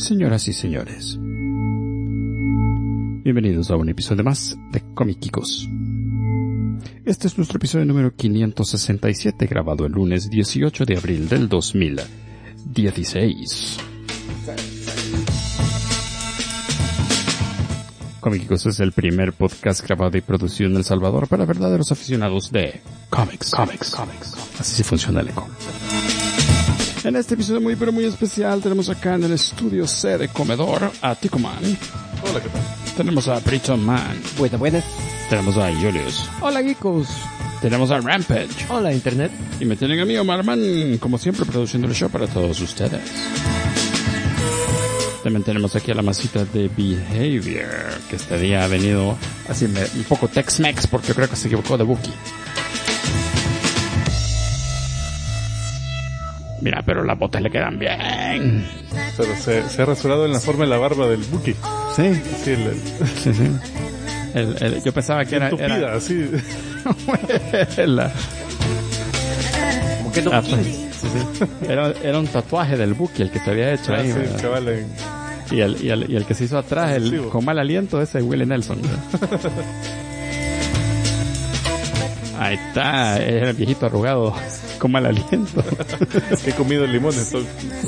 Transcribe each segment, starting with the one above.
Señoras y señores, bienvenidos a un episodio más de Comiquicos. Este es nuestro episodio número 567, grabado el lunes 18 de abril del 2016. Comiquicos es el primer podcast grabado y producido en El Salvador para verdaderos aficionados de cómics. Así sí funciona el eco. En este episodio muy pero muy especial tenemos acá en el estudio C de Comedor a Tico Man. Hola, ¿qué tal? Tenemos a Britton Man. Buenas. Tenemos a Julius. Hola, geekos. Tenemos a Rampage. Hola, Internet. Y me tienen a mí, Omar Man, como siempre produciendo el show para todos ustedes. También tenemos aquí a la masita de Behavior, que este día ha venido así un poco Tex-Mex porque creo que se equivocó de Wookiee. Mira, pero las botas le quedan bien. Pero se ha rasurado en la forma de la barba del Buki. Sí. Sí, Sí. Yo pensaba que entupida, así. ¿Cómo que no? Sí. Era un tatuaje del Buki el que se había hecho ahí. Sí, ¿verdad? cabal, Y el que se hizo atrás, con mal aliento, ese es Willie Nelson. Ahí está, era el viejito arrugado con mal aliento. He comido limones todo.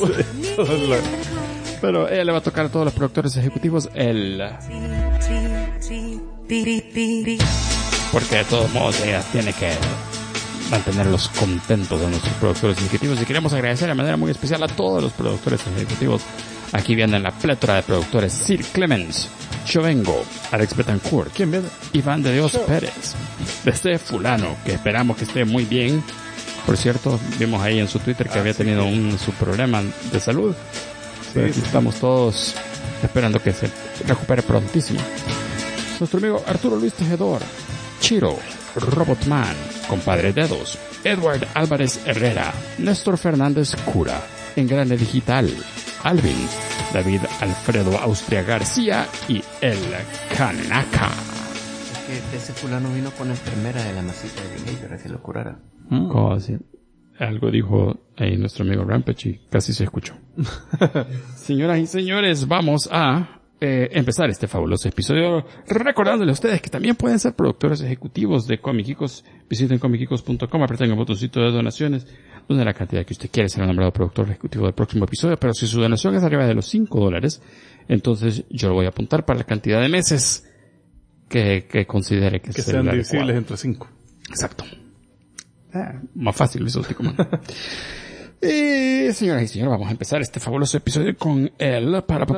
Pero ella le va a tocar a todos los productores ejecutivos porque de todos modos ella tiene que mantenerlos contentos de nuestros productores ejecutivos. Y queremos agradecer de manera muy especial a todos los productores ejecutivos. Aquí vienen la plétora de productores: Sir Clemens, Chovengo, Alex Betancourt, ¿quién viene? Iván de Dios Pérez, desde Fulano, que esperamos que esté muy bien. Por cierto, vimos ahí en su Twitter que había tenido su problema de salud. Sí, estamos todos esperando que se recupere prontísimo. Nuestro amigo Arturo Luis Tejedor, Chiro, Robotman, Compadre Dedos, Edward Álvarez Herrera, Néstor Fernández Cura, Engrane Digital, Alvin, David Alfredo Austria García y El Kanaka. Es que ese fulano vino con la enfermera de la masita de Behavior a que lo curara. ¿Cómo así? Algo dijo ahí nuestro amigo Rampage y casi se escuchó. Señoras y señores, vamos a empezar este fabuloso episodio recordándole a ustedes que también pueden ser productores ejecutivos de Comiquicos. Visiten comiquicos.com, aprieten el botoncito de donaciones, donde la cantidad que usted quiere será nombrado productor ejecutivo del próximo episodio. Pero si su donación es arriba de los $5, entonces yo lo voy a apuntar para la cantidad de meses que considere que sean divisibles entre 5. Exacto. Más fácil eso, Tico Man. Señoras y señores, vamos a empezar este fabuloso episodio con el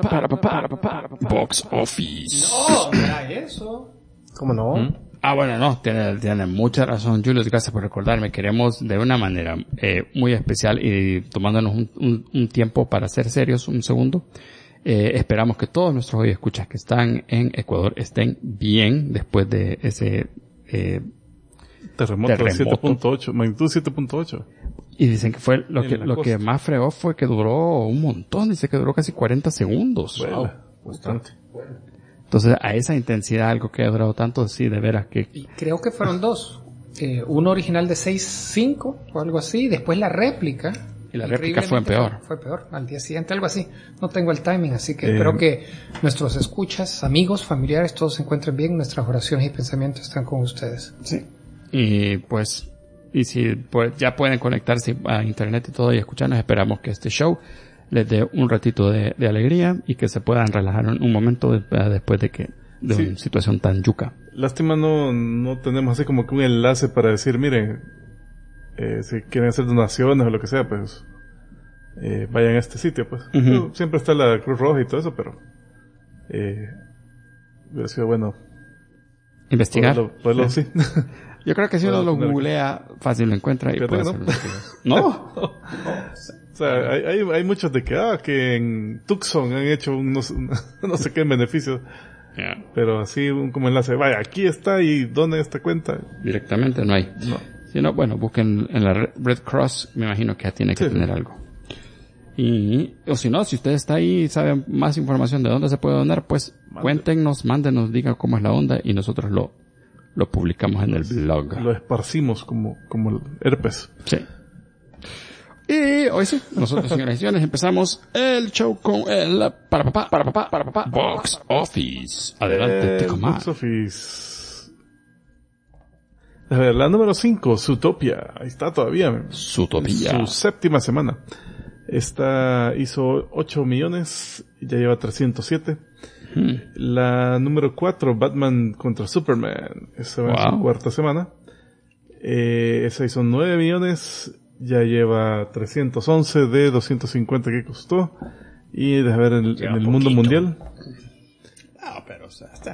Box Office. No, era eso. ¿Cómo no? Bueno, no, tiene mucha razón, Julius, gracias por recordarme. Queremos de una manera muy especial y tomándonos un tiempo para ser serios, un segundo. Esperamos que todos nuestros escuchas que están en Ecuador estén bien después de ese terremoto. 7.8, magnitud 7.8. Y dicen que fue lo que más fregó fue que duró un montón, dice que duró casi 40 segundos. Bueno, bastante. Entonces, a esa intensidad, algo que ha durado tanto, sí, de veras que... Y creo que fueron dos. Uno original de 6.5 o algo así, después la réplica. Y la réplica fue peor. Fue peor, al día siguiente, algo así. No tengo el timing, así que espero que nuestros escuchas, amigos, familiares, todos se encuentren bien. Nuestras oraciones y pensamientos están con ustedes. Sí. Y pues... Y si pues, ya pueden conectarse a internet y todo y escucharnos, esperamos que este show les dé un ratito de alegría y que se puedan relajar un momento después de una situación tan yuca. Lástima no tenemos así como que un enlace para decir, miren, si quieren hacer donaciones o lo que sea, pues vayan a este sitio, pues. Uh-huh. Siempre está la Cruz Roja y todo eso, pero hubiera sido bueno investigar. Poderlo sí. Yo creo que si uno lo googlea, fácil lo encuentra y puede hacerlo. ¿No? O sea, hay muchos de que en Tucson han hecho no sé qué beneficios. Yeah. Pero así como enlace, vaya, aquí está y ¿dónde esta cuenta? Directamente no hay. No. Si no, bueno, busquen en la Red Cross, me imagino que ya tiene que tener algo. O si no, si usted está ahí y sabe más información de dónde se puede donar, pues cuéntenos, mándenos, digan cómo es la onda y nosotros lo publicamos en el blog. Lo esparcimos como el herpes. Sí. Y Y hoy sí, nosotros, señoras y señores, empezamos el show con el para papá, Box Office. Adelante, Teco Man. Box Office. A ver, la número 5, Zootopia. Ahí está todavía. Zootopia. Su séptima semana. Esta hizo 8 millones, ya lleva 307. La número 4, Batman contra Superman. Esa va en su cuarta semana. Esa hizo 9 millones, ya lleva 311 de 250 que costó. Y deja ver en el mundo mundial. No, pero o sea, está.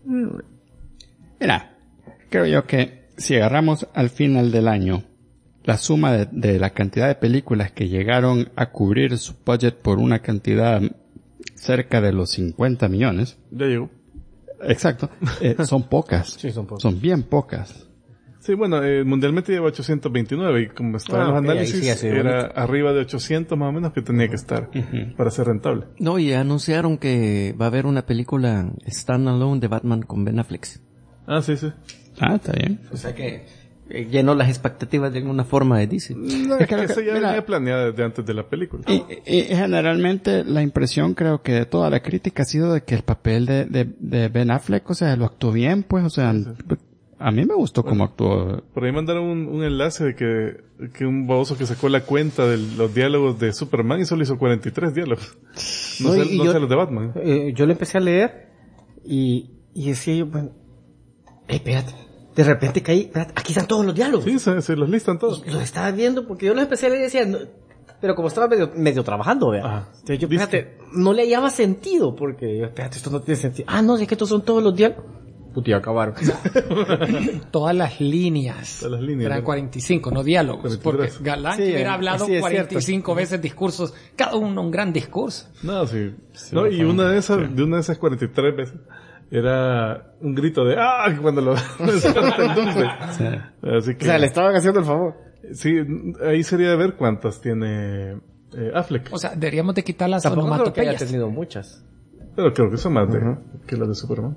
Mira, creo yo que si agarramos al final del año la suma de la cantidad de películas que llegaron a cubrir su budget por una cantidad cerca de los 50 millones. Ya llegó. Exacto. Son pocas. Sí, son pocas. Son bien pocas. Sí, bueno, mundialmente lleva 829 y como estaban los análisis, era arriba de 800 más o menos que tenía que estar para ser rentable. No, y anunciaron que va a haber una película standalone de Batman con Ben Affleck. Ah, sí, sí. Ah, está bien. O sea que llenó las expectativas de alguna forma de DC. No, es que eso ya venía planeada desde antes de la película. Y generalmente la impresión creo que de toda la crítica ha sido de que el papel de Ben Affleck, o sea, lo actuó bien, pues, o sea, a mí me gustó cómo actuó. Por ahí mandaron un enlace de que un baboso que sacó la cuenta de los diálogos de Superman y solo hizo 43 diálogos. No sé los de Batman. Yo lo empecé a leer y decía yo, bueno, espérate. De repente caí, espérate, aquí están todos los diálogos. Sí, se los listan todos. Los estaba viendo porque yo los empecé a leer y decía, no, pero como estaba medio trabajando, vea. Ajá. Entonces yo, espérate, no le hallaba sentido porque yo, espérate, esto no tiene sentido. Ah, no, es que estos son todos los diálogos. Puti, acabaron. Todas las líneas. Eran 45, no diálogos. 43. Porque Galán hubiera hablado 45 veces discursos, cada uno un gran discurso. No, sí. No, y una de esas 43 veces era un grito de cuando lo sacaron del dulce. Sí. Así que, o sea, le estaban haciendo el favor. Sí, ahí sería de ver cuántas tiene Affleck. O sea, deberíamos de quitar las onomatopeyas. Tampoco creo que haya tenido muchas. Pero creo que son más que las de Superman.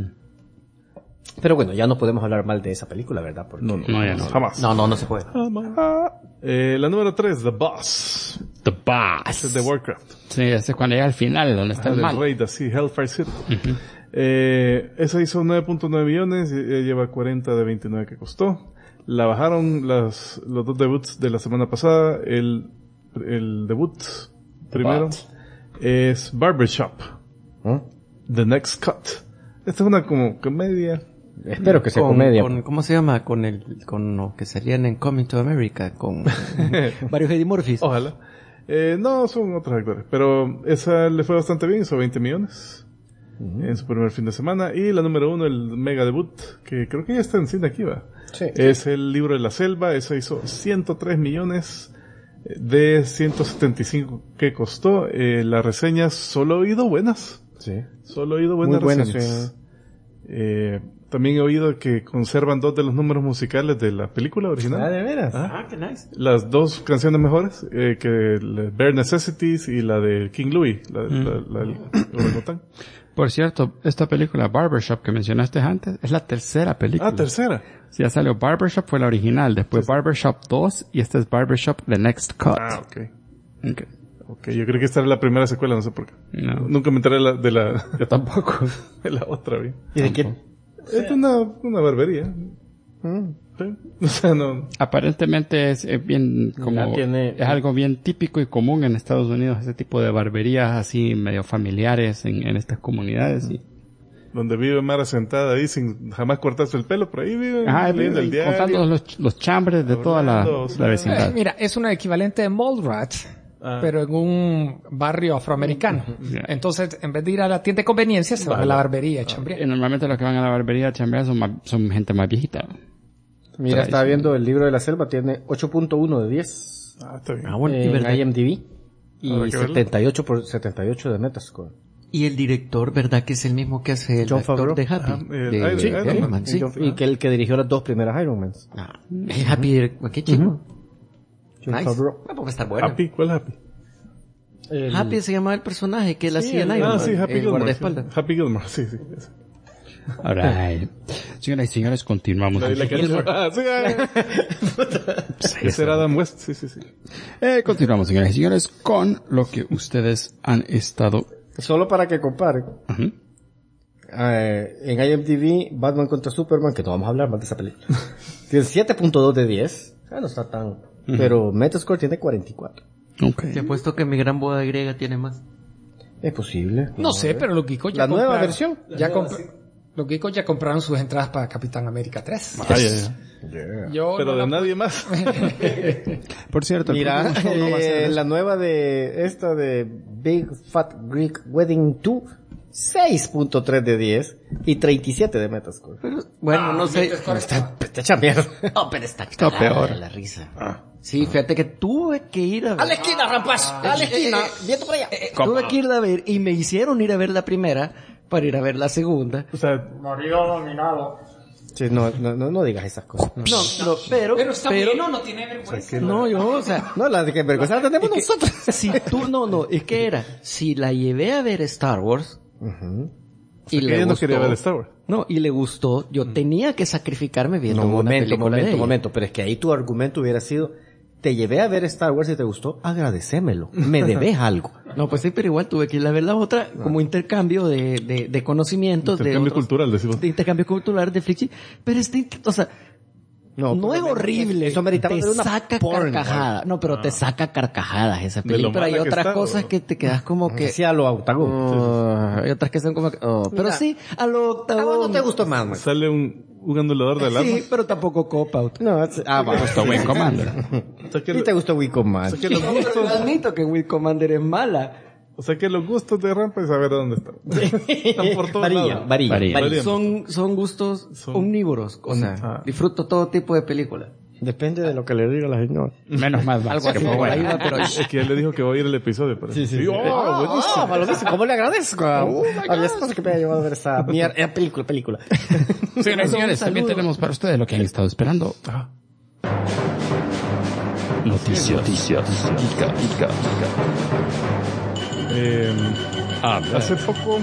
Pero bueno, ya no podemos hablar mal de esa película, ¿verdad? Porque No, jamás. No se puede. La número 3, The Boss. The Boss. Es de Warcraft. Sí, ese es cuando llega al final, donde está el mal. El raid, así, Hellfire City. Esa hizo 9.9 millones, lleva 40 de 29 que costó. La bajaron los dos debuts de la semana pasada. El debut primero es Barbershop. The Next Cut. Esta es una como comedia. Espero que sea comedia. ¿Cómo se llama? Con lo que salían en Coming to America, con varios Eddie Murphys. Ojalá. No, son otros actores. Pero esa le fue bastante bien, hizo 20 millones. En su primer fin de semana. Y la número 1, el mega debut, que creo que ya está en cine aquí, va. Sí. Es el libro de la selva. Esa hizo 103 millones de 175 que costó. Las reseñas solo he oído buenas. Sí. Solo he oído buenas reseñas. También he oído que conservan 2 de los números musicales de la película original. Ah, ¿de veras? Qué nice. Las 2 canciones mejores, que Bare Necessities y la de King Louis, la del orangután. Por cierto, esta película Barbershop que mencionaste antes es la tercera película. Tercera. Sí, ya salió Barbershop, fue la original, después Barbershop 2 y esta es Barbershop The Next Cut. Ok, yo creo que esta era la primera secuela, no sé por qué. No. Nunca me enteré de la Yo tampoco. de la otra, ¿bien? ¿Y de quién? Es una barbería. Sí. O sea, no. Aparentemente es bien es algo bien típico y común en Estados Unidos, ese tipo de barberías así medio familiares en estas comunidades. Donde vive Mara sentada ahí sin jamás cortarse el pelo, por ahí vive leyendo el diario. Contando los chambres de toda la vecindad. Mira, es una equivalente de Mallrats, pero en un barrio afroamericano. Entonces, en vez de ir a la tienda de conveniencia, se van a la barbería a chambear. Y normalmente los que van a la barbería a chambear son gente más viejita. Mira, estaba viendo el libro de la selva, tiene 8.1 de 10. Está bien. Bueno, en IMDb. Y 78 de Metascore. Y el director, ¿verdad? Que es el mismo que hace el John actor Favreau. de Happy. Sí, Iron Man, sí. Y que el que dirigió las 2 primeras Iron Man. Happy, qué chico. John Nice. Favreau. Puede estar bueno. Happy, ¿cuál Happy? Happy se llamaba el personaje que él hacía en Iron Man. Sí, Happy Gilmore. Guardaespaldas. Happy Gilmore, sí. Alright. Señoras y señores, continuamos. Ese era Adam West, sí. Continuamos, señoras y señores, con lo que ustedes han estado... Solo para que comparen. Uh-huh. En IMDb, Batman contra Superman, que no vamos a hablar más de esa película, tiene 7.2 de 10. No está tan... Uh-huh. Pero Metascore tiene 44. Okay. Te apuesto que mi gran boda griega tiene más. Es posible. No sé, pero los geekos ya ¿La nueva versión? Los geekos ya compraron sus entradas para Capitán América 3. Yeah. Pero de nadie más. Por cierto, mira, la nueva de Big Fat Greek Wedding 2, 6.3 de 10 y 37 de Metascore. Pero, bueno, no sé. Está chambeando. No, pero está peor. La risa. Sí, fíjate que tuve que ir a ver. ¡A la esquina, rapaz! ¡A la esquina! ¡Viento para allá! Tuve que ir a ver y me hicieron ir a ver la primera para ir a ver la segunda. O sea, marido dominado. Sí, no digas esas cosas. No, pero está bien, no tiene vergüenza. No, yo, o sea, no, la de que vergüenza la tenemos nosotros. Si tú, es que era, si la llevé a ver Star Wars, y le gustó, no quería ver Star Wars. No, y le gustó, yo tenía que sacrificarme viendo una película de ella. Momento, pero es que ahí tu argumento hubiera sido, te llevé a ver Star Wars y te gustó, agradecémelo, me debes algo. No, pues sí, pero igual tuve que ir a ver la otra como intercambio de conocimientos. Intercambio cultural, decimos. De intercambio cultural de Flixi. Pero o sea, no es horrible. Eso meritaba te una saca porn, carcajadas. No, pero te saca carcajadas esa película. Pero hay otras cosas que te quedas como que... Sí, a lo octagón. Hay otras que son como que... pero sí, a lo octagón. ¿No te gustó más, man? Sale un anulador de alarma. Sí, pero tampoco Cop-Out. No, me gustó Wing Commander. ¿Y te gustó Wing Commander? O sea, que los gustos... admito que Wing Commander es mala. O sea que los gustos de Rampa es saber dónde están. Están por todos lados. Varía. Son gustos omnívoros. O sea, disfruto todo tipo de películas. Depende de lo que le diga la señora. Menos mal, algo así. Pero es que él le dijo que va a ir el episodio. Pero... Sí. buenísimo. ¿Cómo le agradezco a mi esposa que me haya llevado a ver esa película? Señores, también tenemos para ustedes lo que han estado esperando. Noticias. Hace poco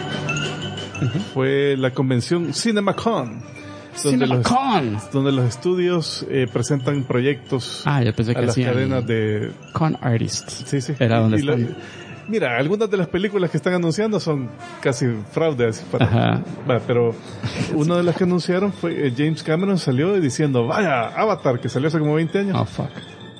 fue la convención CinemaCon, donde los estudios presentan proyectos yo pensé que a las cadenas de Con Artists. Sí. Era donde están. Mira, algunas de las películas que están anunciando son casi fraudes. Pero una de las que anunciaron fue James Cameron salió diciendo, vaya, Avatar, que salió hace como 20 años. Oh, fuck.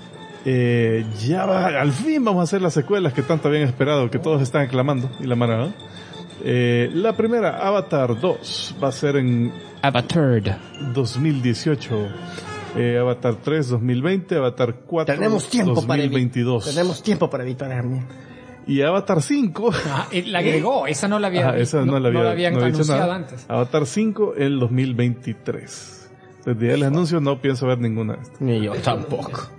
Al fin vamos a hacer las secuelas que tanto habían esperado, que todos están aclamando, y la mano, ¿no? La primera, Avatar 2, va a ser en Avatar 2018, Avatar 3 2020, Avatar 4 tenemos tiempo 2022. Tenemos tiempo para evitar a mí. Y Avatar 5 la agregó, esa no la había habían anunciado antes. Avatar 5 en 2023. Desde ya les anuncio, no pienso ver ninguna de estas. Ni yo tampoco.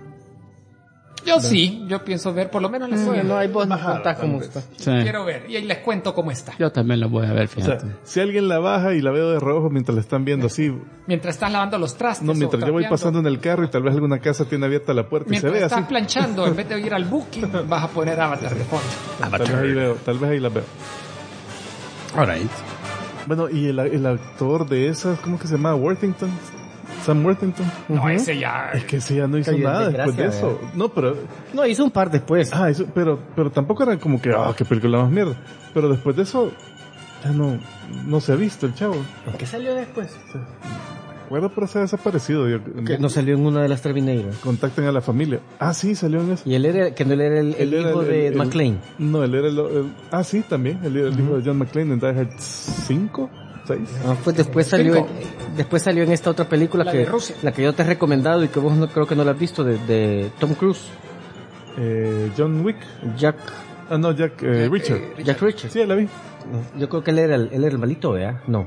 Yo pienso ver, por lo menos les voy a ver. No hay voz, contás cómo está. Sí. Quiero ver, y ahí les cuento cómo está. Yo también la voy a ver, fíjate. O sea, si alguien la baja y la veo de rojo mientras la están viendo así... Mientras estás lavando los trastes. No, mientras yo voy pasando en el carro y tal vez alguna casa tiene abierta la puerta y se ve así. Mientras estás planchando, en vez de ir al booking, vas a poner Avatar de fondo. Tal vez ahí la veo. Alright. Bueno, y el actor de esas, ¿cómo que se llama? Worthington. Sam Worthington. No, ese ya... Es que ese ya no hizo nada después de eso. No, hizo un par después. Pero tampoco era como que, qué película más mierda. Pero después de eso, ya no se ha visto el chavo. ¿En qué salió después? Pero se ha desaparecido. Que no salió en una de las Terminator. Contacten a la familia. Sí, salió en eso. Y él era el hijo de McClane. No, él era sí, también. Él era el hijo de John McClane en Die Hard 5. Pues después salió en esta otra película la que yo te he recomendado y que vos creo que no la has visto, de Tom Cruise. John Wick. Richard. Jack Richard. Sí, la vi. Yo creo que él era el malito, ¿verdad? No.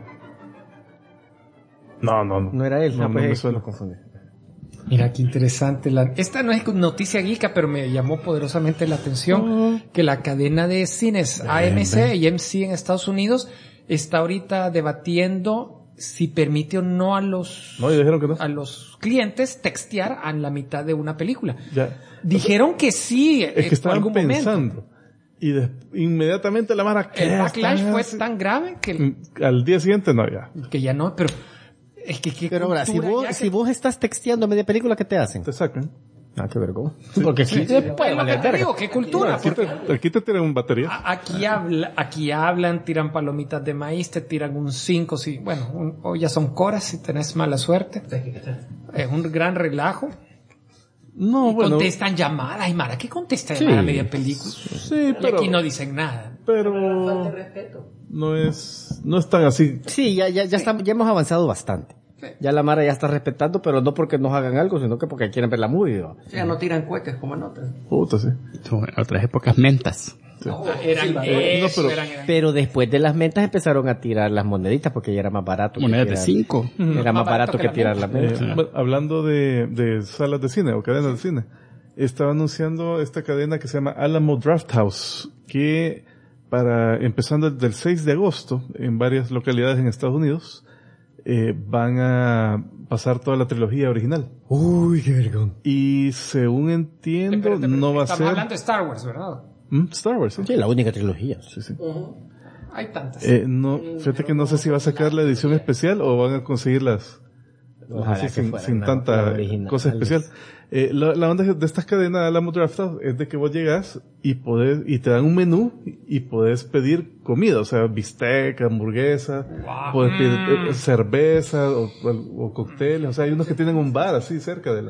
No era él. No me suena. Mira, qué interesante. Esta no es noticia geeka, pero me llamó poderosamente la atención que la cadena de cines AMC y MC en Estados Unidos está ahorita debatiendo si permite o no a los clientes textear a la mitad de una película. Ya. Dijeron que sí, es que estaban pensando. Momento. Y inmediatamente la mara... El backlash fue tan grave que... Al día siguiente no, ya. Que ya no, pero Es que Pero ahora, si vos estás texteando media película, ¿qué te hacen? Te sacan. Ah, qué vergüenza. Porque aquí te puede valer verga. Digo, ¿qué cultura? Aquí te tiran un batería. Aquí hablan, tiran palomitas de maíz, te tiran un 5, si, bueno, o ya son coras si tenés mala suerte. Es un gran relajo. No, y bueno. contestan llamadas, y Mara, ¿qué contesta llamada a media película? Sí, pero. Y aquí no dicen nada. Pero. No es tan así. Sí, ya hemos avanzado bastante. Sí. Ya la Mara ya está respetando, pero no porque nos hagan algo, sino que porque quieren ver la movie. ¿No? Ya no tiran cohetes como en otras. Puta, sí. En otras épocas, mentas. Sí. No, pero después de las mentas empezaron a tirar las moneditas porque ya era más barato. Monedas de 5. Era más barato que tirar las mentas. Bueno, hablando de salas de cine o cadenas de cine, estaba anunciando esta cadena que se llama Alamo Drafthouse, que empezando desde el 6 de agosto en varias localidades en Estados Unidos, van a pasar toda la trilogía original. Uy, qué vergón. Y según entiendo, no va a ser... Estamos hablando de Star Wars, ¿verdad? Star Wars, ¿sí? Sí, la única trilogía. Sí. Hay tantas. No, fíjate que no sé si va a sacar la edición especial o van a conseguirlas así, sin tanta cosa especial. La onda de estas cadenas de Alamo Drafthouse es de que vos llegas y te dan un menú y podés pedir comida, o sea, bistec, hamburguesa, podés pedir cerveza o cócteles, o sea, hay unos que tienen un bar así cerca de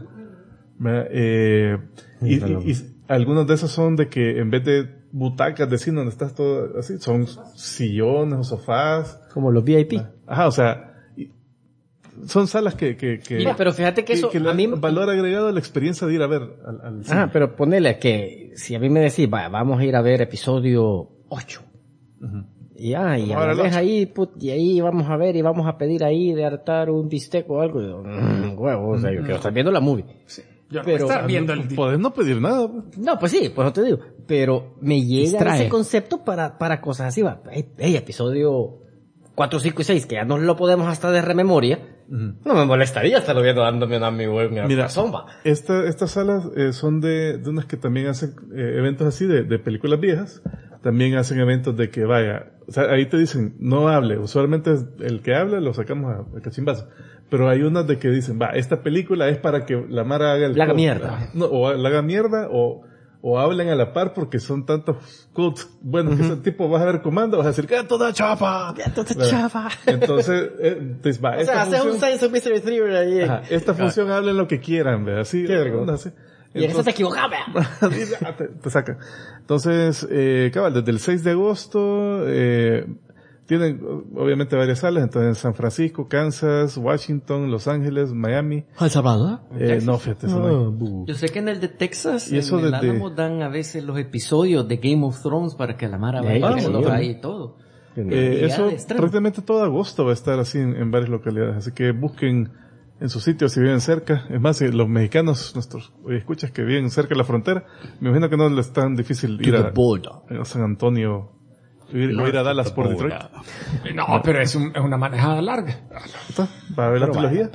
y algunos de esos son de que en vez de butacas de cine donde estás todo así, son sillones o sofás. Como los VIP. Ajá, o sea, son salas que mira, pero fíjate que eso que a mí valor agregado a la experiencia de ir a ver al cine. Pero ponele que si a mí me decís, vamos a ir a ver episodio 8. Uh-huh. Y a la vez ahí, y ahí vamos a ver y vamos a pedir ahí de hartar un bistec o algo. Y yo, huevo, o sea, yo quiero estar viendo la movie. Sí. Yo no pero estar viendo podés no pedir nada. No, pues sí, pues no te digo. Pero me llega ese concepto para cosas así. Episodio 4, 5 y 6, que ya no lo podemos hasta de rememoria. Uh-huh. No me molestaría estarlo viendo dándome una mi zomba. Estas salas son de unas que también hacen eventos así de películas viejas. También hacen eventos de que vaya, o sea, ahí te dicen, no hable. Usualmente el que habla lo sacamos a cachimbazo. Pero hay unas de que dicen, esta película es para que la Mara haga la haga mierda. No, o la haga mierda, o hablen a la par porque son tantos quotes buenos que ese tipo vas a ver comando, vas a decir, ¡que toda chapa! ¡Que toda chapa! Entonces, o sea, hace un Science of Mystery Thriller ahí. Ajá, esta función hablen lo que quieran, ¿verdad? Así, qué vergüenza. Y en eso te equivocas, te saca. Entonces, cabal, desde el 6 de agosto, tienen obviamente varias salas, entonces en San Francisco, Kansas, Washington, Los Ángeles, Miami. ¿El Salvador? No, fíjate, eso no. Yo sé que en el de Texas, y eso en el Álamo dan a veces los episodios de Game of Thrones para que la Mara vaya ahí y todo. Eso prácticamente todo agosto va a estar así en varias localidades, así que busquen en sus sitios si viven cerca. Es más, los mexicanos, nuestros escuchas que viven cerca de la frontera, me imagino que no les es tan difícil ir a San Antonio. Ir a Dallas por Detroit. No, pero es una manejada larga. ¿Va a ver la trilogía?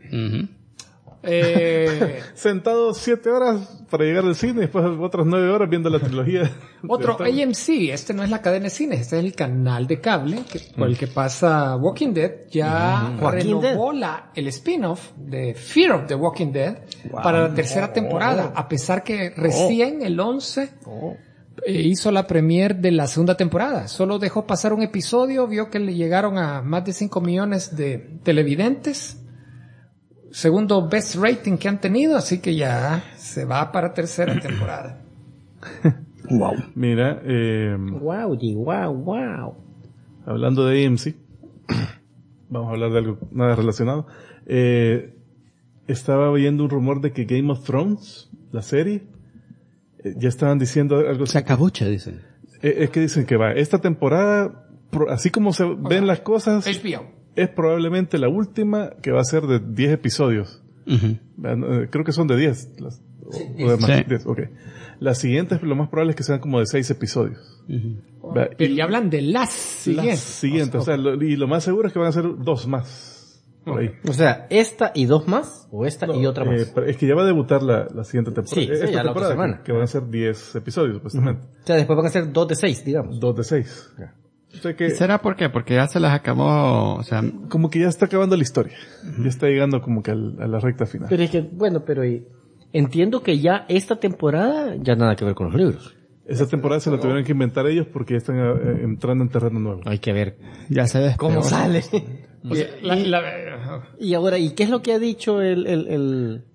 Sentado 7 horas para llegar al cine y después otras 9 horas viendo la trilogía. Otro AMC, este no es la cadena de cine, este es el canal de cable por el que pasa Walking Dead. Ya renovó el spin-off de Fear of the Walking Dead para la tercera temporada, a pesar que recién el 11 hizo la premiere de la segunda temporada. Solo dejó pasar un episodio, vio que le llegaron a más de 5 millones de televidentes. Segundo best rating que han tenido, así que ya se va para tercera temporada. Wow. Mira, wow. Hablando de AMC, vamos a hablar de algo nada relacionado. Estaba oyendo un rumor de que Game of Thrones, la serie, ya estaban diciendo algo así. Sacabucha, dicen. Es que dicen que esta temporada, así como se ven las cosas, HBO. Es probablemente la última que va a ser de 10 episodios. Uh-huh. Creo que son de 10. O de más. Sí. 10, okay. Las siguientes, lo más probable es que sean como de 6 episodios. Uh-huh. Pero ya hablan de las siguientes. O sea, y lo más seguro es que van a ser 2 más. Por ahí. O sea, esta y 2 más, o esta y otra más. Es que ya va a debutar la siguiente temporada. Sí, esta ya temporada, la otra semana. que van a ser 10 episodios, supuestamente. Uh-huh. O sea, después van a ser 2 de 6, digamos. 2 de 6. O sea que, ¿Será por qué? Porque ya se las acabó, o sea... como que ya está acabando la historia. Ya está llegando como que a la recta final. Pero es que, bueno, entiendo que ya esta temporada ya nada que ver con los libros. Esa temporada se la tuvieron que inventar ellos porque ya están entrando en terreno nuevo. Hay que ver Ya se despegó. cómo sale. O sea, Y ahora, ¿y qué es lo que ha dicho el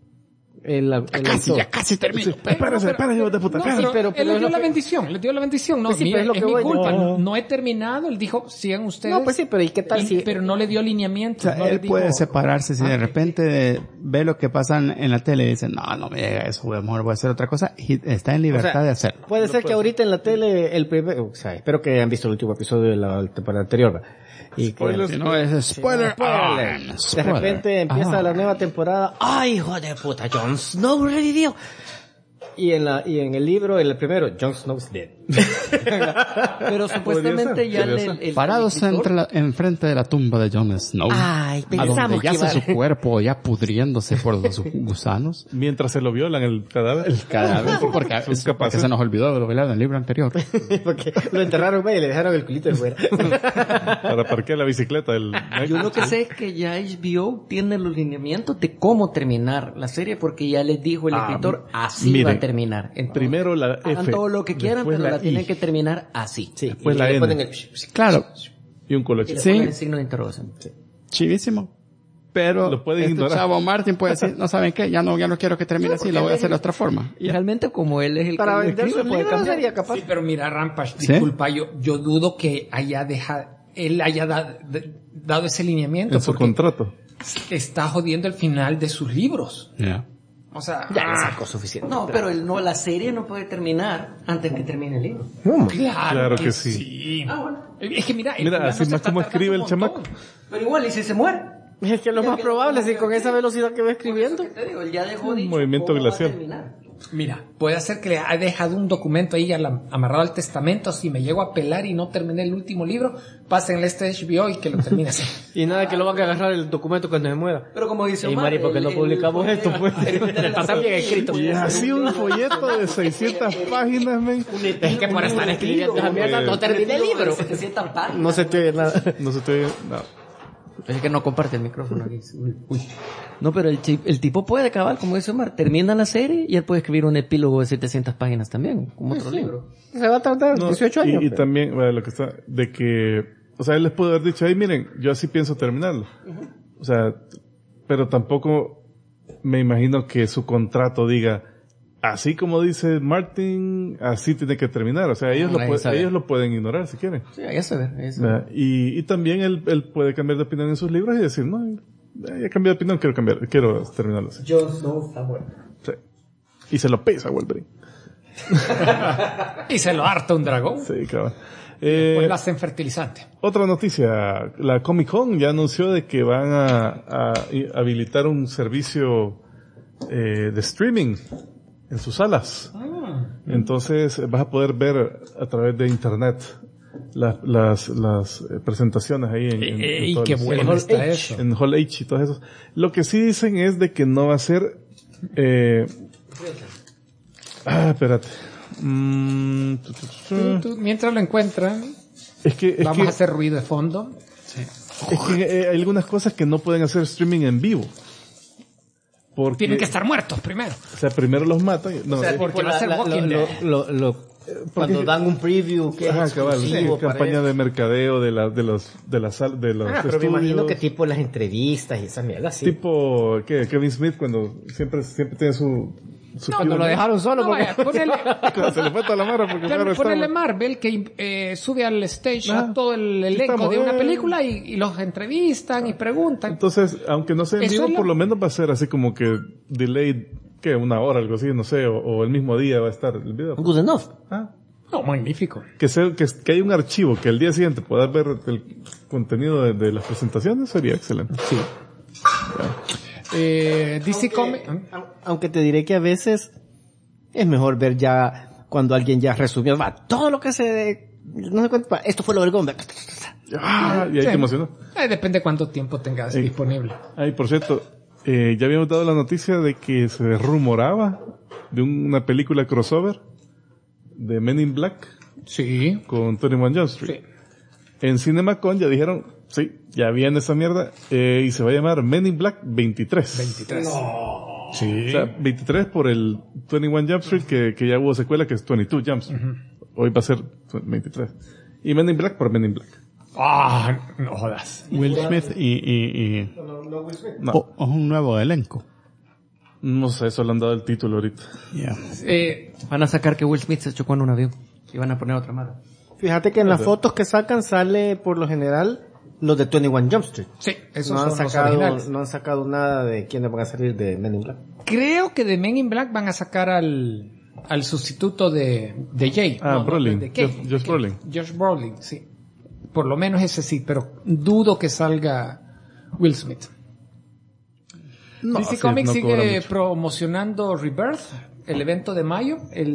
Ya casi termino. Espérate, hijo de puta. no, espérate. pero pero él le es dio lo la que- bendición, le dio la bendición. No, Pues sí, mira, pero es lo es que mi voy, culpa. no. No he terminado. Él dijo, sigan ustedes. No, pues sí, pero ¿y qué tal si... Pero no le dio lineamientos. O sea, no le él puede dijo- separarse si de repente ve lo que pasa en la tele y dice, no me llega eso, a lo mejor voy a hacer otra cosa, y está en libertad O sea, de hacerlo. Puede ser que ahorita en la tele el primer... O sea, espero que hayan visto el último episodio de la temporada anterior. ¿va? Y que... Si no, es spoiler. Spoiler. De repente empieza la nueva temporada. ¡Ay, hijo de puta! Jon Snow revivió. Y en el libro, en el primero, Jon Snow's dead. Pero supuestamente ya el Parados escritor- enfrente de la tumba de Jon Snow. Ay, a donde pensamos que yace iba... su cuerpo ya pudriéndose por sus gusanos. Mientras se lo violan el cadáver. Cada vez, porque se nos olvidó de lo velado en el libro anterior. Porque lo enterraron y le dejaron el culito de fuera. Para parquear la bicicleta del... Yo lo que sé es que ya HBO tiene los lineamientos de cómo terminar la serie porque ya les dijo el escritor así miren, va a terminar. Entonces, Primero la hagan F. todo lo que quieran, después pero la I, tienen que terminar así. Sí, Después y la le N. ponen el... Claro, y un Y coloche. le Sí. ponen el signo de interrogación. Sí. chivísimo. Pero Lo pueden ignorar. chavo Martin puede decir, no saben qué, ya no quiero que termine así, lo voy a hacer de otra forma. Y realmente como él es el Para que lo vender escribe, sus puede libros cambiar. sería capaz. Sí, pero mira, Rampage, ¿Sí? disculpa, yo dudo que él haya dado ese lineamiento. En su porque contrato. está jodiendo el final de sus libros. Yeah. O sea, Ya le sacó suficiente. No, pero la serie no puede terminar antes que termine el libro. claro que sí. Es que mira, el Mira, fulano así se más está como escribe el tardando un chamaco. montón. Pero igual, ¿y si se muere? Es que lo más probable, si con esa velocidad que va escribiendo. ¿Qué te digo? Él ya dejó Un dicho movimiento cómo va a glacial. terminar. Mira, puede ser que le haya dejado un documento ahí amarrado al testamento. Si me llego a pelar y no terminé el último libro, pásenle este HBO y que lo termine así. Y nada, que lo van a agarrar el documento cuando se muera. Pero como dice Ey, Omar, Mari, ¿por qué no publicamos esto, pues? Está bien escrito. Y así un folleto de 600 páginas, men. Es que por estar escribiendo esa mierda no terminé el libro. 700 páginas. No se te oye nada. No se te oye nada. Es que no comparte el micrófono aquí. Uy. No, pero el tipo puede acabar, como dice Omar, termina la serie y él puede escribir un epílogo de 700 páginas también, como otro libro. Se va a tardar No, 18 años. y pero- también, bueno, lo que está, de que, o sea, él les puede haber dicho, ay, miren, yo así pienso terminarlo. O sea, pero tampoco me imagino que su contrato diga, así como dice Martin, así tiene que terminar. O sea, ellos ellos lo pueden ignorar si quieren. Sí, ya se ve. ¿Verdad? Y también él puede cambiar de opinión en sus libros y decir, no, ya cambié de opinión, quiero terminarlo así. Jon Snow está bueno. Sí. Y se lo pesa Wolverine. Y se lo harta un dragón. Sí, cabrón. Pues lo hacen fertilizante. Otra noticia, la Comic Con ya anunció de que van a habilitar un servicio de streaming en sus salas. Entonces vas a poder ver a través de internet las presentaciones ahí en Y todos qué los- bueno está eso. en Hall H y todo eso. Lo que sí dicen es de que no va a ser espérate. Mientras lo encuentran, Es que vamos a hacer ruido de fondo. es que hay algunas cosas que no pueden hacer streaming en vivo. Porque, Tienen que estar muertos primero. o sea, primero los matan. No, O sea, porque tipo va a ser Walking Dead. cuando dan un preview que es ajá, cabal, exclusivo para campaña eso. de mercadeo de los Pero me estudios. imagino que tipo las entrevistas y esa mierda, sí. Tipo, ¿qué? Kevin Smith cuando siempre tiene su Cuando lo dejaron solo No, porque... vaya, ponele, Cuando se le fue toda la mara porque claro, claro, ponele estaba- Marvel que sube al stage Ah, a todo el elenco estamos, de una película y los entrevistan y preguntan. Entonces, aunque no sea en Eso vivo, es lo- por lo menos va a ser así como que delayed, ¿qué? Una hora, algo así, no sé, o el mismo día va a estar el video. Good enough. Ah, No, magnífico. que hay un archivo que el día siguiente puedas ver el contenido de las presentaciones sería excelente. Sí. DC Comics. Aunque te diré que a veces es mejor ver ya cuando alguien ya resumió todo lo que se... No sé cuánto... Esto fue lo del Gombe. Ah, y ahí te emocionó. Depende cuánto tiempo tengas disponible. Ay, por cierto, ya habíamos dado la noticia de que se rumoraba de una película crossover de Men in Black Sí. con 21 Jump Street. Sí. En CinemaCon ya dijeron, sí, ya viene esa mierda, y se va a llamar Men in Black 23. 23. No. Sí. O sea, 23 por el 21 Jump Street, que ya hubo secuela, que es 22 Jump Street. Hoy va a ser 23. Y Men in Black por Men in Black. No jodas. Will Smith y... No, Will Smith. No. O un nuevo elenco. No sé, eso le han dado el título ahorita. Yeah. Van a sacar que Will Smith se chocó en un avión. Y van a poner otra mala. Fíjate que en las fotos que sacan sale, por lo general, los de 21 Jump Street. Sí, esos no son han los sacado, originales. no han sacado nada de quiénes van a salir de Men in Black. Creo que de Men in Black van a sacar al sustituto de Jay. Brolin. de Kate. Josh Brolin. Josh Brolin, sí. Por lo menos ese sí, pero dudo que salga Will Smith. No, DC sí, Comics no cobra sigue mucho. promocionando Rebirth, el evento de mayo.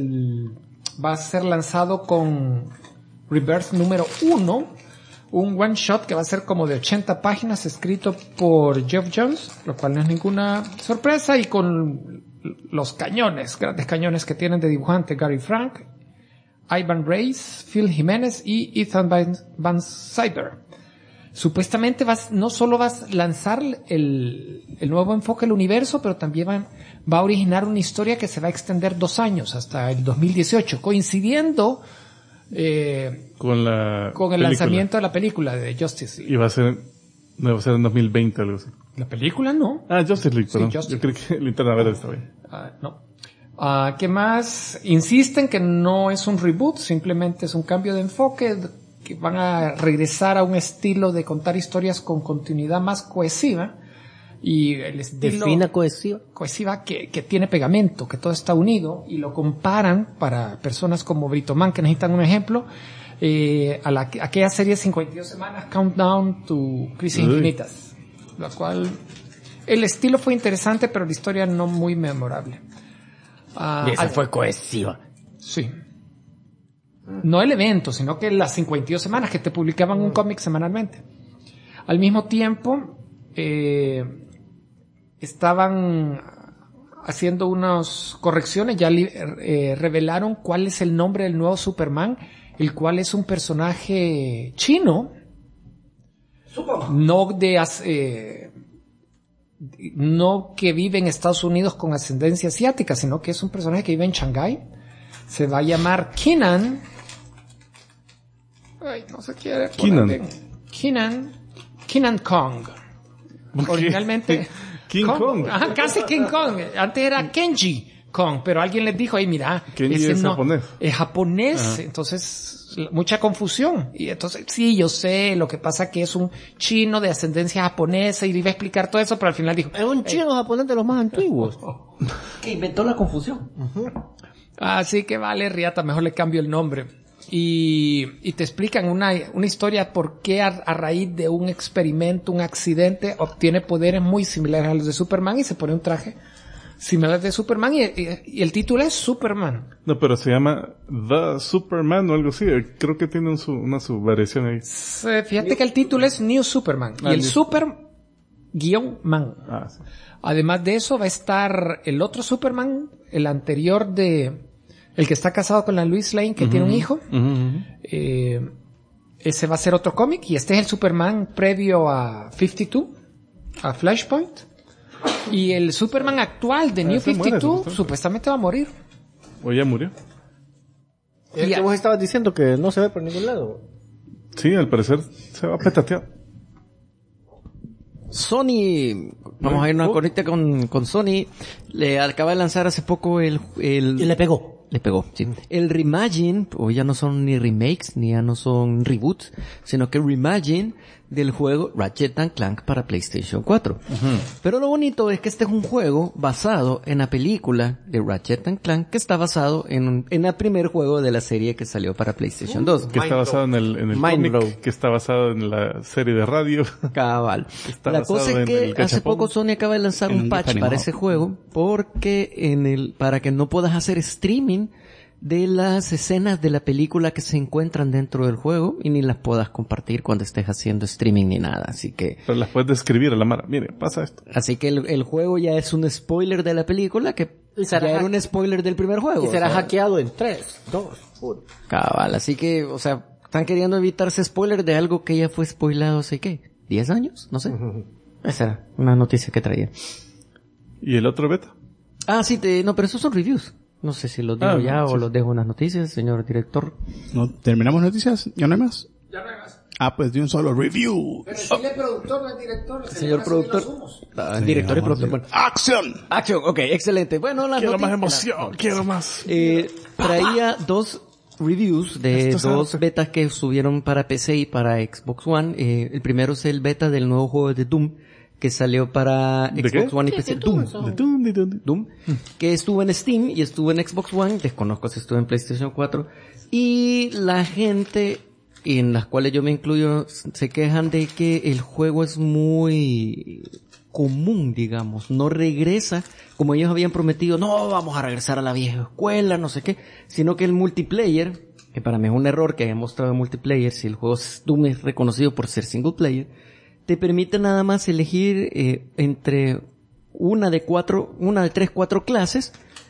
Va a ser lanzado con Rebirth número 1, un one shot que va a ser como de 80 páginas, escrito por Geoff Johns, lo cual no es ninguna sorpresa, y con los grandes cañones que tienen de dibujante Gary Frank, Ivan Reis, Phil Jiménez y Ethan Van Sciver. Supuestamente no solo vas a lanzar el nuevo enfoque del universo, pero también va a originar una historia que se va a extender 2 años, hasta el 2018, coincidiendo con el lanzamiento de la película de Justice League. Y va a ser en 2020 algo así. La película no. Justice League, perdón. Sí, Justice Yo creo que Linterna Verde está bien. No. ¿Qué más? Insisten que no es un reboot, simplemente es un cambio de enfoque, que van a regresar a un estilo de contar historias con continuidad más cohesiva, y el estilo Defina cohesiva. cohesiva que tiene pegamento, que todo está unido, y lo comparan para personas como Britoman, que necesitan un ejemplo, aquella serie 52 semanas Countdown to Crisis Infinitas, la cual el estilo fue interesante, pero la historia no muy memorable. Y esa fue cohesiva. Sí. No el evento, sino que las 52 semanas que te publicaban un cómic semanalmente. Al mismo tiempo, estaban haciendo unas correcciones, ya revelaron cuál es el nombre del nuevo Superman, el cual es un personaje chino, no que vive en Estados Unidos con ascendencia asiática, sino que es un personaje que vive en Shanghái. Se va a llamar Kenan. Ay, no se quiere poner bien. Kenan Kong. ¿Qué? Originalmente King Kong. Ajá, casi King Kong. Antes era Kenji Kong, pero alguien les dijo, mira, Kenji es japonés. Es japonés, entonces mucha confusión. Y entonces, sí, yo sé, lo que pasa que es un chino de ascendencia japonesa, y iba a explicar todo eso, pero al final dijo, Es un chino japonés de los más antiguos. Que inventó la confusión. así que vale, riata, mejor le cambio el nombre. Y te explican una historia por qué a raíz de un experimento, un accidente, obtiene poderes muy similares a los de Superman y se pone un traje similar de Superman, y el título es Superman. No, pero se llama The Superman o algo así. Creo que tiene una subvariación ahí. Fíjate que el título es New Superman, y el Super-Man. Sí. Además de eso va a estar el otro Superman, el anterior el que está casado con la Lois Lane, que tiene un hijo. Ese va a ser otro cómic, y este es el Superman previo a 52, a Flashpoint. Y el Superman actual de New 52 supuestamente va a morir. ¿O ya murió? El que vos estabas diciendo que no se ve por ningún lado. Sí, al parecer se va a petatear. Sony, vamos a irnos ahorita con Sony, le acaba de lanzar hace poco Y le pegó. Le pegó, sí. El Reimagine, o ya no son ni remakes, ni ya no son reboots, sino que Reimagine del juego Ratchet & Clank para PlayStation 4. Pero lo bonito es que este es un juego basado en la película de Ratchet & Clank, que está basado en el primer juego de la serie que salió para PlayStation 2. Que está basado en el cómic, que está basado en la serie de radio. Cabal. Está La basado cosa es que en el hace cachapón. poco Sony acaba de lanzar En un un patch GIF para animado. ese juego, porque para que no puedas hacer streaming de las escenas de la película que se encuentran dentro del juego, y ni las puedas compartir cuando estés haciendo streaming ni nada. Así que Pero las puedes describir a la mara. Mire, pasa esto. el juego ya es un spoiler de la película, que Y ya será era un spoiler del primer juego. Y será o sea, hackeado en 3, 2, 1. cabal. Así que, o sea, Están queriendo evitarse spoilers de algo que ya fue spoilado hace, ¿qué? ¿10 años? No sé. Esa era una noticia que traía. ¿Y el otro beta? Ah, sí, no, pero esos son reviews. No sé si los digo ya o los dejo unas noticias, señor director. ¿No terminamos noticias? ¿Ya no hay más? Ya no hay más. Ah, pues de un solo review. Pero dile productor, no es director. Señor productor. Director y productor. Bueno. ¡Acción! Acción, ok, excelente. Bueno, las Quiero noticias... más emoción, quiero más. Traía 2 reviews de dos betas que subieron para PC y para Xbox One. El primero es el beta del nuevo juego de Doom que salió para Xbox One y PC. Doom, que estuvo en Steam y estuvo en Xbox One. Desconozco si estuvo en PlayStation 4. Y la gente, en las cuales yo me incluyo, se quejan de que el juego es muy común, digamos, no regresa como ellos habían prometido, no vamos a regresar a la vieja escuela, no sé qué, sino que el multiplayer, que para mí es un error que haya mostrado multiplayer, si el juego Doom es reconocido por ser single player, te permite nada más elegir entre una de 3, 4 clases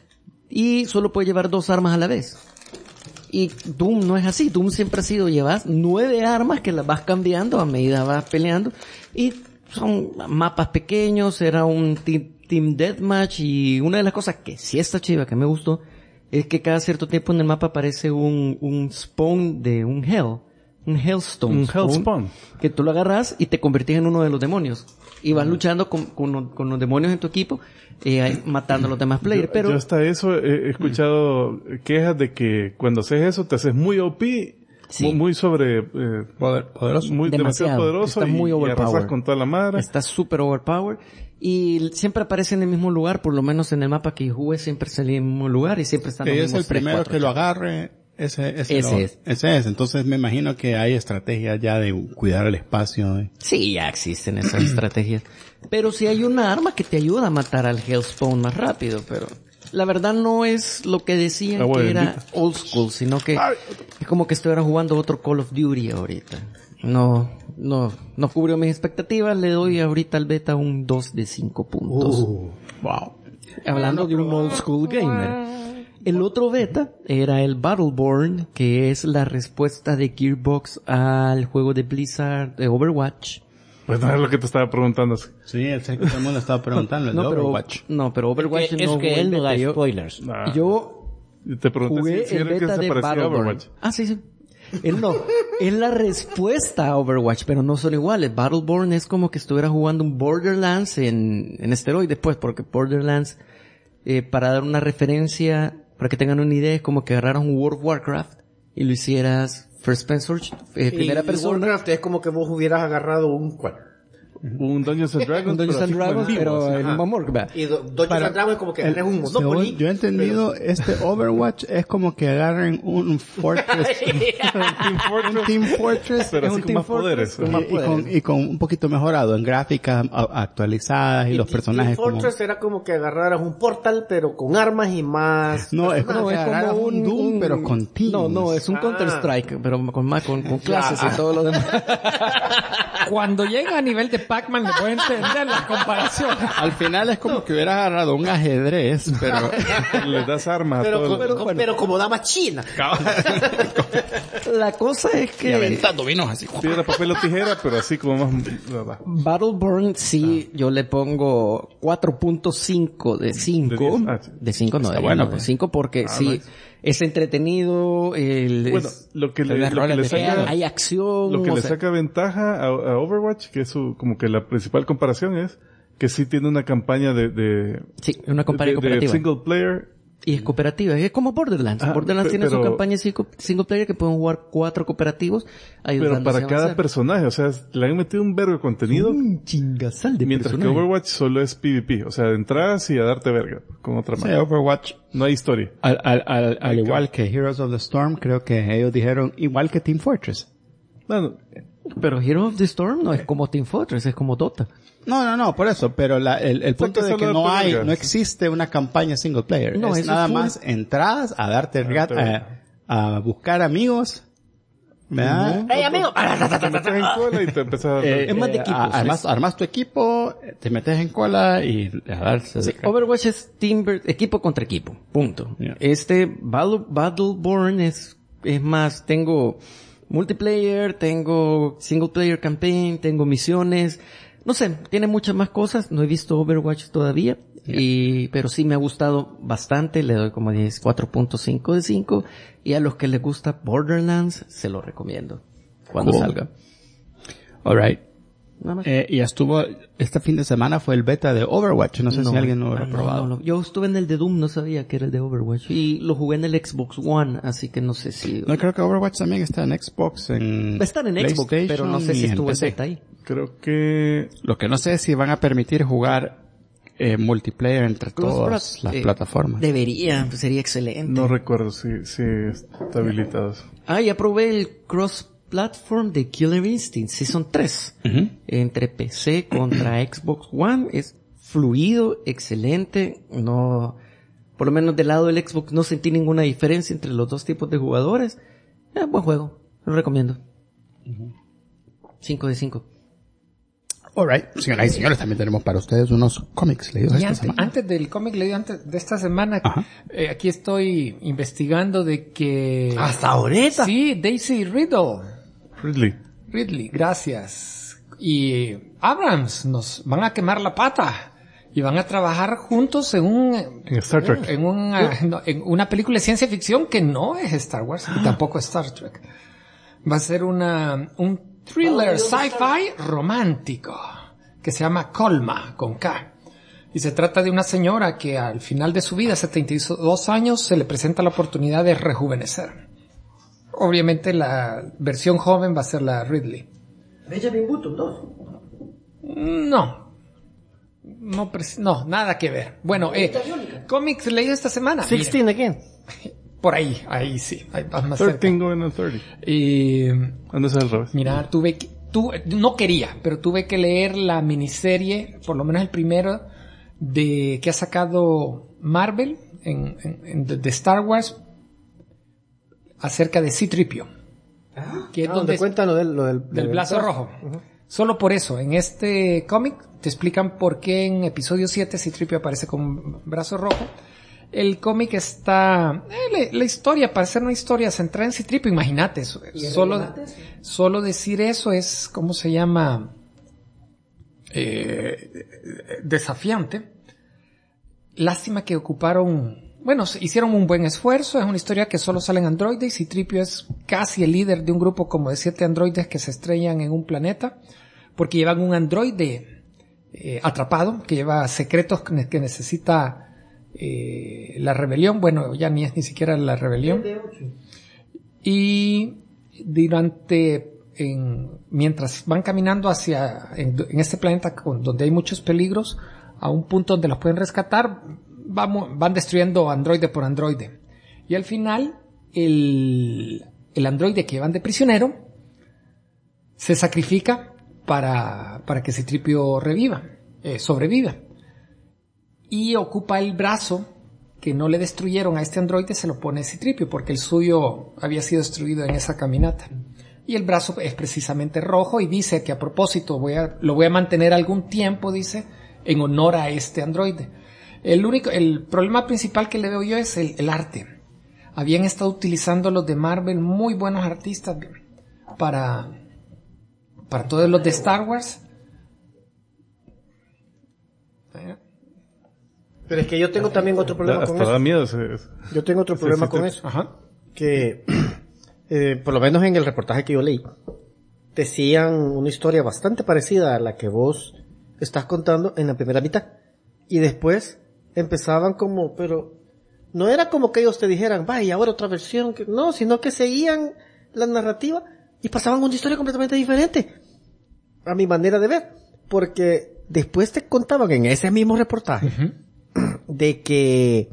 y solo puedes llevar 2 armas a la vez. Y Doom no es así, Doom siempre ha sido llevas 9 armas que las vas cambiando a medida vas peleando y son mapas pequeños, era un team deathmatch y una de las cosas que sí está chiva, que me gustó, es que cada cierto tiempo en el mapa aparece un spawn de un hellstone. Un hellspawn. Que tú lo agarras y te convertís en uno de los demonios. Y vas luchando con los demonios en tu equipo, matando a los demás players. Pero yo hasta eso he escuchado quejas de que cuando haces eso te haces muy OP. Sí. Muy poderoso, muy demasiado poderoso. Estás muy overpowered. Y arrasas con toda la madre. Estás súper overpowered. Y siempre aparece en el mismo lugar, por lo menos en el mapa que jugué siempre salía en el mismo lugar y siempre están los mismos. Es el primero que lo agarre. Ese es. Entonces me imagino que hay estrategias ya de cuidar el espacio. Sí, ya existen esas estrategias. Pero sí hay una arma que te ayuda a matar al Hellspawn más rápido, pero la verdad no es lo que decían que era old school, sino que es como que estuviera jugando otro Call of Duty ahorita. No cubrió mis expectativas, le doy ahorita al beta un 2 de 5 puntos. Wow. Hablando de un old school gamer. El otro beta era el Battleborn, que es la respuesta de Gearbox al juego de Blizzard de Overwatch. Pues no es lo que te estaba preguntando. Sí, es el que todo el mundo estaba preguntando, el de Overwatch. Pero Overwatch es que él no da spoilers. Yo te pregunté jugué si el beta de Battleborn. Ah, sí. Él no. Es la respuesta a Overwatch, pero no son iguales. Battleborn es como que estuviera jugando un Borderlands en esteroides, pues, porque Borderlands, para dar una referencia, para que tengan una idea, es como que agarraras un World of Warcraft y lo hicieras first person, primera persona. Warcraft es como que vos hubieras agarrado un Dungeons and Dragons. Un Dungeons and Dragons, pero en un Mamorg. Y Dungeons and Dragons es como que agarres un Monopoly. Yo he entendido, Overwatch es como que agarren un Fortress. un Team Fortress. Pero así con más poderes. Y con un poquito mejorado en gráficas actualizadas y los personajes. Team Fortress era como que agarraras un Portal, pero con armas y más. No, es como que agarraras un Doom, pero con teams. No, es un Counter-Strike, pero con clases y todo lo demás. Cuando llega a nivel de Pac-Man, voy a entender la comparación. Al final es como que hubieras agarrado un ajedrez, pero le das armas a todos. Pero como dama china. La cosa es que... Y aventando vinos así. Piedra, papel o tijera, pero así como más... Battleborn, sí, yo le pongo 4.5 de 5. De 5 no, de 5 porque sí... Nice. Es entretenido, lo que le saca, hay acción. Lo que le saca ventaja a Overwatch, que es como que la principal comparación es que sí tiene una campaña sí, una campaña cooperativa. De single player. Y es cooperativa, es como Borderlands. Borderlands tiene su campaña single player que pueden jugar 4 cooperativos. Pero para cada personaje, o sea, le han metido un vergo de contenido. Un chingasal de mientras personaje. que Overwatch solo es PvP, o sea, entras y a darte verga con otra mano. Sí, Overwatch. No hay historia. Al igual que Heroes of the Storm, creo que ellos dijeron igual que Team Fortress. Bueno, pero Heroes of the Storm no es como Team Fortress, es como Dota. No, por eso, pero el punto de que no existe una campaña single player. No, es nada más entradas a darte a buscar amigos. ¿Verdad? ¡Hey, amigo! Te metes en cola y te empiezas a... es más de equipos. Armas tu equipo, te metes en cola y a darse... Sí, Overwatch es equipo contra equipo. Punto. Yeah. Battleborn es más, multiplayer, tengo single player campaign, tengo misiones. No sé, tiene muchas más cosas. No he visto Overwatch todavía. Pero sí me ha gustado bastante. Le doy como 4.5 de 5. Y a los que les gusta Borderlands, se lo recomiendo. Cuando salga. Alright. Nada más. Y estuvo, este fin de semana fue el beta de Overwatch. No sé si alguien lo ha probado. No. Yo estuve en el de Doom, no sabía que era el de Overwatch. Y lo jugué en el Xbox One, así que no sé si... No, creo que Overwatch también está en Xbox, Va a estar en Xbox, pero no sé si estuvo el beta ahí. Creo que... Lo que no sé es si van a permitir jugar multiplayer entre todas las plataformas. Debería, pues sería excelente. No recuerdo si está habilitado eso. Ya probé el cross-platform de Killer Instinct Season 3. Entre PC contra Xbox One. Es fluido, excelente. No, por lo menos del lado del Xbox no sentí ninguna diferencia entre los dos tipos de jugadores. Buen juego, lo recomiendo. 5 de 5. Alright, señoras y señores, también tenemos para ustedes unos cómics leídos esta semana. Antes del cómic leído antes de esta semana, aquí estoy investigando de que... ¿Hasta ahorita? Sí, Daisy Ridley, gracias. Y Abrams nos van a quemar la pata. Y van a trabajar juntos en Star Trek. En una película de ciencia ficción que no es Star Wars, y tampoco es Star Trek. Va a ser un thriller sci-fi romántico que se llama Colma, con K. Y se trata de una señora que al final de su vida, 72 años, se le presenta la oportunidad de rejuvenecer. Obviamente la versión joven va a ser la Ridley. Benjamin Button 2. No, nada que ver. Bueno, cómics leído esta semana. 16 again. Por ahí sí. Ahí vas más 13 cerca. going on 30. ¿Dónde es al revés? Mira, no quería, pero tuve que leer la miniserie, por lo menos el primero, que ha sacado Marvel de Star Wars acerca de C-3PO. Que es donde cuentan lo del brazo rojo. Solo por eso, en este cómic te explican por qué en episodio 7 C-3PO aparece con brazo rojo. El cómic está... la historia, para ser una historia centrada en C-3PO, imagínate eso. Solo decir eso es, ¿cómo se llama? Desafiante. Lástima que hicieron un buen esfuerzo. Es una historia que solo salen androides. C-3PO es casi el líder de un grupo como de 7 androides que se estrellan en un planeta. Porque llevan un androide atrapado, que lleva secretos que necesita... la rebelión, bueno, ya ni es ni siquiera la rebelión. Y mientras van caminando en este planeta donde hay muchos peligros, a un punto donde los pueden rescatar, van destruyendo androide por androide. Y al final, el androide que llevan de prisionero se sacrifica para que C-3PO sobreviva. Y ocupa el brazo que no le destruyeron a este androide, se lo pone C-3PO porque el suyo había sido destruido en esa caminata. Y el brazo es precisamente rojo y dice que a propósito lo voy a mantener algún tiempo, dice, en honor a este androide. El problema principal que le veo yo es el arte. Habían estado utilizando los de Marvel muy buenos artistas para todos los de Star Wars. Pero es que yo tengo también otro problema con eso. Da miedo yo tengo otro problema con eso. Ajá. Que, por lo menos en el reportaje que yo leí, decían una historia bastante parecida a la que vos estás contando en la primera mitad. Y después empezaban pero no era como que ellos te dijeran, vaya, ahora otra versión. No, sino que seguían la narrativa y pasaban una historia completamente diferente. A mi manera de ver. Porque después te contaban en ese mismo reportaje de que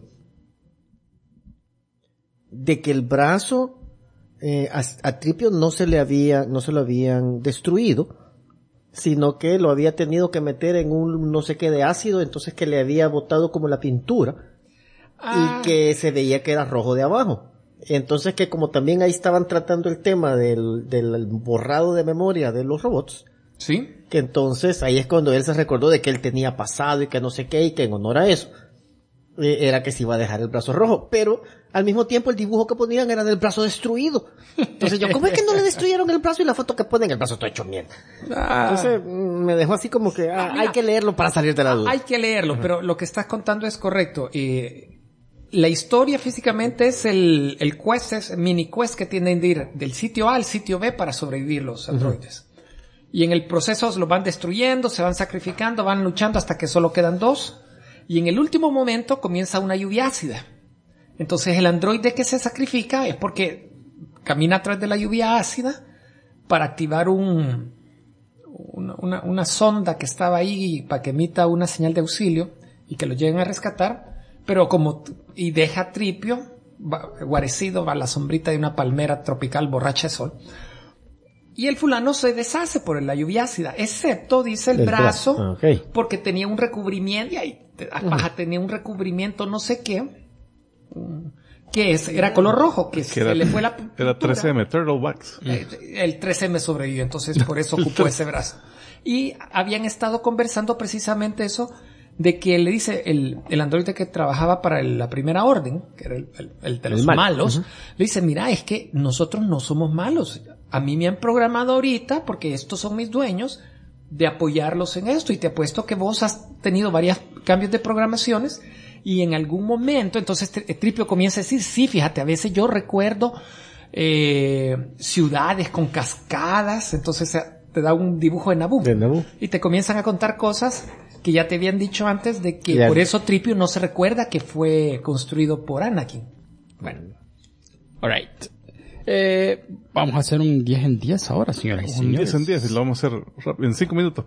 el brazo a Tripio no se lo habían destruido, sino que lo había tenido que meter en un no sé qué de ácido, entonces que le había botado como la pintura y que se veía que era rojo de abajo. Entonces que como también ahí estaban tratando el tema del borrado de memoria de los robots, sí, que entonces ahí es cuando él se recordó de que él tenía pasado y que no sé qué, y que en honor a eso era que se iba a dejar el brazo rojo. Pero al mismo tiempo el dibujo que ponían era del brazo destruido. Entonces yo, ¿cómo es que no le destruyeron el brazo y la foto que ponen el brazo está hecho mierda? Entonces me dejó así como que hay que leerlo para salir de la duda. Hay que leerlo, pero lo que estás contando es correcto. La historia físicamente es el quest, es mini quest que tienen de ir del sitio A al sitio B para sobrevivir los androides. Y en el proceso los van destruyendo, se van sacrificando, van luchando hasta que solo quedan 2. Y en el último momento comienza una lluvia ácida. Entonces el androide que se sacrifica es porque camina a través de la lluvia ácida para activar una sonda que estaba ahí para que emita una señal de auxilio y que lo lleguen a rescatar. Pero y deja a Tripio guarecido a la sombrita de una palmera tropical borracha de sol. Y el fulano se deshace por la lluvia ácida, excepto, dice, el brazo, porque tenía un recubrimiento, tenía un recubrimiento no sé qué, era color rojo, que se le fue la pintura. Era 3M, Turtle Wax. El 3M sobrevivió, entonces por eso ocupó ese brazo. Y habían estado conversando precisamente eso, de que le dice el androide que trabajaba para la primera orden, que era el de los malos, le dice, mira, es que nosotros no somos malos. A mí me han programado ahorita, porque estos son mis dueños, de apoyarlos en esto. Y te apuesto que vos has tenido varios cambios de programaciones y en algún momento, entonces Tripio comienza a decir, sí, fíjate, a veces yo recuerdo ciudades con cascadas, entonces te da un dibujo de Naboo. Y te comienzan a contar cosas que ya te habían dicho antes de que por eso Tripio no se recuerda que fue construido por Anakin. Bueno. Alright. Vamos a hacer un 10 en 10 ahora, señoras y señores. Un 10 en 10 y lo vamos a hacer en 5 minutos.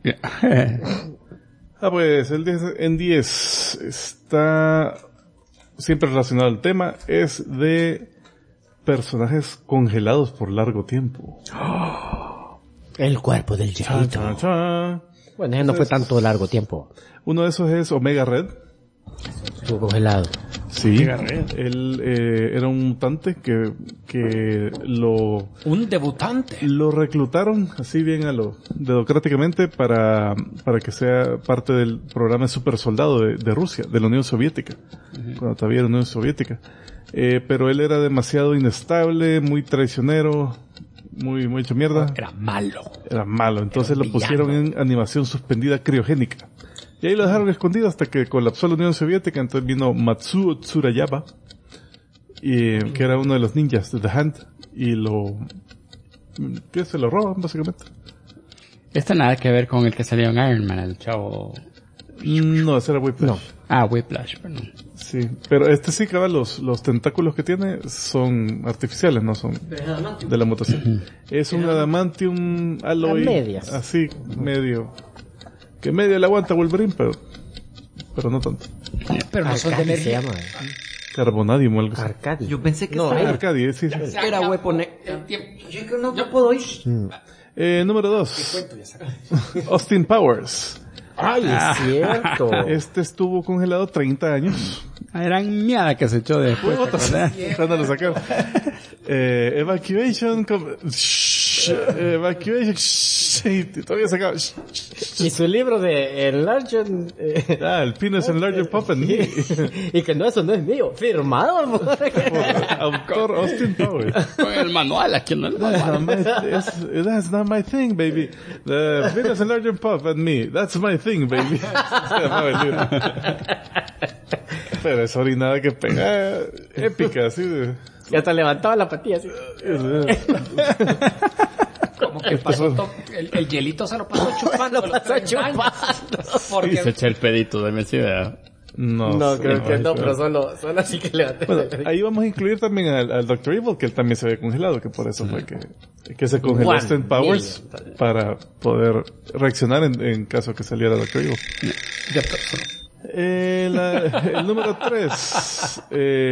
Pues el 10 en 10 está siempre relacionado al tema, es de personajes congelados por largo tiempo. El cuerpo del Hielito. Bueno, ese no fue tanto largo tiempo. Uno de esos es Omega Red. Estuvo congelado. Sí, él era un mutante que un debutante. Lo reclutaron así bien dedocráticamente para que sea parte del programa de super soldado de Rusia, de la Unión Soviética, cuando todavía era la Unión Soviética. Pero él era demasiado inestable, muy traicionero, muy hecho mierda. Era malo, entonces lo pusieron en animación suspendida criogénica. Y ahí lo dejaron escondido hasta que colapsó la Unión Soviética. Entonces vino Matsuo Tsurayaba, que era uno de los ninjas de The Hand, y se lo roban, básicamente. Esto nada que ver con el que salió en Iron Man, el chavo. No, ese era Whiplash. No. Whiplash, perdón. Sí, pero sí, cabal, los tentáculos que tiene son artificiales, no son de la mutación. Es un adamantium alloy. A medias. Así, medio. Que medio le aguanta Wolverine, pero no tanto. Pero no son de energía. Se llama. Carbonadium o algo así. Arcadio. Yo pensé que Arcadio, sí. era Weapon. Yo no puedo ir. Número 2. Austin Powers. Ay, es cierto. Este estuvo congelado 30 años. Eran mierda que se echó después. Cuando lo sacaron. Evacuation. Todavía sacaba. Y su libro de Enlarged... el Penis Enlarged Puppet. Y que eso no es mío. Firmado por autor Austin Powers. Con el manual, aquí no el manual. That's not my thing, baby. The Penis Enlarged Puppet and me. That's my thing, baby. Pero esa orinada que pega épica, así de... Y hasta levantaba la patilla así. Como que pasó el hielito se lo pasó chupando. Y se echa el pedito de Messi, ¿verdad? No, creo que no, pero solo así que levanté. Bueno, ahí vamos a incluir también al Dr. Evil, que él también se había congelado, que por eso fue que se congeló Austin Powers para poder reaccionar en caso que saliera Dr. Evil. El número 3.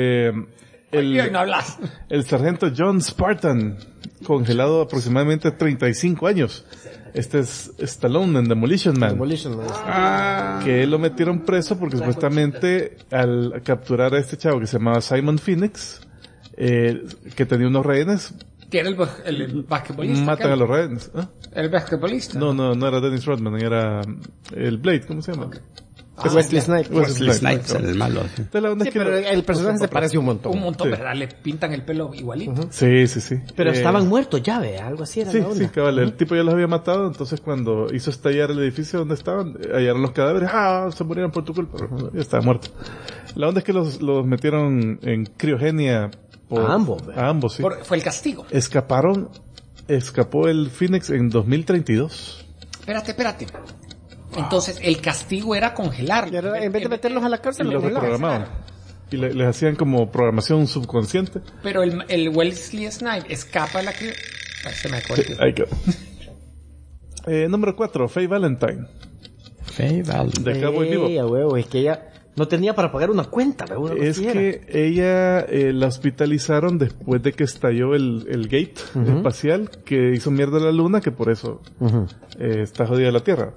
El sargento John Spartan, congelado aproximadamente 35 años. Este es Stallone en Demolition Man. Que lo metieron preso porque supuestamente al capturar a este chavo que se llamaba Simon Phoenix, que tenía unos rehenes, que era el basquetbolista. Matan a los rehenes. El basquetbolista. No era Dennis Rodman, era el Blade, ¿cómo se llama? Wesley Snipes. Wesley Snipes, el malo. Sí. Entonces, la onda es que pero el personaje se parece un montón. Un montón, ¿verdad? Le pintan el pelo igualito. Sí. Pero estaban muertos ya, ¿ve? Algo así era la onda. Sí, cabal. El tipo ya los había matado, entonces cuando hizo estallar el edificio donde estaban, hallaron los cadáveres. Se murieron por tu culpa. Ya estaba muerto. La onda es que los metieron en criogenia. A ambos, sí. Fue el castigo. Escapó el Phoenix en 2032. Espérate. Entonces, el castigo era congelarlo. En vez de meterlos a la cárcel, y los reprogramaban. Y les hacían como programación subconsciente. Pero el Wesley Snipes escapa de la que... se me acuerda. Sí, ahí quedó. Número 4, Faye Valentine. Faye Valentine. De Cowboy Bebop. Huevo, es que ella no tenía para pagar una cuenta, huevo. Es que ella la hospitalizaron después de que estalló el gate espacial que hizo mierda la luna, que por eso está jodida la Tierra.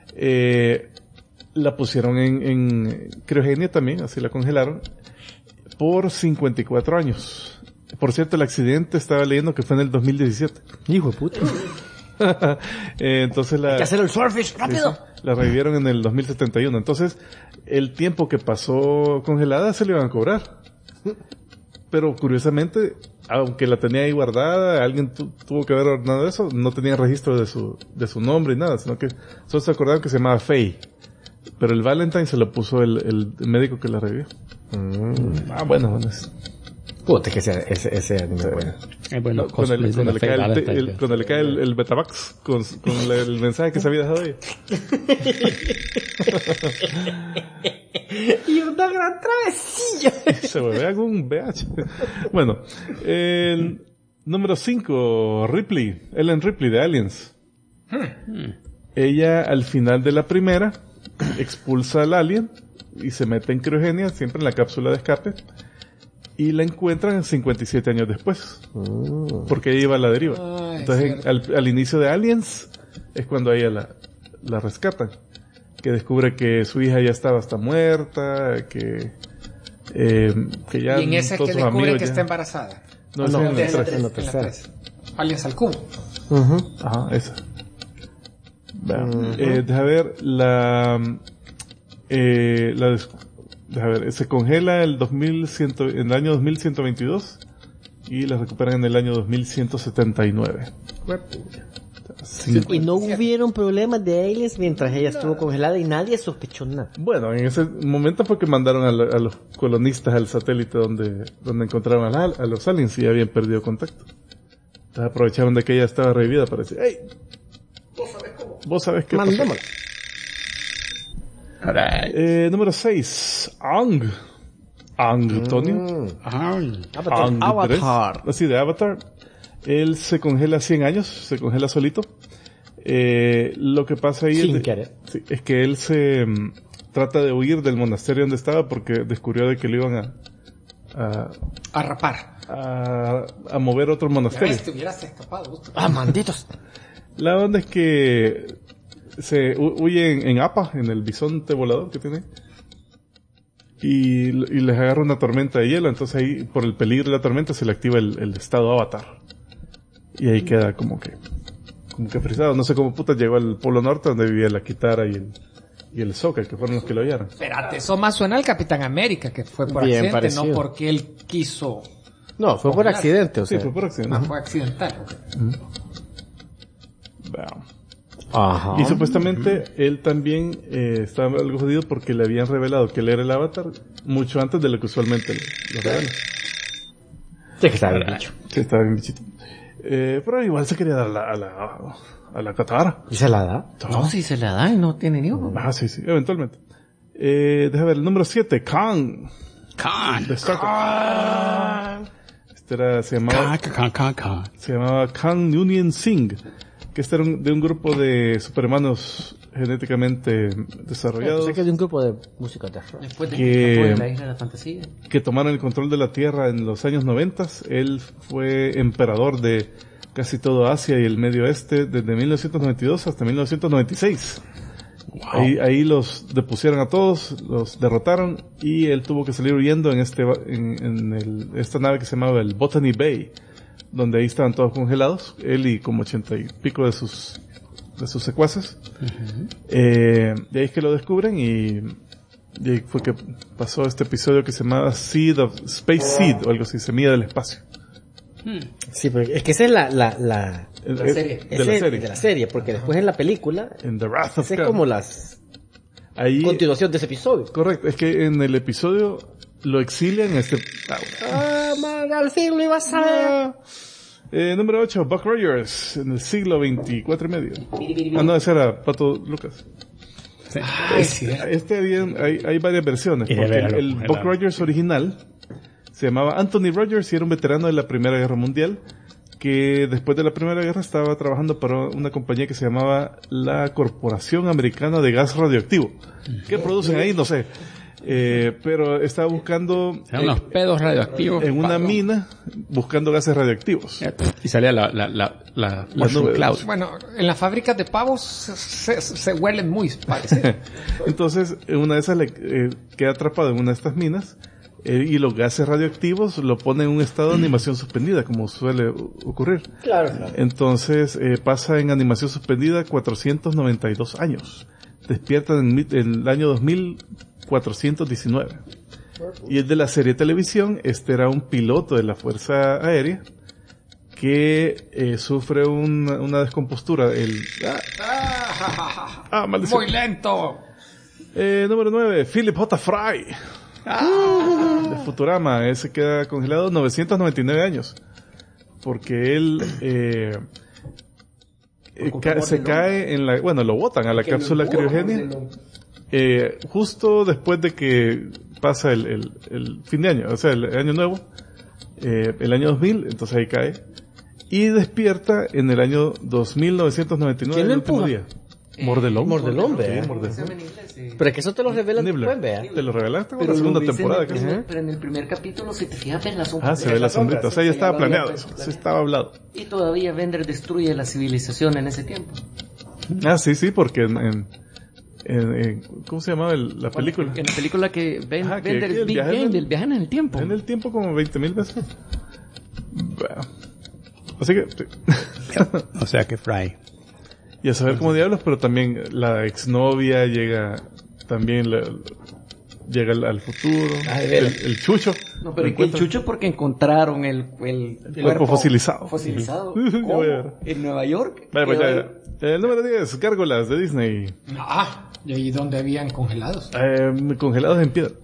La pusieron en criogenia también, así la congelaron, por 54 años. Por cierto, el accidente estaba leyendo que fue en el 2017. Hijo de puta. Entonces Hay que hacer el swordfish rápido. Sí, la revivieron en el 2071. Entonces, el tiempo que pasó congelada se le iban a cobrar. Pero curiosamente, aunque la tenía ahí guardada, alguien tuvo que haber ordenado eso, no tenía registro de su nombre y nada, sino que solo se acordaron que se llamaba Faye. Pero el Valentine se lo puso el médico que la revivió. Bueno. Puta, que ese anime bueno. Bueno, cuando le cae el Betamax con el mensaje que se había dejado ahí. Y una gran travesilla. Se vuelve algún VH. Bueno, el número 5, Ellen Ripley de Aliens. Ella al final de la primera expulsa al alien y se mete en criogenia, siempre en la cápsula de escape. Y la encuentran 57 años después. Porque ella iba a la deriva. Entonces, al inicio de Aliens, es cuando a ella la rescatan. Que descubre que su hija ya estaba hasta muerta, que ya... Y en ese que descubre que está embarazada. No, en la tercera. Aliens al cubo. Ajá, esa. Deja ver, se congela en el año 2122 y la recuperan en el año 2179. Y no hubieron problemas de aliens mientras ella estuvo congelada y nadie sospechó nada. Bueno, en ese momento fue que mandaron a los colonistas al satélite donde encontraron a los aliens y ya habían perdido contacto. Entonces aprovecharon de que ella estaba revivida para decir, ¡hey! ¿Vos sabés qué? Mandémosla. Número 6, Ang, Tonio. Avatar. Así de Avatar. Él se congela 100 años, se congela solito. Lo que pasa ahí es que él se trata de huir del monasterio donde estaba porque descubrió de que lo iban a rapar. A mover otro monasterio. Ya hubieras escapado. Malditos. La onda es que se huye en APA, en el bisonte volador que tiene. Y les agarra una tormenta de hielo, entonces ahí, por el peligro de la tormenta, se le activa el estado Avatar. Y ahí queda como que frisado. No sé cómo puta llegó al Polo Norte, donde vivía la Kitara y el Sokka, que fueron los que lo hallaron. Espérate, eso más suena al Capitán América, que fue por Bien accidente, parecido. no porque él quiso... No, fue por accidente, o sea. Sí, fue por accidente. Fue accidental. Ajá. Y supuestamente él también estaba algo jodido porque le habían revelado que él era el Avatar mucho antes de lo que usualmente lo revelan. Sí, que estaba bien bicho. Sí, estaba bien bichito. Pero igual se quería dar a la Katara. ¿Y se la da? No, si se la da y no tiene ni uno. Sí, eventualmente. Deja ver, el número 7, Khan. De Star Trek. Se llamaba Khan Union Singh, que este era de un grupo de superhumanos genéticamente desarrollados. Sé que es de un grupo de música de rock. Después de la isla de la fantasía. Que tomaron el control de la Tierra en los años 90. Él fue emperador de casi todo Asia y el Medio Oeste desde 1992 hasta 1996. Wow. Ahí los depusieron a todos, los derrotaron y él tuvo que salir huyendo en esta nave que se llamaba el Botany Bay, donde ahí estaban todos congelados, él y como 80 y pico de sus secuaces. De ahí es que lo descubren y Y fue que pasó este episodio que se llamaba Space Seed, o algo así, Semilla del Espacio. Sí, pero es que esa es la serie. De la serie, porque después en la película, En The Wrath of es God. como las Ahí, continuación de ese episodio. correcto, es que en el episodio lo exilian Man, al fin lo iba a saber. número 8, Buck Rogers, en el siglo 24 y medio. No, ese era Pato Lucas. Hay varias versiones, Y de porque verlo, el Buck Rogers original se llamaba Anthony Rogers y era un veterano de la Primera Guerra Mundial que después de la Primera Guerra estaba trabajando para una compañía que se llamaba la Corporación Americana de Gas Radioactivo. ¿Qué producen ahí? No sé. Pero estaba buscando Eran unos pedos radioactivos. en una mina buscando gases radioactivos. Y salía la mushroom nube. cloud. Bueno, en las fábricas de pavos se huelen muy parecidos. Entonces, una de esas queda atrapado en una de estas minas y los gases radioactivos lo ponen en un estado de animación suspendida, como suele ocurrir. Claro. Entonces, pasa en animación suspendida 492 años. Despierta en el año 2419. Y el de la serie de televisión, este era un piloto de la Fuerza Aérea que sufre una descompostura. Maldición. Muy lento. Número 9, Philip J. Fry. De Futurama. Ese queda congelado 999 años. Porque él se cae en lo botan a la cápsula criogenia. Justo después de que pasa el fin de año, o sea, el año nuevo, el año 2000, entonces ahí cae. Y despierta en el año 2999. ¿Quién lo el último empuja? día. Mordelón. Mordelón, vea. Sí, Mordelón. Pero es que eso te lo revelan Nibbler. después, vea. Te lo revelaste con Pero la segunda lo ves temporada. en el primer- Pero en el primer capítulo, si te fijas, ves la sombra. Se ve la sombrita. O sea, ya Sí, estaba ya lo había planeado eso. pensado. Sí estaba hablado. Y todavía Bender destruye la civilización en ese tiempo. Sí, porque en ¿cómo se llamaba la película? En la película que Ajá, que Bender el Big viaje Game, en el- el viaje en el tiempo. En el tiempo como 20,000 veces. Bueno. Así que, sí. O sea que Fry. Y a saber cómo diablos, pero también la exnovia llega, también llega al futuro. El chucho. No, pero Lo ¿y qué el encuentran. chucho? Porque encontraron el cuerpo fosilizado. Fosilizado. Ya ¿Cómo? voy a ver. En Nueva York. Vale, pues Quedó ya, ahí. El número 10, Gárgolas de Disney. ¿Y ahí donde habían congelados? Congelados en piedra.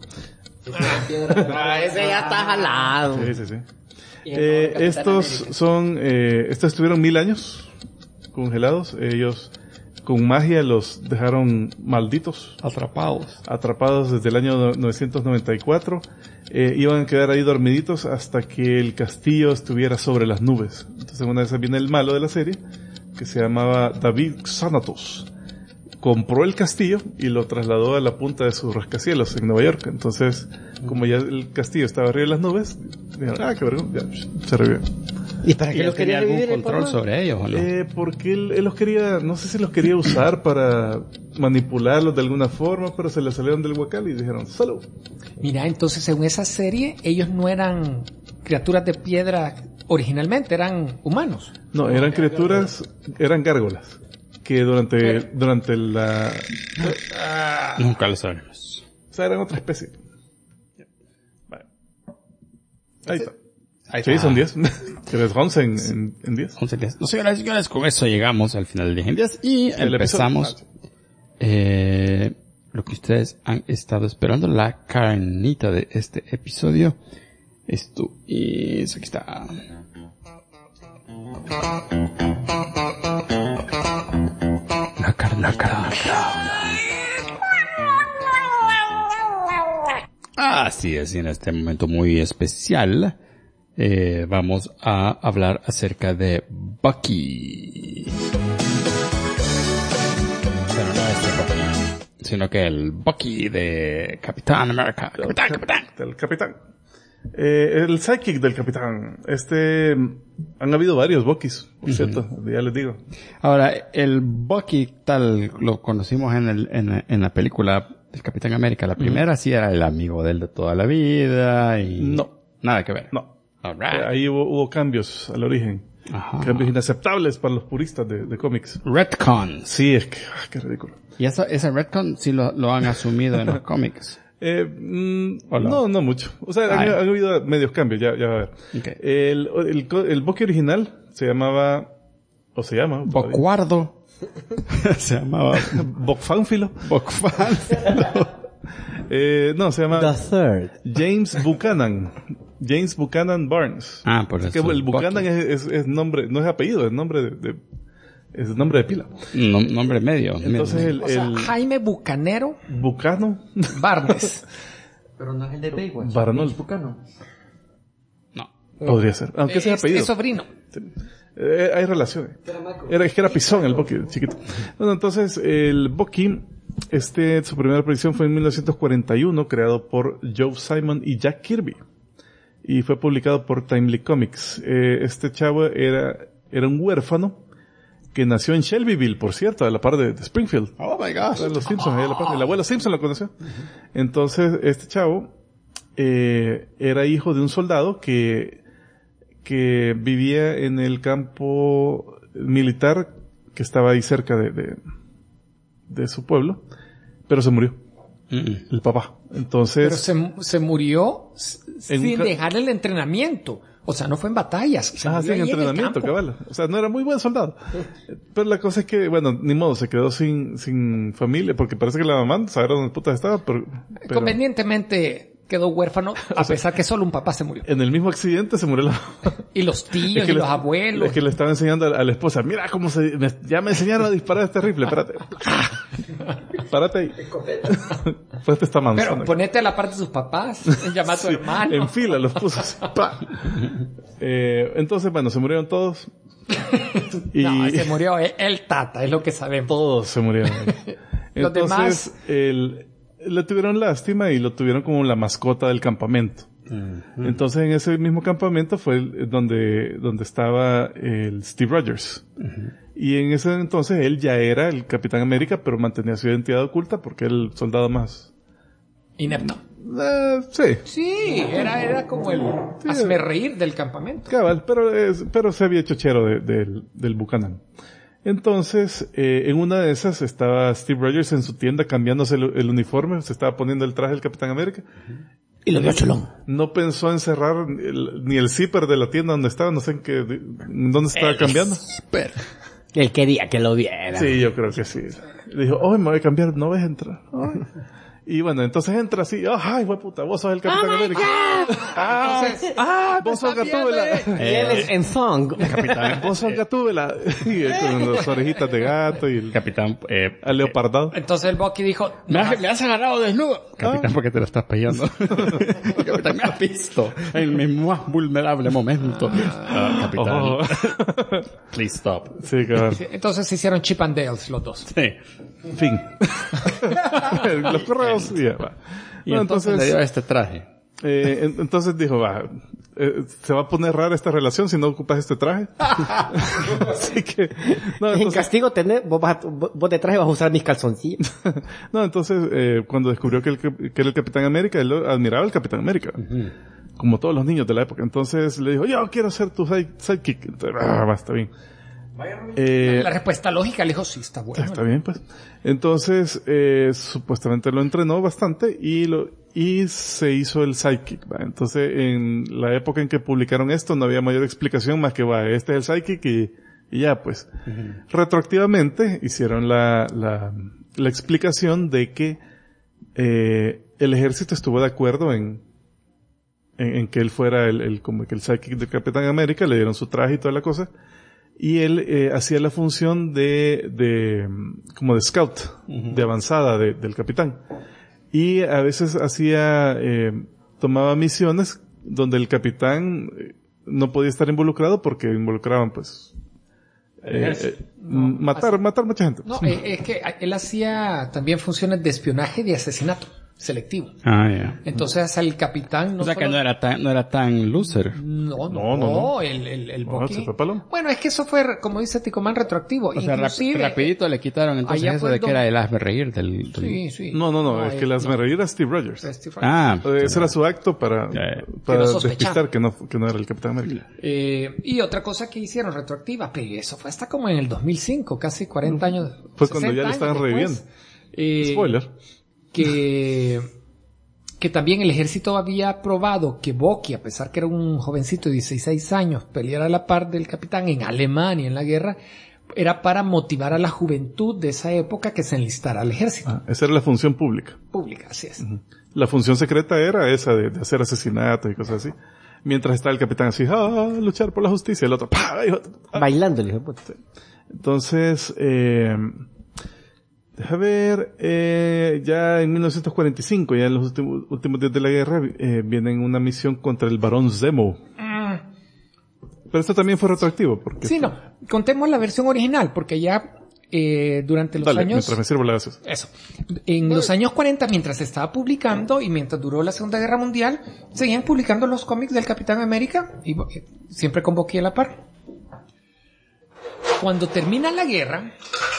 Ese ya está jalado. Sí. Y el Capitán Estos América. estos estuvieron 1000 años congelados. Ellos con magia los dejaron malditos, atrapados desde el año 994. Iban a quedar ahí dormiditos hasta que el castillo estuviera sobre las nubes. Entonces una vez viene el malo de la serie, que se llamaba David Xanatos. Compró el castillo y lo trasladó a la punta de sus rascacielos en Nueva York. Entonces, como ya el castillo estaba arriba de las nubes, dijeron, qué vergüenza, ya, se revivió. ¿Y para ¿Y qué él los tenía quería algún revivir el control papá? sobre ellos o no? Porque él los quería, no sé si los quería usar para manipularlos de alguna forma, pero se le salieron del huacal y dijeron, salud. Mira, entonces en esa serie ellos no eran criaturas de piedra originalmente, eran humanos. No, eran criaturas, eran gárgolas, que durante la... Nunca lo sabremos. O sea, eran otra especie. Vale. Ahí está. Ahí Sí, está. son 10. ¿Tienes 11 en 10? 11 días. No, señoras y señores, con eso llegamos al final del 10 días y El empezamos lo que ustedes han estado esperando, la carnita de este episodio. Esto es... Aquí está. La carne. Así es, y en este momento muy especial vamos a hablar acerca de Bucky. Pero no este Bucky, sino que el Bucky de Capitán América. Capitán. Del Capitán. El sidekick del Capitán. Han habido varios Buckys, por cierto, ya les digo. Ahora, el Bucky tal lo conocimos en la película del Capitán América. La primera sí era el amigo de él de toda la vida y... No. Nada que ver. No. All right. Ahí hubo cambios al origen. Ajá. Cambios inaceptables para los puristas de cómics. Retcons. Sí, es que, qué ridículo. Y ese retcon sí lo han asumido en los cómics. No mucho. O sea, han habido medios cambios, ya va a ver. Okay. El Bucky original se llama Bocuardo. Se llamaba Bocfánfilo. No, se llama The Third. James Buchanan Barnes. Por eso. Que el Buchanan es nombre, no es apellido, es nombre es nombre de pila. Nombre medio. Entonces Jaime Bucanero Bucano Barnes. Pero no es el de Baywatch. Barnold. Bucano. No. Podría ser, aunque sea apellido. Es sobrino. Hay relaciones. Es que era Pisón el Bucky, chiquito. Bueno, entonces el Bucky, su primera aparición fue en 1941, creado por Joe Simon y Jack Kirby. Y fue publicado por Timely Comics. Este chavo era un huérfano que nació en Shelbyville, por cierto, a la par de Springfield. Oh my gosh. Los Simpsons, ahí a la par. El abuelo Simpson lo conoció. Entonces, este chavo era hijo de un soldado que vivía en el campo militar que estaba ahí cerca de su pueblo, pero se murió. El papá. Entonces. Pero se murió sin dejar el entrenamiento. O sea, no fue en batallas. Sí, en entrenamiento, cabal. O sea, no era muy buen soldado. Pero la cosa es que, bueno, ni modo, se quedó sin familia, porque parece que la mamá sabía dónde puta estaba, pero... Convenientemente quedó huérfano, a pesar que solo un papá se murió. En el mismo accidente se murió la mamá. Y los tíos y los abuelos. Es que le estaba enseñando a la esposa, mira cómo ya me enseñaron a disparar este rifle, espérate. Párate ahí. Pues esta manzana. Pero ponete a la parte de sus papás, llama a tu hermano. En fila los puso así, entonces, bueno, se murieron todos. No, se murió el tata, es lo que sabemos. Todos se murieron. Los Entonces, demás... le tuvieron lástima y lo tuvieron como la mascota del campamento. Entonces, en ese mismo campamento fue donde estaba el Steve Rogers. Y en ese entonces él ya era el Capitán América, pero mantenía su identidad oculta porque era el soldado más... inepto. Sí. Sí, era como el hazme reír del campamento. Cabal, pero se había hecho chero del Buchanan. Entonces, en una de esas estaba Steve Rogers en su tienda cambiándose el uniforme, se estaba poniendo el traje del Capitán América. Y lo vio cholón. No pensó en cerrar ni el zipper de la tienda donde estaba, no sé en dónde estaba cambiando. Zipper. Él quería que lo viera. Sí, yo creo que sí. Le dijo, me voy a cambiar, no ves entrar. Y bueno, entonces entra así, ¡ay, puta! Vos sos el Capitán América. Vos sos Gatúbela. Él es en Thong. Vos sos Gatúbela. Con las orejitas de gato y el Capitán, al leopardado. Entonces el Bucky dijo, me has agarrado desnudo. Capitán, ¿por qué te lo estás peleando? Capitán, me has visto en mi más vulnerable momento. Capitán. Please stop. Sí, claro. Entonces se hicieron Chip and Dales los dos. Sí. Fin. Los correos. Y entonces le dio este traje. Entonces dijo, se va a poner rara esta relación si no ocupas este traje. Así que... En castigo vos de traje vas a usar mis calzoncillos. No, entonces cuando descubrió que era el Capitán América, él admiraba al Capitán América. Como todos los niños de la época. Entonces le dijo, yo quiero ser tu sidekick. Entonces, está bien. La respuesta lógica le dijo, sí, está bueno. Está bien, pues. Entonces, supuestamente lo entrenó bastante y se hizo el sidekick, ¿va? Entonces, en la época en que publicaron esto, no había mayor explicación más que, este es el sidekick y ya, pues. Retroactivamente, hicieron la explicación de que, el ejército estuvo de acuerdo en que él fuera como que el sidekick del Capitán América, le dieron su traje y toda la cosa. Y él hacía la función como de scout, de avanzada del capitán. Y a veces tomaba misiones donde el capitán no podía estar involucrado porque involucraban, pues, matar mucha gente. No, es que él hacía también funciones de espionaje y de asesinato. selectivo. Ya. Entonces al capitán o sea que no era tan loser. No. El Bucky. Se fue paloma. Bueno, es que eso fue, como dice Ticomán, retroactivo. O sea, inclusive, rapidito le quitaron entonces eso de que era el hazmerreír del... Sí. No, es que el hazmerreír era Steve Rogers. Ese era su acto para despistar que no era el Capitán América. Y otra cosa que hicieron retroactiva, pero eso fue hasta como en el 2005, casi 40 años. Fue cuando ya lo estaban reviviendo. Spoiler. Que también el ejército había probado que Bucky, a pesar que era un jovencito de 16 años, peleara a la par del capitán en Alemania en la guerra, era para motivar a la juventud de esa época que se enlistara al ejército. Esa era la función pública. Así es. La función secreta era esa de hacer asesinatos y cosas así. Mientras está el capitán así, luchar por la justicia, el otro, bailando, hijo de puta. Entonces, deja ver, ya en 1945, ya en los últimos días de la guerra, vienen una misión contra el Barón Zemo. Pero esto también fue retroactivo. Porque contemos la versión original, porque ya durante los años... mientras me sirvo la gaseosa. Eso. En los años 40, mientras se estaba publicando y mientras duró la Segunda Guerra Mundial, seguían publicando los cómics del Capitán América y siempre con Bucky a la par. Cuando termina la guerra,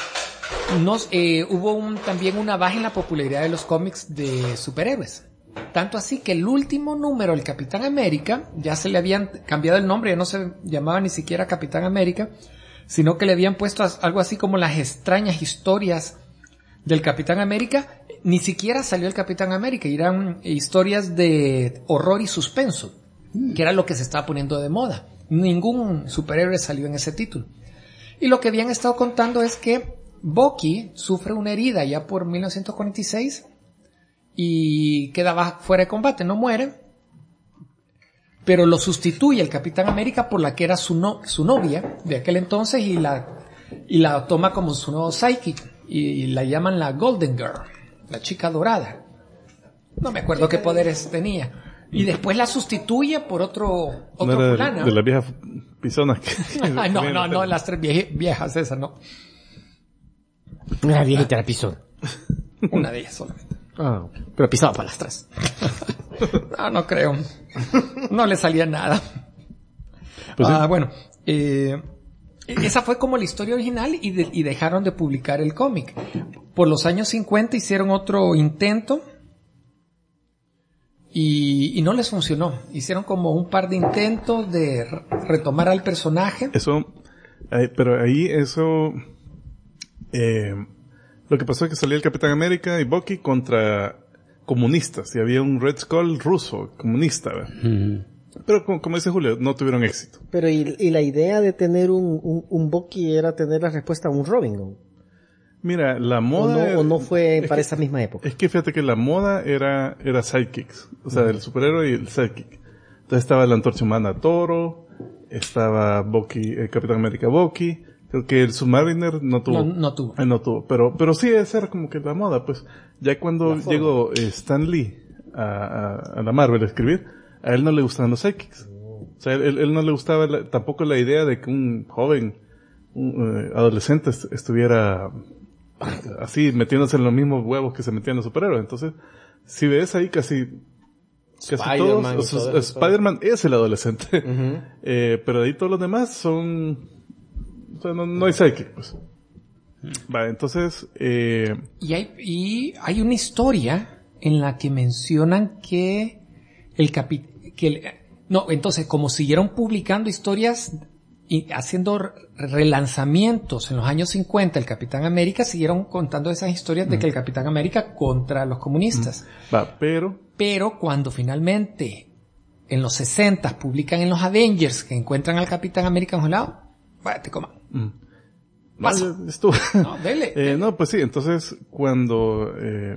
hubo también una baja en la popularidad de los cómics de superhéroes. Tanto así que el último número del Capitán América, ya se le habían cambiado el nombre, ya no se llamaba ni siquiera Capitán América, sino que le habían puesto algo así como las extrañas historias del Capitán América. Ni siquiera salió el Capitán América, eran historias de horror y suspenso, que era lo que se estaba poniendo de moda. Ningún superhéroe salió en ese título. Y lo que habían estado contando es que Bucky sufre una herida ya por 1946 y queda fuera de combate, no muere, pero lo sustituye el Capitán América por la que era su novia de aquel entonces y la toma como su nuevo sidekick y la llaman la Golden Girl, la chica dorada. No me acuerdo qué poderes tenía. Y después la sustituye por otro fulano. De la vieja pisona que... no, las tres viejas esas, no. Una viejita la pisó. Una de ellas solamente. Pero pisaba para las tres. No creo. No le salía nada. Pues sí. Bueno, esa fue como la historia original y dejaron de publicar el cómic. Por los años 50 hicieron otro intento y no les funcionó. Hicieron como un par de intentos de retomar al personaje. Pero ahí lo que pasó es que salía el Capitán América y Bucky contra comunistas y había un Red Skull ruso, comunista, ¿verdad? Pero como dice Julio, no tuvieron éxito. Pero y la idea de tener un Bucky era tener la respuesta a un Robin, ¿no? Mira, la moda... ¿O no fue para esa misma época? Es que fíjate que la moda era sidekicks, o sea, el superhéroe y el sidekick. Entonces estaba la Antorcha Humana Toro, estaba Bucky, el Capitán América Bucky. Creo que el Submariner no tuvo. No tuvo. No tuvo. Pero sí, esa era como que la moda, pues. Ya cuando llegó Stan Lee a la Marvel a escribir, a él no le gustaban los sidekicks. O sea, él no le gustaba tampoco la idea de que un joven, adolescente estuviera así metiéndose en los mismos huevos que se metían los superhéroes. Entonces, si ves ahí casi todos, Spider-Man es el adolescente. Uh-huh. Pero de ahí todos los demás son... O sea, no hay sidekick, pues. Vale, entonces... Y hay una historia en la que mencionan que entonces, como siguieron publicando historias y haciendo relanzamientos en los años 50, el Capitán América, siguieron contando esas historias de que el Capitán América contra los comunistas. Pero cuando finalmente, en los 60, publican en los Avengers que encuentran al Capitán América congelado, te coman. No, dele. No, pues sí, entonces cuando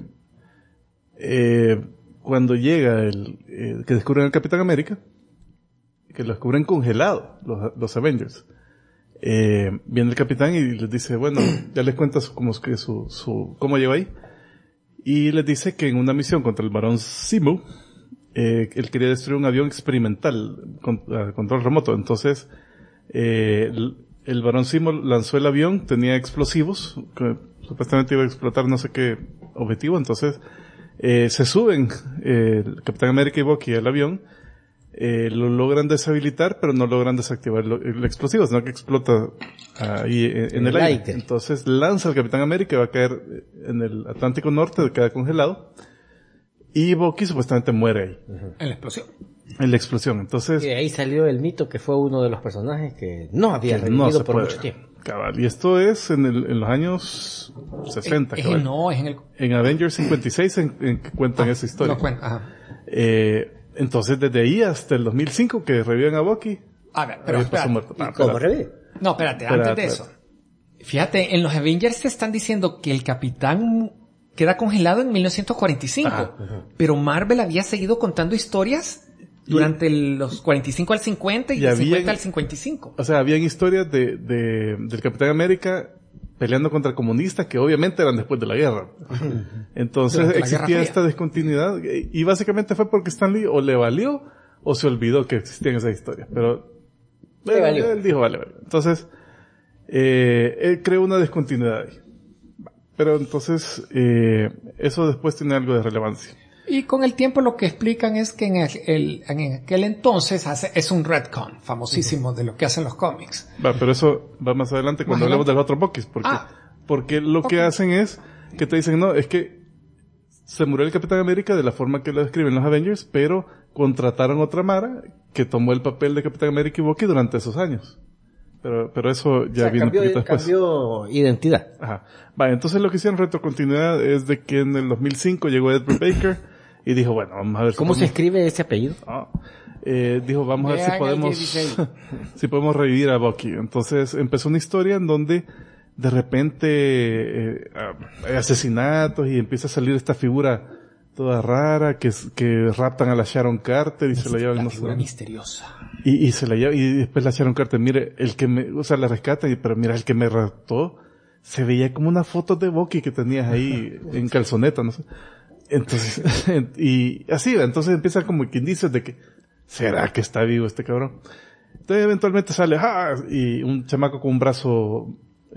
llega que descubren al Capitán América, que lo descubren congelado, los Avengers, viene el Capitán y les dice, bueno, ya les cuenta cómo llegó ahí, y les dice que en una misión contra el Barón Zemo, él quería destruir un avión experimental a control remoto. Entonces el Barón Zemo lanzó el avión, tenía explosivos que supuestamente iba a explotar no sé qué objetivo. Entonces Se suben el Capitán América y Bucky al avión, lo logran deshabilitar, pero no logran desactivar el explosivo, sino que explota ahí en el aire. Entonces lanza al Capitán América y va a caer en el Atlántico Norte, queda congelado, y Bucky supuestamente muere ahí. En la explosión. En la explosión. Entonces, y de ahí salió el mito que fue uno de los personajes que no había revivido por mucho tiempo. Cabal. Y esto es en los años 60. En Avengers 56 en que cuentan esa historia. No cuenta, ajá. Entonces, desde ahí hasta el 2005 que reviven a Bucky. A ver, pero ¿Cómo revive? No, espérate, antes de eso. Fíjate, en los Avengers te están diciendo que el Capitán queda congelado en 1945. Pero Marvel había seguido contando historias durante los 45 al 50 y del 50 al 55. O sea, habían historias del Capitán América peleando contra comunistas que obviamente eran después de la guerra. Entonces existía esta descontinuidad y básicamente fue porque Stan Lee o le valió o se olvidó que existían esas historias. Pero él dijo vale. Entonces él creó una descontinuidad ahí. Pero entonces eso después tiene algo de relevancia. Y con el tiempo lo que explican es que en aquel entonces es un retcon famosísimo de lo que hacen los cómics. Pero eso va más adelante cuando hablemos de los otros Buckys. Porque lo que hacen es que te dicen, no, es que se murió el Capitán América de la forma que lo describen los Avengers, pero contrataron otra Mara que tomó el papel de Capitán América y Bucky durante esos años. Pero eso ya viene un poquito después. Cambió identidad. Ajá. Entonces lo que hicieron retrocontinuidad es de que en el 2005 llegó Edward Baker y dijo, bueno, vamos a ver ¿Cómo se escribe ese apellido? Dijo, vamos a ver si podemos revivir a Bucky. Entonces empezó una historia en donde de repente hay asesinatos y empieza a salir esta figura toda rara que raptan a la Sharon Carter y se la llevan. La figura misteriosa. Y se la lleva, y después la Sharon Carter, mire, la rescatan, pero mira, el que me raptó, se veía como una foto de Bucky que tenías ahí en calzoneta, no sé. Entonces, y así, entonces empieza como que indicios de que, ¿será que está vivo este cabrón? Entonces eventualmente sale, y un chamaco con un brazo,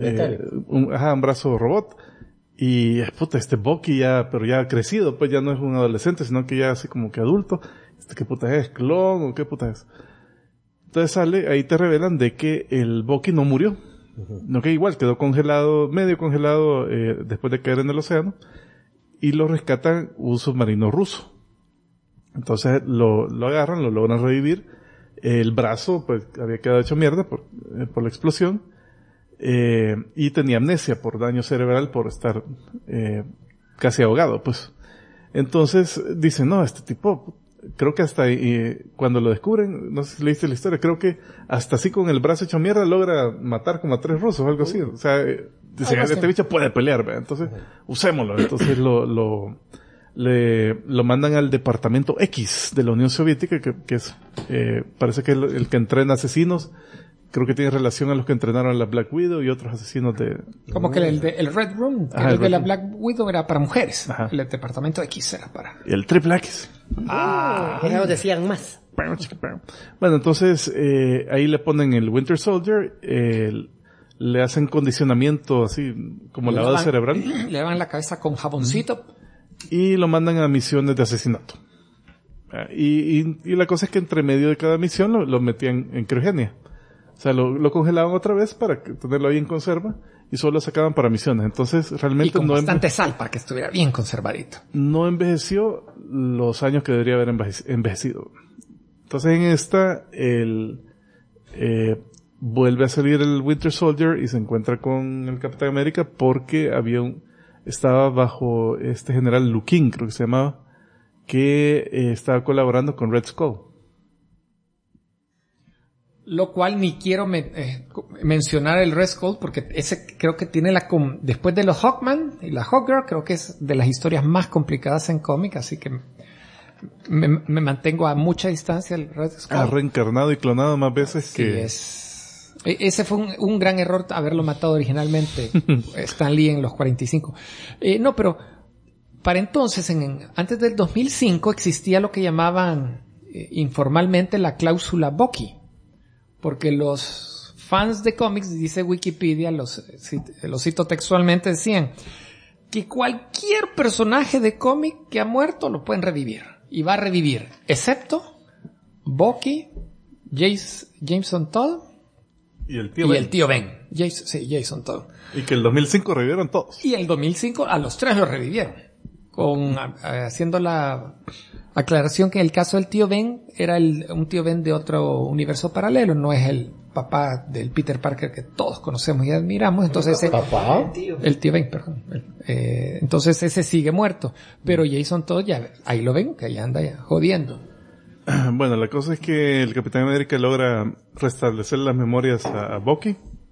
un brazo robot, y este Bucky pero ya ha crecido, pues ya no es un adolescente, sino que ya así como que adulto. ¿Qué puta es? ¿Clon o qué puta es? Entonces ahí te revelan de que el Bucky no murió. No, que igual quedó congelado, medio congelado, después de caer en el océano, y lo rescatan un submarino ruso. Entonces lo agarran, lo logran revivir. El brazo, pues, había quedado hecho mierda por la explosión. Y tenía amnesia por daño cerebral por estar casi ahogado, pues. Entonces dicen, no, este tipo, creo que hasta cuando lo descubren, no sé si leíste la historia, creo que hasta así con el brazo hecho mierda logra matar como a 3 rusos o algo así. O sea, dicen, este bicho puede pelear, ¿verdad? Entonces usémoslo. Entonces lo mandan al departamento X de la Unión Soviética, que es parece que es el que entrena asesinos. Creo que tiene relación a los que entrenaron a la Black Widow y otros asesinos de... Como que el Red Room, el de la Black Widow era para mujeres. Ajá. El departamento X era para... Y el Triple X. Ellos decían más. Bueno, entonces ahí le ponen el Winter Soldier, le hacen condicionamiento así como lavado cerebral. Le lavan la cabeza con jaboncito. Y lo mandan a misiones de asesinato. Y la cosa es que entre medio de cada misión lo metían en criogenia. O sea, lo congelaban otra vez para tenerlo ahí en conserva y solo lo sacaban para misiones. Entonces, realmente y con bastante sal para que estuviera bien conservadito. No envejeció los años que debería haber envejecido. Entonces, en esta, vuelve a salir el Winter Soldier y se encuentra con el Capitán América porque estaba bajo este general Lukin, creo que se llamaba, que estaba colaborando con Red Skull. Lo cual ni quiero mencionar el Red Skull porque ese creo que tiene después de los Hawkman y la Hawkgirl, creo que es de las historias más complicadas en cómic, así que me mantengo a mucha distancia del Red Skull. Ha reencarnado y clonado más veces que... Ese fue un gran error haberlo matado originalmente Stan Lee en los 45. No, pero para entonces, antes del 2005 existía lo que llamaban informalmente la cláusula Bucky. Porque los fans de cómics, dice Wikipedia, los cito textualmente, decían, que cualquier personaje de cómic que ha muerto lo pueden revivir. Y va a revivir, excepto Bucky, Jameson Todd y el tío Ben. Jason Todd. Y que el 2005 revivieron todos. Y el 2005 a los 3 lo revivieron. Haciendo la aclaración que en el caso del tío Ben era un tío Ben de otro universo paralelo, no es el papá del Peter Parker que todos conocemos y admiramos. Entonces el tío Ben, perdón. Entonces ese sigue muerto. Pero Jason Todd ya, ahí lo ven, que ya anda ya jodiendo. Bueno, la cosa es que el Capitán América logra restablecer las memorias a Bucky.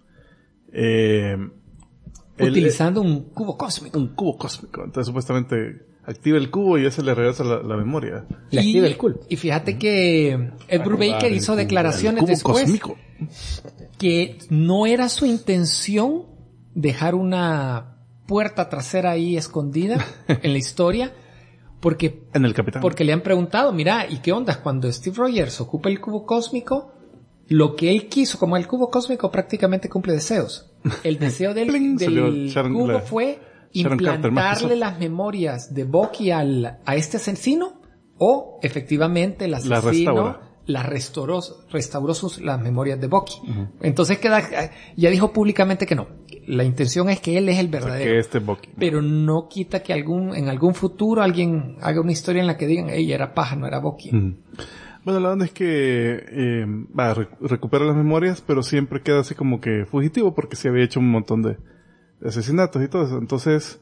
Utilizando un cubo cósmico. Un cubo cósmico. Entonces supuestamente activa el cubo y ese le regresa la memoria. Le activa el cubo. Y fíjate que Ed Brubaker hizo declaraciones después cósmico. Que no era su intención dejar una puerta trasera ahí escondida en la historia. Porque, en el Capitán. Porque le han preguntado, mira, ¿y qué onda? Cuando Steve Rogers ocupa el cubo cósmico, lo que él quiso, como el cubo cósmico prácticamente cumple deseos. El deseo del cubo fue implantarle las memorias de Bucky a este asesino, o efectivamente el asesino restauró las memorias de Bucky. Uh-huh. Entonces ya dijo públicamente que no. La intención es que él es el verdadero. Que Bucky. Pero no quita que en algún futuro alguien haga una historia en la que digan, ella era paja, no era Bucky. Uh-huh. Bueno, la onda es que recupera las memorias, pero siempre queda así como que fugitivo porque sí había hecho un montón de asesinatos y todo eso. Entonces,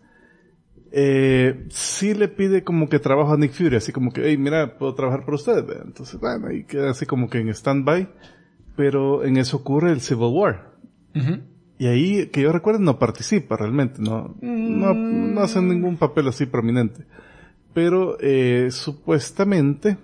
sí le pide como que trabajo a Nick Fury, así como que, hey, mira, puedo trabajar por usted. Entonces, bueno, ahí queda así como que en stand-by, pero en eso ocurre el Civil War. Uh-huh. Y ahí, que yo recuerdo, no participa realmente, no hace ningún papel así prominente. Pero, supuestamente,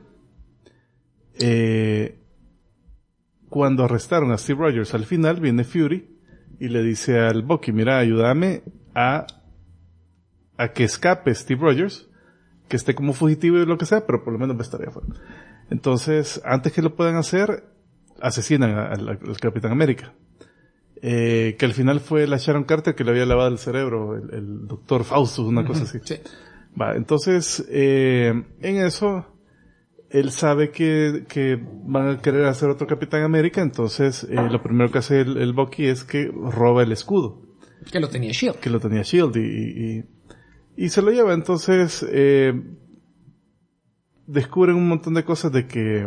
cuando arrestaron a Steve Rogers, al final viene Fury y le dice al Bucky, mira, ayúdame a que escape Steve Rogers, que esté como fugitivo y lo que sea, pero por lo menos va a estar ahí afuera. Entonces, antes que lo puedan hacer, asesinan al Capitán América. Que al final fue la Sharon Carter que le había lavado el cerebro, el doctor Faustus, una cosa así. Sí. Va, entonces, en eso, él sabe que van a querer hacer otro Capitán América, entonces lo primero que hace el Bucky es que roba el escudo. Que lo tenía S.H.I.E.L.D. Que lo tenía S.H.I.E.L.D. y se lo lleva, entonces descubren un montón de cosas de que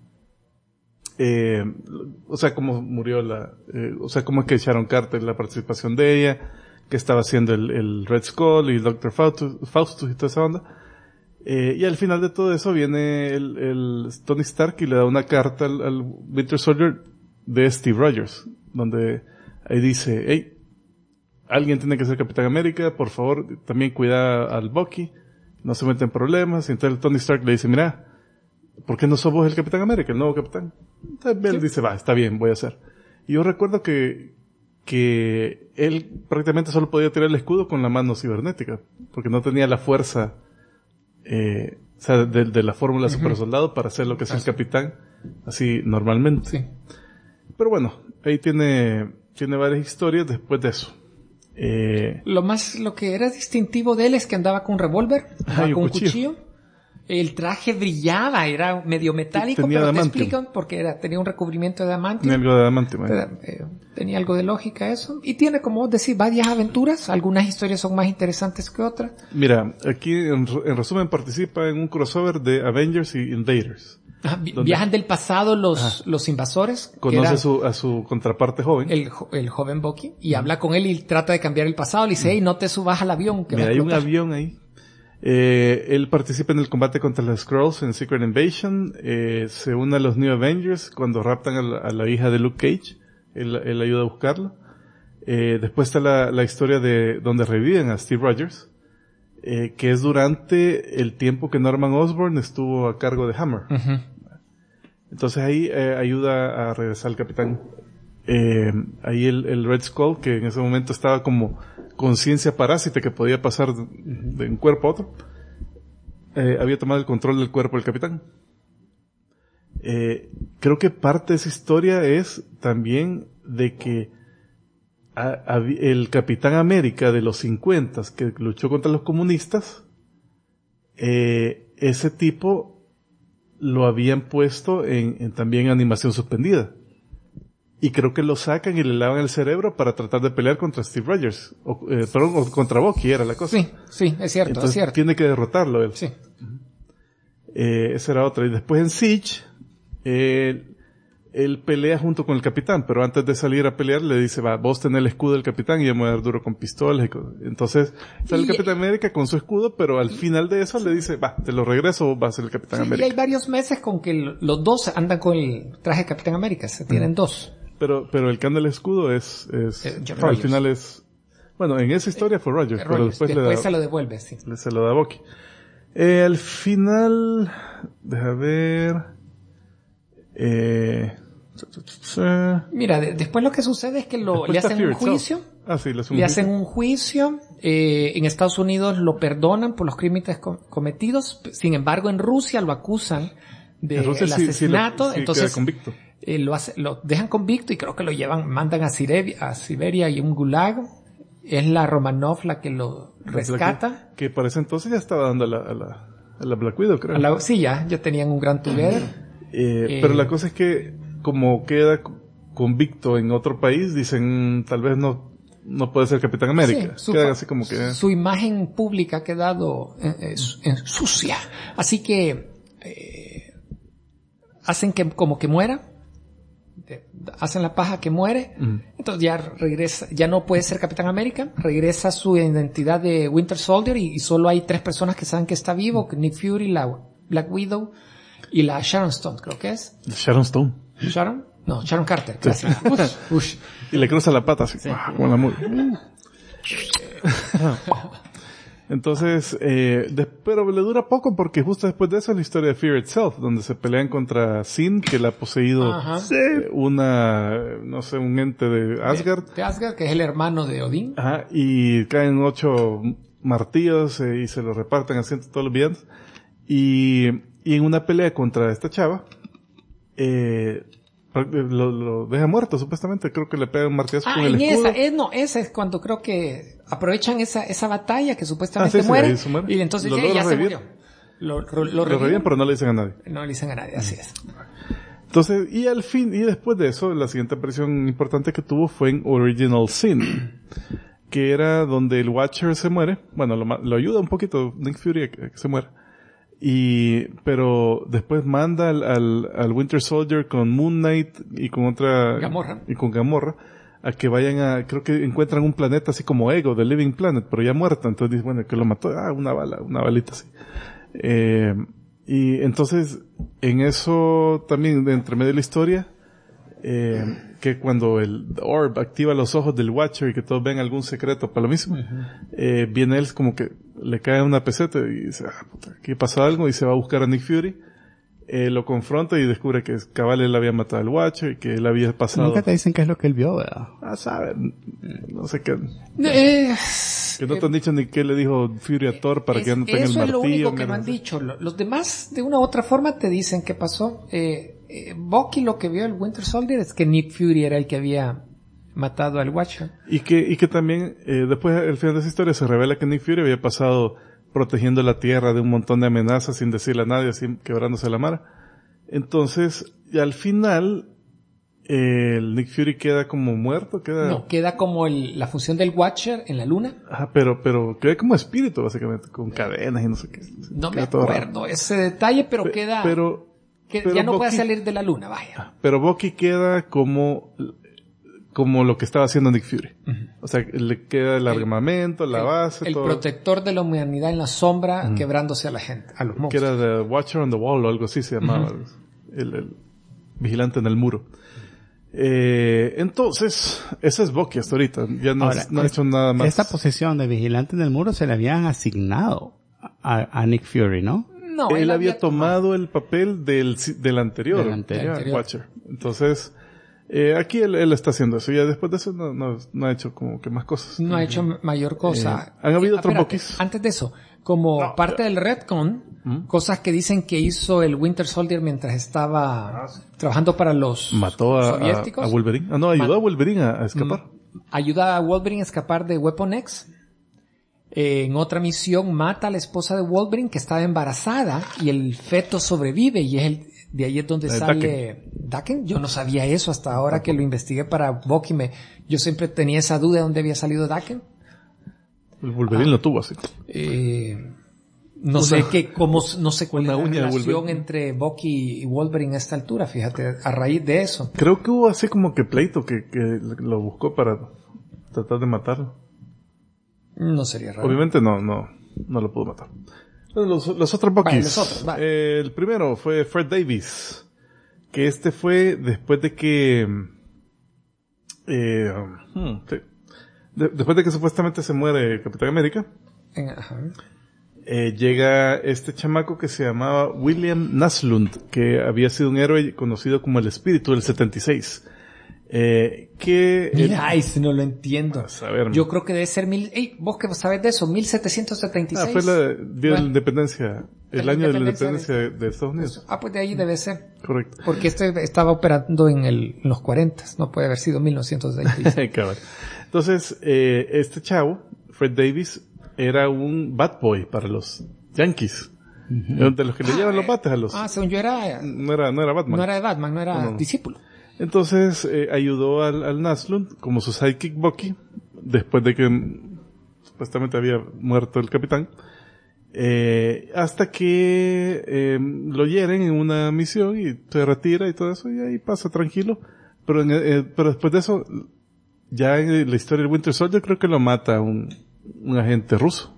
o sea, cómo murió o sea, cómo es que Sharon Carter, la participación de ella, que estaba haciendo el Red Skull y el Dr. Faustus y toda esa onda. Y al final de todo eso viene el Tony Stark y le da una carta al Winter Soldier de Steve Rogers, donde ahí dice, hey, alguien tiene que ser Capitán América, por favor, también cuida al Bucky, no se meten en problemas. Y entonces el Tony Stark le dice, mira, ¿por qué no sos vos el Capitán América, el nuevo capitán? Entonces él dice, va, está bien, voy a hacer. Y yo recuerdo que él prácticamente solo podía tirar el escudo con la mano cibernética, porque no tenía la fuerza, o sea, de la fórmula super soldado para hacer lo que es el capitán, así normalmente. Sí. Pero bueno, ahí tiene varias historias después de eso. Lo que era distintivo de él es que andaba con un revólver, con un cuchillo. El traje brillaba, era medio metálico, tenía pero adamantium. Te explican porque tenía un recubrimiento de adamantium. Tenía algo de adamantium. Tenía algo de lógica eso. Y tiene, como vos decís, varias aventuras. Algunas historias son más interesantes que otras. Mira, aquí en resumen participa en un crossover de Avengers y Invaders. Viajan del pasado los invasores. Conoce a su contraparte joven. El joven Bucky. Y habla con él y trata de cambiar el pasado. Le dice, hey, no te subas al avión. Que mira, hay un avión ahí. Él participa en el combate contra los Skrulls en Secret Invasion. Se une a los New Avengers cuando raptan a la hija de Luke Cage. Él ayuda a buscarla. Después está la historia de donde reviven a Steve Rogers. Que es durante el tiempo que Norman Osborn estuvo a cargo de Hammer. Uh-huh. Entonces ahí ayuda a regresar al capitán. Ahí el Red Skull, que en ese momento estaba como conciencia parásita que podía pasar de un cuerpo a otro, había tomado el control del cuerpo del capitán. Creo que parte de esa historia es también de que el Capitán América de los 50 que luchó contra los comunistas, ese tipo lo habían puesto también en animación suspendida. Y creo que lo sacan y le lavan el cerebro para tratar de pelear contra Steve Rogers. O contra Bucky era la cosa. Sí, es cierto, entonces, es cierto. Tiene que derrotarlo él. Sí. Esa era otra. Y después en Siege, él pelea junto con el capitán, pero antes de salir a pelear le dice, vos tenés el escudo del capitán y yo me voy a dar duro con pistolas. Entonces sale el Capitán América con su escudo, pero al final de eso le dice, te lo regreso, vas a ser el Capitán América. Y hay varios meses con que los dos andan con el traje de Capitán América, se tienen dos. Pero el que anda el escudo es al final es, bueno, en esa historia fue Rogers, pero después se lo devuelve, sí. Se lo da a Bucky. Al final, deja ver, mira, después lo que sucede es que le hacen un juicio. Le hacen un juicio. En Estados Unidos lo perdonan por los crímenes cometidos. Sin embargo, en Rusia lo acusan del asesinato. Entonces, queda convicto. Lo dejan convicto y creo que lo mandan a Siberia y un gulag. Es la Romanov la que lo rescata. Que para ese entonces ya estaba dando a la Black Widow, creo. Sí, ya tenían un gran together. Pero la cosa es que como queda convicto en otro país, dicen tal vez no puede ser Capitán América. Sí, queda así como que su imagen pública ha quedado sucia. Así que hacen que como que muera. Hacen la paja que muere. Entonces ya regresa, ya no puede ser Capitán América, regresa a su identidad de Winter Soldier y solo hay 3 personas que saben que está vivo, Nick Fury, la Black Widow y la Sharon Stone, creo que es. Sharon Stone. ¿Sharon? No, Sharon Carter. Gracias. Sí. Y le cruza la pata así, como la muy. Entonces, pero le dura poco porque justo después de eso es la historia de Fear Itself, donde se pelean contra Sin, que le ha poseído un ente de Asgard. De Asgard, que es el hermano de Odín. Ajá, y caen 8 martillos y se los reparten así entre todos los villanos. Y en una pelea contra esta chava, lo deja muerto, supuestamente. Creo que le pega un martillazo con el escudo. Esa es cuando creo que aprovechan esa batalla que supuestamente muere. Y entonces ya se murió. Lo reviven, pero no le dicen a nadie. No le dicen a nadie, así es. Entonces, y después de eso, la siguiente aparición importante que tuvo fue en Original Sin, que era donde el Watcher se muere. Bueno, lo ayuda un poquito Nick Fury a que se muera. Pero después manda al Winter Soldier con Moon Knight y con Gamorra. Y con Gamorra a que vayan creo que encuentran un planeta así como Ego, The Living Planet, pero ya muerto. Entonces dice, bueno, que lo mató, una balita así. Y entonces, en eso también, de entre medio de la historia, que cuando el Orb activa los ojos del Watcher y que todos ven algún secreto para lo mismo, viene él como que le cae una peseta y dice, puta, aquí pasó algo, y se va a buscar a Nick Fury, lo confronta y descubre que cabal él había matado al Watcher y que él había pasado... Nunca te dicen qué es lo que él vio, ¿verdad? Saben, no sé qué... que no te han dicho ni qué le dijo Fury a Thor para que no tenga el martillo. Eso es lo único que me han dicho. Los demás, de una u otra forma, te dicen qué pasó. Bucky lo que vio el Winter Soldier es que Nick Fury era el que había matado al Watcher. Y que también, después, al final de esa historia, se revela que Nick Fury había pasado protegiendo la Tierra de un montón de amenazas sin decirle a nadie, así quebrándose la mara. Entonces, y al final, el Nick Fury queda como muerto, queda como la fusión del Watcher en la luna. Ajá, pero queda como espíritu, básicamente, con cadenas y no sé qué. No me acuerdo ese detalle, pero queda... Pero ya no puede salir de la luna, vaya. Pero Bucky queda como lo que estaba haciendo Nick Fury. O sea, le queda el armamento, la base, el todo. Protector de la humanidad en la sombra, quebrándose a la gente, a los monstruos. Que era The Watcher on the Wall o algo así se llamaba. El vigilante en el muro. Entonces, ese es Bucky hasta ahorita. Ya no ha hecho nada más. Esta posición de vigilante en el muro se le habían asignado a Nick Fury, ¿no? No, él había tomado el papel del anterior Watcher. Entonces, aquí él está haciendo eso. Ya después de eso no ha hecho como que más cosas. No ha hecho mayor cosa. Han habido otros Buckys. Antes de eso, como parte del retcon, cosas que dicen que hizo el Winter Soldier mientras estaba trabajando para los soviéticos. A Wolverine. Ayudó a Wolverine a escapar. ayuda a Wolverine a escapar de Weapon X. En otra misión mata a la esposa de Wolverine que estaba embarazada y el feto sobrevive y de ahí es donde sale Daken. Yo no sabía eso hasta ahora que lo investigué para Bucky. Yo siempre tenía esa duda de dónde había salido Daken. El Wolverine lo tuvo así. No sé cuál es la relación entre Bucky y Wolverine a esta altura, fíjate, a raíz de eso. Creo que hubo así como que pleito que lo buscó para tratar de matarlo. No sería raro. Obviamente no lo pudo matar. Los otros Buckys. El primero fue Fred Davis, que fue después de que después de que supuestamente se muere Capitán América. Llega este chamaco que se llamaba William Naslund, que había sido un héroe conocido como el Espíritu del 76. Mira, si no lo entiendo. Yo creo que debe ser vos que sabés de eso, 1776. Fue de la independencia, el año de la independencia de Estados Unidos. Pues de ahí debe ser. Correcto. Porque estaba operando en los 40, no puede haber sido 1976. Entonces, este chavo, Fred Davis, era un bad boy para los Yankees. De los que le llevan los bates a los... según yo era... No era Batman. No era de Batman, no era discípulo. Entonces, ayudó al Naslund como su sidekick Bucky, después de que supuestamente había muerto el capitán, hasta que lo hieren en una misión y se retira y todo eso, y ahí pasa tranquilo. Pero después de eso, ya en la historia del Winter Soldier creo que lo mata un agente ruso.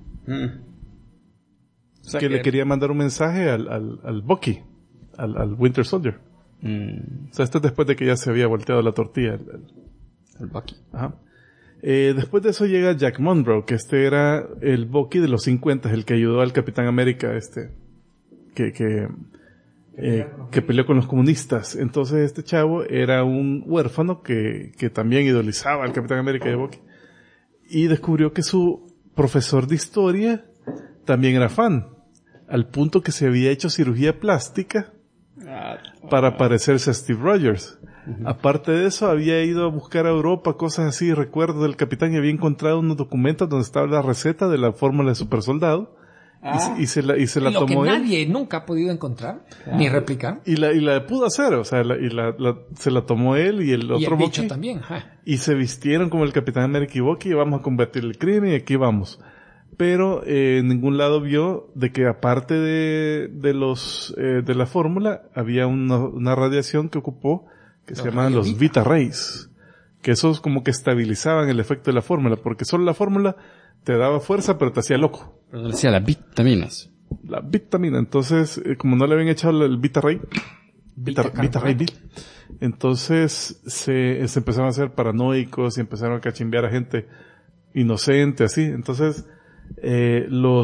O sea, que le quería mandar un mensaje al Bucky, al Winter Soldier. O sea, esto es después de que ya se había volteado la tortilla el Bucky. Ajá. Después de eso llega Jack Monroe, que era el Bucky de los 50, el que ayudó al Capitán América, que peleó con los comunistas. Entonces este chavo era un huérfano que también idolizaba al Capitán América de Bucky. Y descubrió que su profesor de historia también era fan, al punto que se había hecho cirugía plástica para parecerse a Steve Rogers. Aparte de eso, había ido a buscar a Europa cosas así, recuerdo del capitán, y había encontrado unos documentos donde estaba la receta de la fórmula de supersoldado. Y se la lo tomó que él. Nadie nunca ha podido encontrar, ni replicar. Y la pudo hacer, o sea, se la tomó él y el otro Bucky. Bucky. También, y se vistieron como el Capitán América y Bucky, y vamos a combatir el crimen y aquí vamos. Pero en ningún lado vio de que aparte de la fórmula había una radiación que ocupó que se llamaban los Vita Rays, que esos como que estabilizaban el efecto de la fórmula, porque solo la fórmula te daba fuerza pero te hacía loco. Pero le decía las vitaminas. La vitamina, entonces como no le habían echado el Vita Ray, Vita Ray B, entonces se empezaron a hacer paranoicos y empezaron a cachimbear a gente inocente así. Entonces lo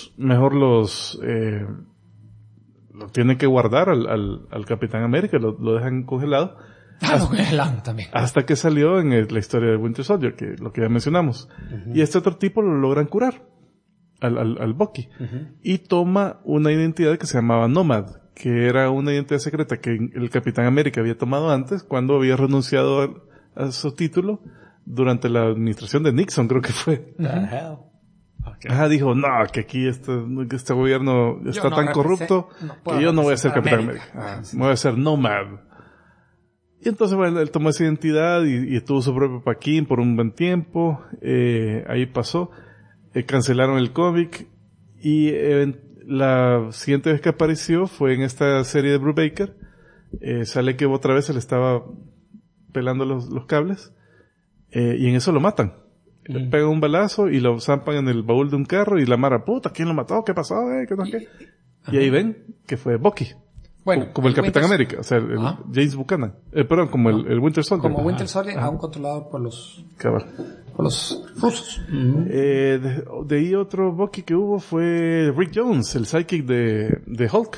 tienen que guardar al Capitán América, lo dejan congelado. Lo congelaron también. Hasta que salió en la historia de Winter Soldier, que lo que ya mencionamos. Y este otro tipo lo logran curar, al Bucky. Y toma una identidad que se llamaba Nomad, que era una identidad secreta que el Capitán América había tomado antes, cuando había renunciado a su título durante la administración de Nixon, creo que fue. Dijo, no, que aquí este gobierno está tan corrupto que yo no voy a ser Capitán América. Me voy a ser Nomad. Y entonces, bueno, él tomó esa identidad y tuvo su propio paquín por un buen tiempo. Ahí pasó. Cancelaron el cómic. Y la siguiente vez que apareció fue en esta serie de Brubaker. Sale que otra vez se le estaba pelando los cables. Y en eso lo matan. Le pegan un balazo y lo zampan en el baúl de un carro y la mara, puta, ¿quién lo mató? ¿Qué pasó? ¿Qué? Y ahí ven que fue Bucky. Bueno, como el Capitán América, o sea, el James Buchanan. Perdón, como el Winter Soldier. Como Winter Soldier, aún controlado por los rusos. De ahí otro Bucky que hubo fue Rick Jones, el sidekick de Hulk.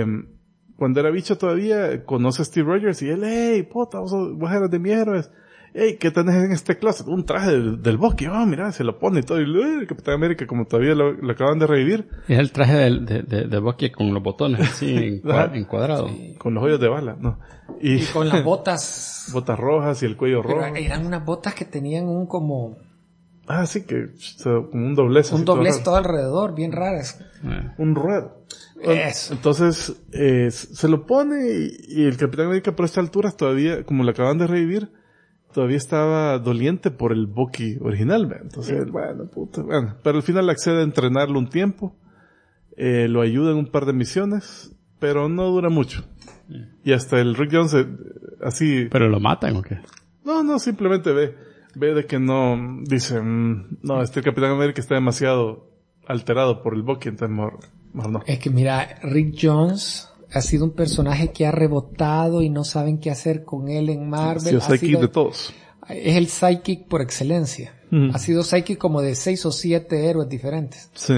Cuando era bicho todavía, conoce a Steve Rogers y él, hey, puta, vos eras de mi héroes. hey, ¿qué tenés en este closet? Un traje del Bucky. Oh, mira, se lo pone y todo. Y el Capitán América, como todavía lo acaban de revivir. Es el traje de Bucky con los botones así en cuadrado. Sí. Con los hoyos de bala, ¿no? Y con las botas. Botas rojas y el cuello rojo. Eran unas botas que tenían un como... Ah, sí, como un doblez. Un doblez todo alrededor, bien raras. Un ruedo. Eso. Entonces, se lo pone y el Capitán América por esta altura todavía, como lo acaban de revivir, todavía estaba doliente por el Bucky original, ¿ve? Entonces, bueno, pero al final accede a entrenarlo un tiempo, lo ayuda en un par de misiones, pero no dura mucho. Y hasta el Rick Jones, así... ¿Pero lo matan o qué? No, simplemente ve de que no, dice, no, este Capitán América está demasiado alterado por el Bucky, entonces mejor no. Es que mira, Rick Jones ha sido un personaje que ha rebotado y no saben qué hacer con él en Marvel. Ha sido de todos. Es el sidekick por excelencia. Ha sido sidekick como de 6 o 7 héroes diferentes. Sí.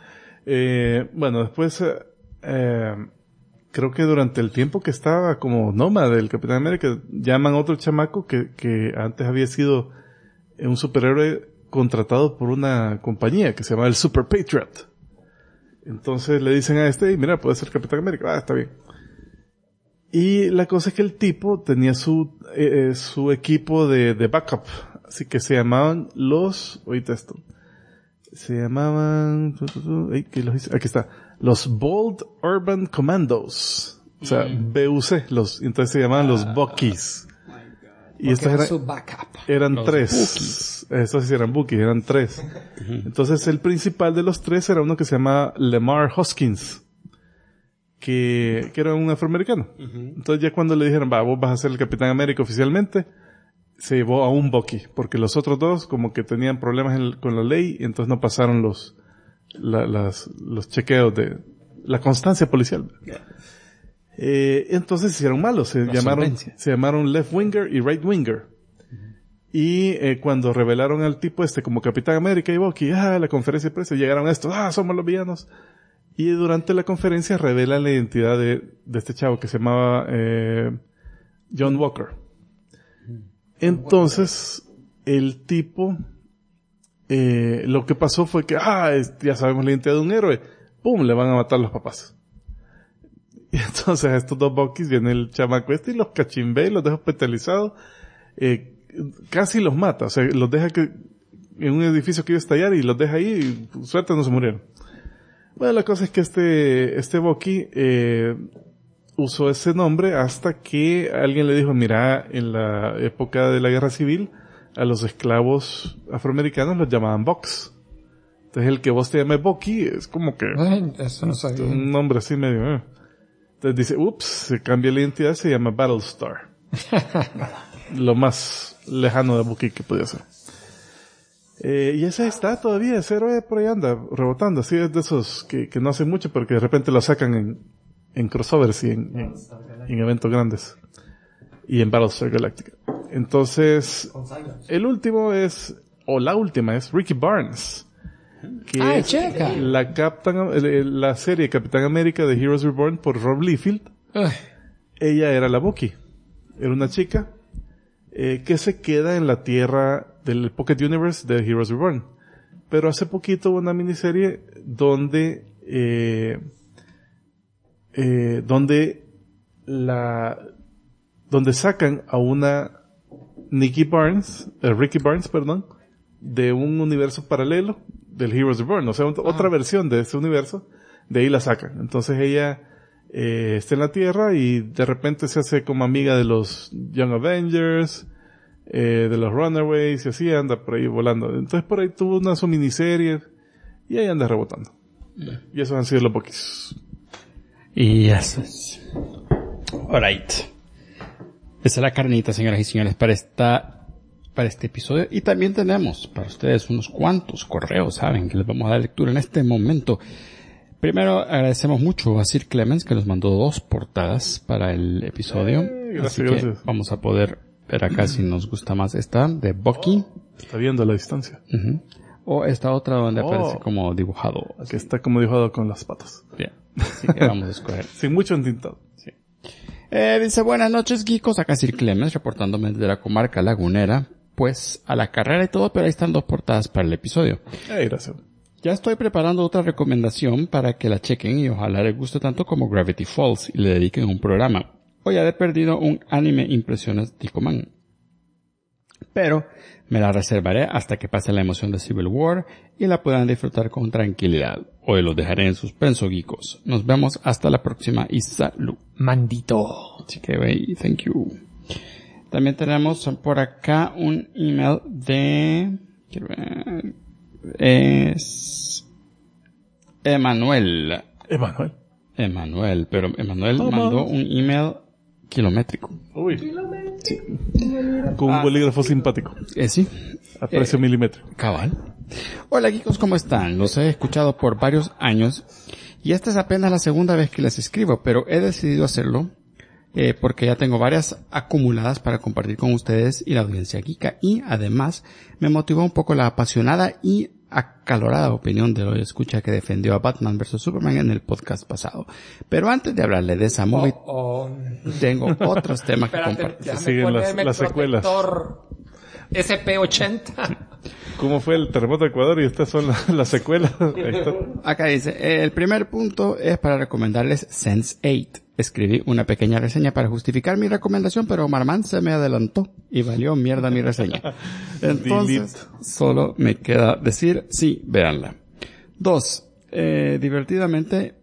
Bueno, después, creo que durante el tiempo que estaba como nómada del Capitán América, llaman a otro chamaco que antes había sido un superhéroe contratado por una compañía que se llama el Super Patriot. Entonces le dicen a este, mira, puede ser Capitán América. Ah, está bien. Y la cosa es que el tipo tenía su equipo de backup. Así que se llamaban oíste esto. Se llamaban, aquí está. Los Bold Urban Commandos. O sea, BUC. Entonces se llamaban los Buckies. Y estos eran 3. Estos sí eran Bucky, eran 3. Entonces el principal de los 3 era uno que se llama Lemar Hoskins, que era un afroamericano. Entonces ya cuando le dijeron, vos vas a ser el Capitán América oficialmente, se llevó a un Bucky, porque los otros dos como que tenían problemas con la ley y entonces no pasaron los chequeos de la constancia policial. Entonces se hicieron malos, se llamaron Left Winger y Right Winger. Y cuando revelaron al tipo como Capitán América y Bucky, la conferencia de prensa, llegaron estos, somos los villanos. Y durante la conferencia revelan la identidad de este chavo que se llamaba John Walker. Entonces, el tipo, lo que pasó fue que, ya sabemos la identidad de un héroe, ¡pum!, le van a matar los papás. Y entonces a estos dos Buckys viene el chamaco y los cachimbea y los deja hospitalizados. Casi los mata, o sea, los deja en un edificio que iba a estallar y los deja ahí y suerte no se murieron. Bueno, la cosa es que este Bucky usó ese nombre hasta que alguien le dijo, mira, en la época de la guerra civil a los esclavos afroamericanos los llamaban Bucks. Entonces el que vos te llames Bucky es como que eso no sabía. Un nombre así medio Entonces dice, se cambia la identidad, se llama Battlestar. Lo más lejano de Bucky que podía ser. Y ese está todavía, ese héroe por ahí anda, rebotando. Así es de esos que no hacen mucho, pero que de repente lo sacan en crossovers y en eventos grandes. Y en Battlestar Galactica. Entonces, el último la última es Ricky Barnes. Que es la serie Capitán América de Heroes Reborn por Rob Liefeld. Ella era la Bucky. Era una chica que se queda en la Tierra del Pocket Universe de Heroes Reborn. Pero hace poquito hubo una miniserie donde sacan a una Ricky Barnes, de un universo paralelo del Heroes Reborn, o sea, otra versión de ese universo, de ahí la sacan. Entonces ella está en la Tierra y de repente se hace como amiga de los Young Avengers, de los Runaways, y así anda por ahí volando. Entonces por ahí tuvo su miniserie y ahí anda rebotando. Y esos han sido los Buckys. Y eso es. Alright. Esa es la carnita, señoras y señores, para este episodio. Y también tenemos para ustedes unos cuantos correos, saben, que les vamos a dar lectura en este momento. Primero, agradecemos mucho a Sir Clemens, que nos mandó 2 portadas para el episodio. Gracias. Vamos a poder ver acá si nos gusta más esta, de Bucky. Está viendo a la distancia. O esta otra donde aparece como dibujado. Que está como dibujado con las patas. Bien. Así que vamos a escoger. Sin mucho entintado. Sí. Dice, buenas noches, geekos. Acá Sir Clemens, reportándome desde la comarca lagunera. Pues a la carrera y todo, pero ahí están 2 portadas para el episodio. Gracias. Ya estoy preparando otra recomendación para que la chequen y ojalá les guste tanto como Gravity Falls y le dediquen un programa. Hoy he perdido un anime impresionístico man. Pero me la reservaré hasta que pase la emoción de Civil War y la puedan disfrutar con tranquilidad. Hoy los dejaré en suspenso, geekos. Nos vemos hasta la próxima y salud. Mandito. Así que, thank you. También tenemos por acá un email de... Es... Emanuel, pero Emanuel mandó un email kilométrico. Uy. Sí. Con un bolígrafo simpático. Sí. A precio milimétrico. Cabal. Hola, geekos, ¿cómo están? Los he escuchado por varios años y esta es apenas la segunda vez que les escribo, pero he decidido hacerlo porque ya tengo varias acumuladas para compartir con ustedes y la audiencia geeka, y además me motivó un poco la apasionada y acalorada opinión de hoy escucha que defendió a Batman vs Superman en el podcast pasado. Pero antes de hablarle de esa movie, tengo otros temas que compartir. Siguen las secuelas. SP80. ¿Cómo fue el terremoto de Ecuador? Y estas son las secuelas. Acá dice, el primer punto es para recomendarles Sense8. Escribí una pequeña reseña para justificar mi recomendación, pero Marman se me adelantó y valió mierda mi reseña. Entonces, solo me queda decir, sí, véanla. 2. Divertidamente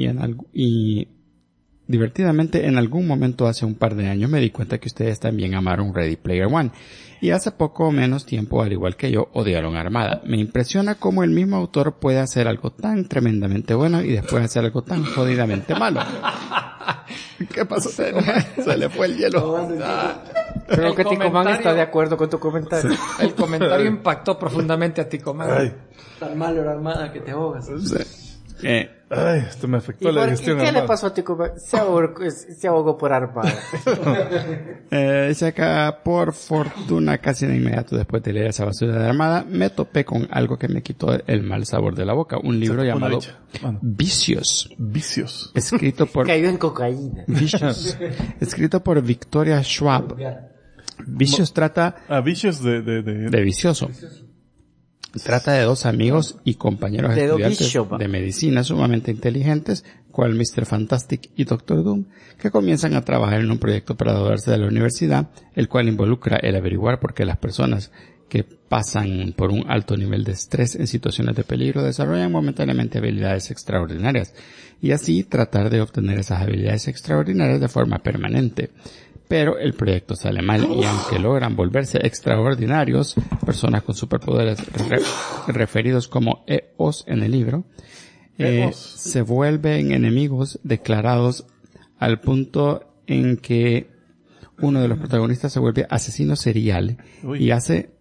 en algún momento hace un par de años me di cuenta que ustedes también amaron Ready Player One. Y hace poco o menos tiempo, al igual que yo, odiaron Armada. Me impresiona cómo el mismo autor puede hacer algo tan tremendamente bueno y después hacer algo tan jodidamente malo. ¿Qué pasó? Se le fue el hielo. Creo que Ticoman está de acuerdo con tu comentario. Sí. El comentario impactó profundamente a Ticoman. Tan malo era Armada que te ahogas. Sí. Esto me afectó la digestión. ¿Qué le pasó a Ticoman? Se ahogó por Armada. Dice acá, por fortuna, casi de inmediato después de leer esa basura de Armada, me topé con algo que me quitó el mal sabor de la boca. Un libro llamado Vicious. Escrito por... Cayó en cocaína. Vicious. Escrito por Victoria Schwab. Vicious trata... Vicious de vicioso. Trata de 2 amigos y compañeros estudiantes de medicina sumamente inteligentes, cual Mr. Fantastic y Doctor Doom, que comienzan a trabajar en un proyecto para graduarse de la universidad, el cual involucra el averiguar por qué las personas que pasan por un alto nivel de estrés en situaciones de peligro desarrollan momentáneamente habilidades extraordinarias, y así tratar de obtener esas habilidades extraordinarias de forma permanente. Pero el proyecto sale mal y aunque logran volverse extraordinarios, personas con superpoderes referidos como EOS en el libro, se vuelven enemigos declarados al punto en que uno de los protagonistas se vuelve asesino serial y hace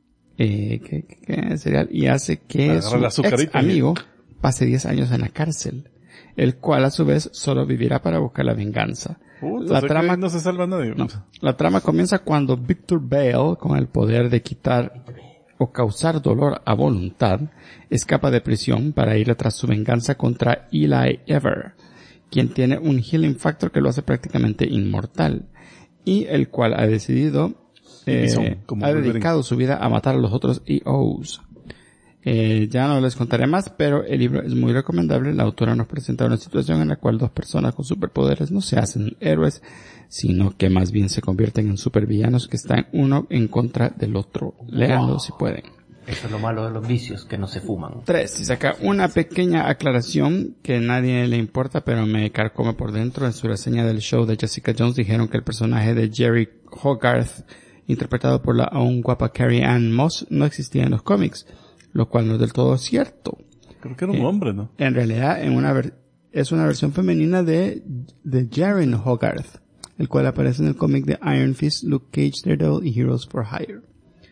que su ex amigo pase 10 años en la cárcel, el cual a su vez solo vivirá para buscar la venganza. La trama no se salva nadie. No. La trama comienza cuando Victor Bale, con el poder de quitar o causar dolor a voluntad, escapa de prisión para ir tras su venganza contra Eli Ever, quien tiene un healing factor que lo hace prácticamente inmortal, y el cual ha decidido, ha dedicado su vida a matar a los otros EOs. Ya no les contaré más, pero el libro es muy recomendable. La autora nos presenta una situación en la cual 2 personas con superpoderes no se hacen héroes, sino que más bien se convierten en supervillanos que están uno en contra del otro. Léanlo si pueden. Eso es lo malo de los vicios, que no se fuman. 3. Y saca una pequeña aclaración que a nadie le importa, pero me carcome por dentro. En su reseña del show de Jessica Jones dijeron que el personaje de Jerry Hogarth, interpretado por la aún guapa Carrie Ann Moss, no existía en los cómics, lo cual no es del todo cierto. Creo que era un hombre, ¿no? En realidad, es una versión femenina de Jaren Hogarth, el cual aparece en el cómic de Iron Fist, Luke Cage, Daredevil y Heroes for Hire.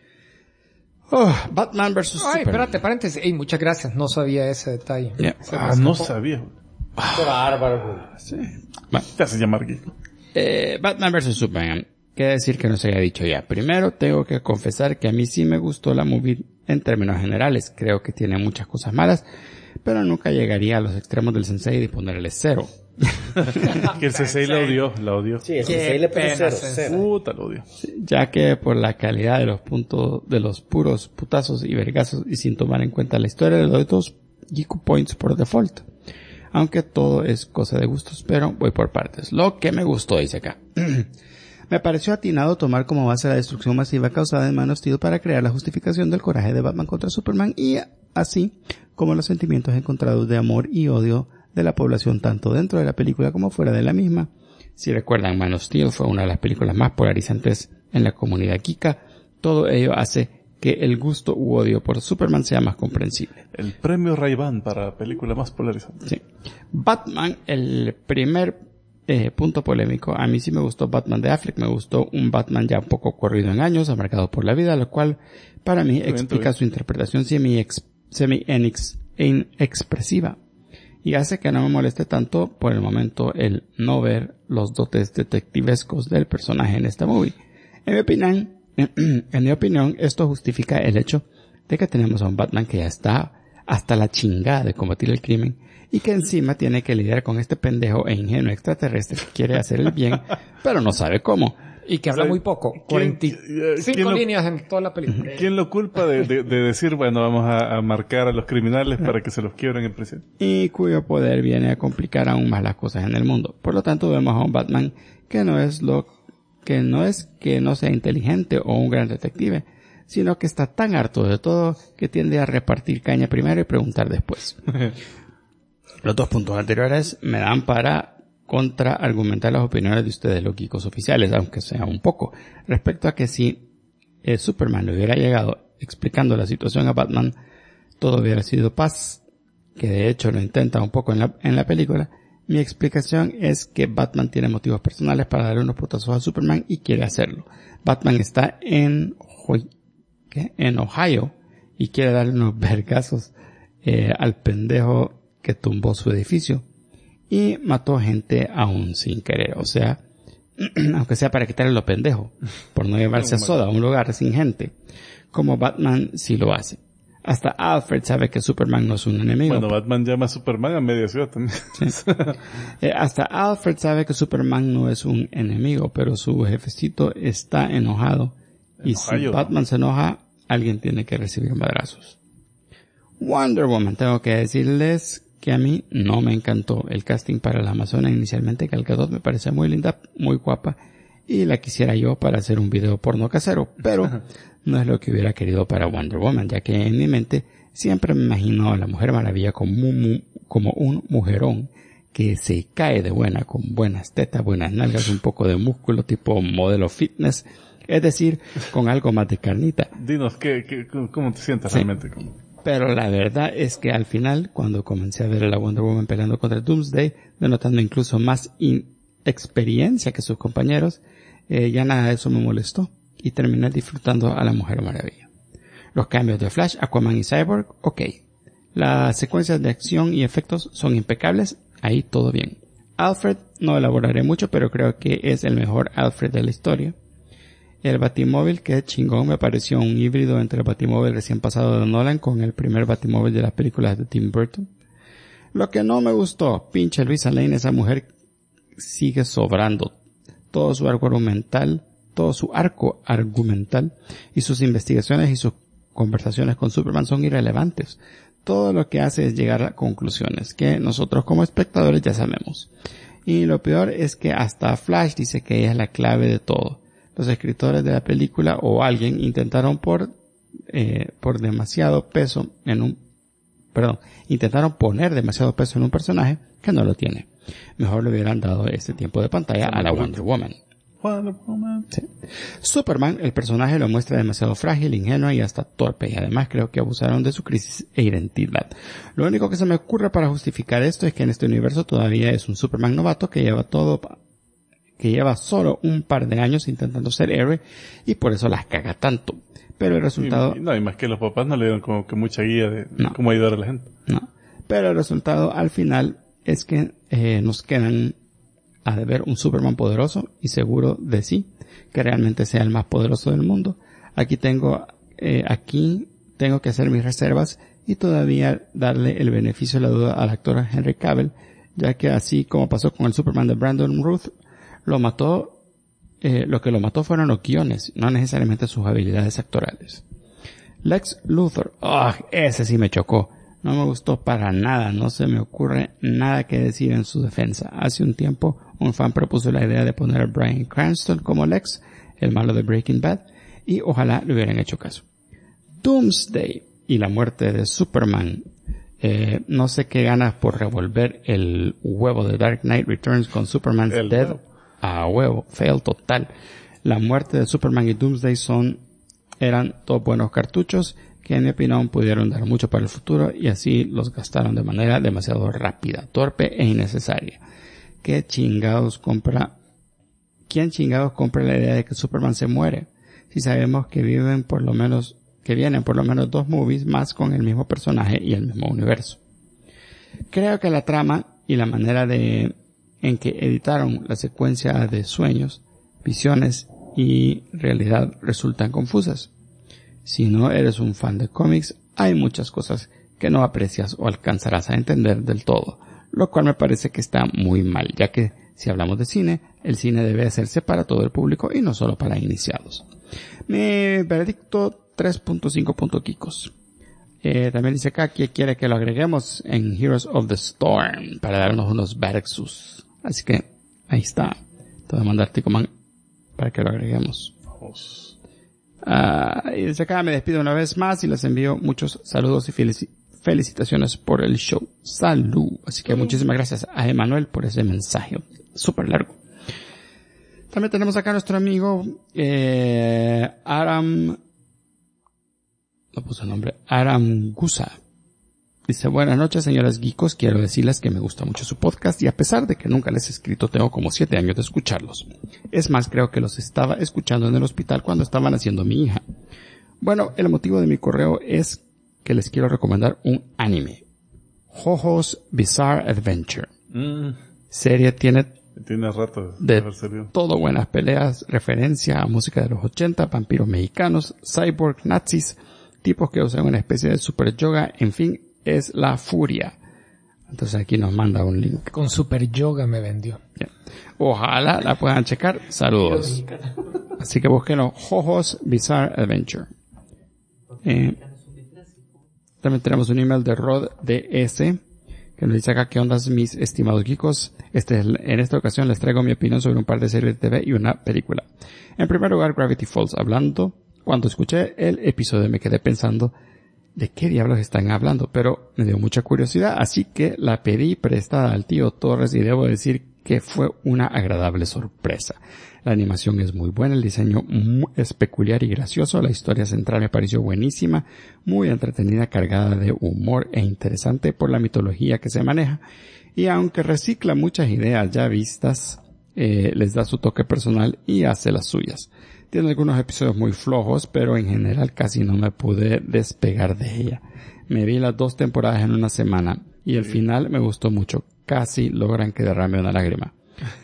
Batman vs. Superman. Espérate, paréntesis. Muchas gracias. No sabía ese detalle. Yeah. No sabía. Qué bárbaro. Sí. Bueno, te haces llamar geek. Batman vs. Superman. Qué decir que no se haya dicho ya. Primero, tengo que confesar que a mí sí me gustó la movie en términos generales. Creo que tiene muchas cosas malas, pero nunca llegaría a los extremos del Sensei de ponerle 0. Que el CCI la odió. Sí, el CCI le puso cero. Puta, lo odió. Ya que por la calidad de los puntos, de los puros putazos y vergazos y sin tomar en cuenta la historia, le doy 2 Geeko Points por default. Aunque todo es cosa de gustos, pero voy por partes. Lo que me gustó, dice acá. Me pareció atinado tomar como base la destrucción masiva causada en Man of Steel para crear la justificación del coraje de Batman contra Superman y así como los sentimientos encontrados de amor y odio de la población tanto dentro de la película como fuera de la misma. Si recuerdan, Man of Steel fue una de las películas más polarizantes en la comunidad geeka. Todo ello hace que el gusto u odio por Superman sea más comprensible. El premio Ray-Ban para película más polarizante. Sí. Batman, el primer punto polémico. A mí sí me gustó Batman de Affleck, me gustó un Batman ya un poco corrido en años, amargado por la vida, lo cual para mí explica su interpretación semi-inexpresiva y hace que no me moleste tanto por el momento el no ver los dotes detectivescos del personaje en esta movie. En mi opinión, esto justifica el hecho de que tenemos a un Batman que ya está hasta la chingada de combatir el crimen y que encima tiene que lidiar con este pendejo e ingenuo extraterrestre que quiere hacer el bien, pero no sabe cómo. Y que habla muy poco. 45 líneas en toda la película. ¿Quién lo culpa de decir, bueno, vamos a marcar a los criminales para que se los quiebren en prisión? Y cuyo poder viene a complicar aún más las cosas en el mundo. Por lo tanto, vemos a un Batman que no es que no sea inteligente o un gran detective, sino que está tan harto de todo que tiende a repartir caña primero y preguntar después. Los 2 puntos anteriores me dan para contraargumentar las opiniones de ustedes, los geekos oficiales, aunque sea un poco, respecto a que si Superman le hubiera llegado explicando la situación a Batman, todo hubiera sido paz, que de hecho lo intenta un poco en la película. Mi explicación es que Batman tiene motivos personales para darle unos putazos a Superman y quiere hacerlo. Batman está en Ohio y quiere darle unos vergazos al pendejo que tumbó su edificio y mató gente aún sin querer, o sea, aunque sea para quitarle lo pendejo, por no llevarse a Soda a un lugar sin gente, como Batman sí lo hace. Hasta Alfred sabe que Superman no es un enemigo. Bueno, Batman llama a Superman a media ciudad también. Sí. Hasta Alfred sabe que Superman no es un enemigo, pero su jefecito está enojado. Y si Batman se enoja, alguien tiene que recibir madrazos. Wonder Woman, tengo que decirles que a mí no me encantó. El casting para la Amazona inicialmente Gal Gadot me parece muy linda, muy guapa, y la quisiera yo para hacer un video porno casero, pero no es lo que hubiera querido para Wonder Woman, ya que en mi mente siempre me imagino a la Mujer Maravilla como un mujerón que se cae de buena, con buenas tetas, buenas nalgas, un poco de músculo tipo modelo fitness, es decir, con algo más de carnita. Dinos, ¿cómo te sientes realmente? Pero la verdad es que al final, cuando comencé a ver a la Wonder Woman peleando contra Doomsday, denotando incluso más experiencia que sus compañeros, ya nada de eso me molestó y terminé disfrutando a la Mujer Maravilla. Los cambios de Flash, Aquaman y Cyborg, ok. Las secuencias de acción y efectos son impecables, ahí todo bien. Alfred, no elaboraré mucho, pero creo que es el mejor Alfred de la historia. El Batimóvil, que chingón, me pareció un híbrido entre el Batimóvil recién pasado de Nolan con el primer Batimóvil de las películas de Tim Burton. Lo que no me gustó, pinche Luisa Lane, esa mujer sigue sobrando. Todo su arco argumental y sus investigaciones y sus conversaciones con Superman son irrelevantes. Todo lo que hace es llegar a conclusiones que nosotros como espectadores ya sabemos. Y lo peor es que hasta Flash dice que ella es la clave de todo. Los escritores de la película o alguien intentaron intentaron poner demasiado peso en un personaje que no lo tiene. Mejor le hubieran dado este tiempo de pantalla a la Wonder Woman. Sí. Superman, el personaje lo muestra demasiado frágil, ingenuo y hasta torpe, y además creo que abusaron de su crisis e identidad. Lo único que se me ocurre para justificar esto es que en este universo todavía es un Superman novato que lleva solo un par de años intentando ser héroe y por eso las caga tanto. Pero el resultado... No, y más que los papás no le dieron como que mucha guía de cómo ayudar a la gente. No, pero el resultado al final es que nos quedan a deber un Superman poderoso y seguro de sí, que realmente sea el más poderoso del mundo. Aquí tengo que hacer mis reservas y todavía darle el beneficio de la duda al actor Henry Cavill ya que así como pasó con el Superman de Brandon Routh, lo que lo mató fueron los guiones, no necesariamente sus habilidades actorales. Lex Luthor, ese sí me chocó. No me gustó para nada, no se me ocurre nada que decir en su defensa. Hace un tiempo, un fan propuso la idea de poner a Bryan Cranston como Lex, el malo de Breaking Bad, y ojalá le hubieran hecho caso. Doomsday y la muerte de Superman. No sé qué ganas por revolver el huevo de Dark Knight Returns con Superman's Dead a huevo, fail total. La muerte de Superman y Doomsday eran dos buenos cartuchos que en mi opinión pudieron dar mucho para el futuro y así los gastaron de manera demasiado rápida, torpe e innecesaria. ¿Quién chingados compra la idea de que Superman se muere? Si sabemos que vienen por lo menos 2 movies más con el mismo personaje y el mismo universo. Creo que la trama y la manera en que editaron la secuencia de sueños, visiones y realidad resultan confusas. Si no eres un fan de cómics, hay muchas cosas que no aprecias o alcanzarás a entender del todo, lo cual me parece que está muy mal, ya que si hablamos de cine, el cine debe hacerse para todo el público y no solo para iniciados. Mi veredicto 3.5 puntos Kikos. También dice acá que quiere que lo agreguemos en Heroes of the Storm para darnos unos versus. Así que ahí está. Te voy a mandar Ticoman para que lo agreguemos. Y desde acá me despido una vez más y les envío muchos saludos y felicitaciones por el show. Salud. Así que muchísimas gracias a Emanuel por ese mensaje súper largo. También tenemos acá a nuestro amigo Aram Gusa. Dice, buenas noches señoras geekos, quiero decirles que me gusta mucho su podcast y a pesar de que nunca les he escrito, tengo como 7 años de escucharlos. Es más, creo que los estaba escuchando en el hospital cuando estaba naciendo mi hija. Bueno, el motivo de mi correo es que les quiero recomendar un anime. JoJo's Bizarre Adventure. Serie tiene rato de todo buenas peleas, referencia a música de los 80, vampiros mexicanos, cyborg, nazis, tipos que usan una especie de super yoga, en fin, es la furia. Entonces aquí nos manda un link. Con super yoga me vendió. Yeah. Ojalá la puedan checar. Saludos. Así que búsquenlo. JoJo's Bizarre Adventure. También tenemos un email de Rod DS que nos dice acá, ¿qué ondas mis estimados geekos? En esta ocasión les traigo mi opinión sobre un par de series de TV y una película. En primer lugar, Gravity Falls. Cuando escuché el episodio me quedé pensando ¿de qué diablos están hablando? Pero me dio mucha curiosidad, así que la pedí prestada al tío Torres y debo decir que fue una agradable sorpresa. La animación es muy buena, el diseño es peculiar y gracioso, la historia central me pareció buenísima, muy entretenida, cargada de humor e interesante por la mitología que se maneja. Y aunque recicla muchas ideas ya vistas, les da su toque personal y hace las suyas. Tiene algunos episodios muy flojos, pero en general casi no me pude despegar de ella. Me vi las 2 temporadas en una semana y el final me gustó mucho. Casi logran que derrame una lágrima.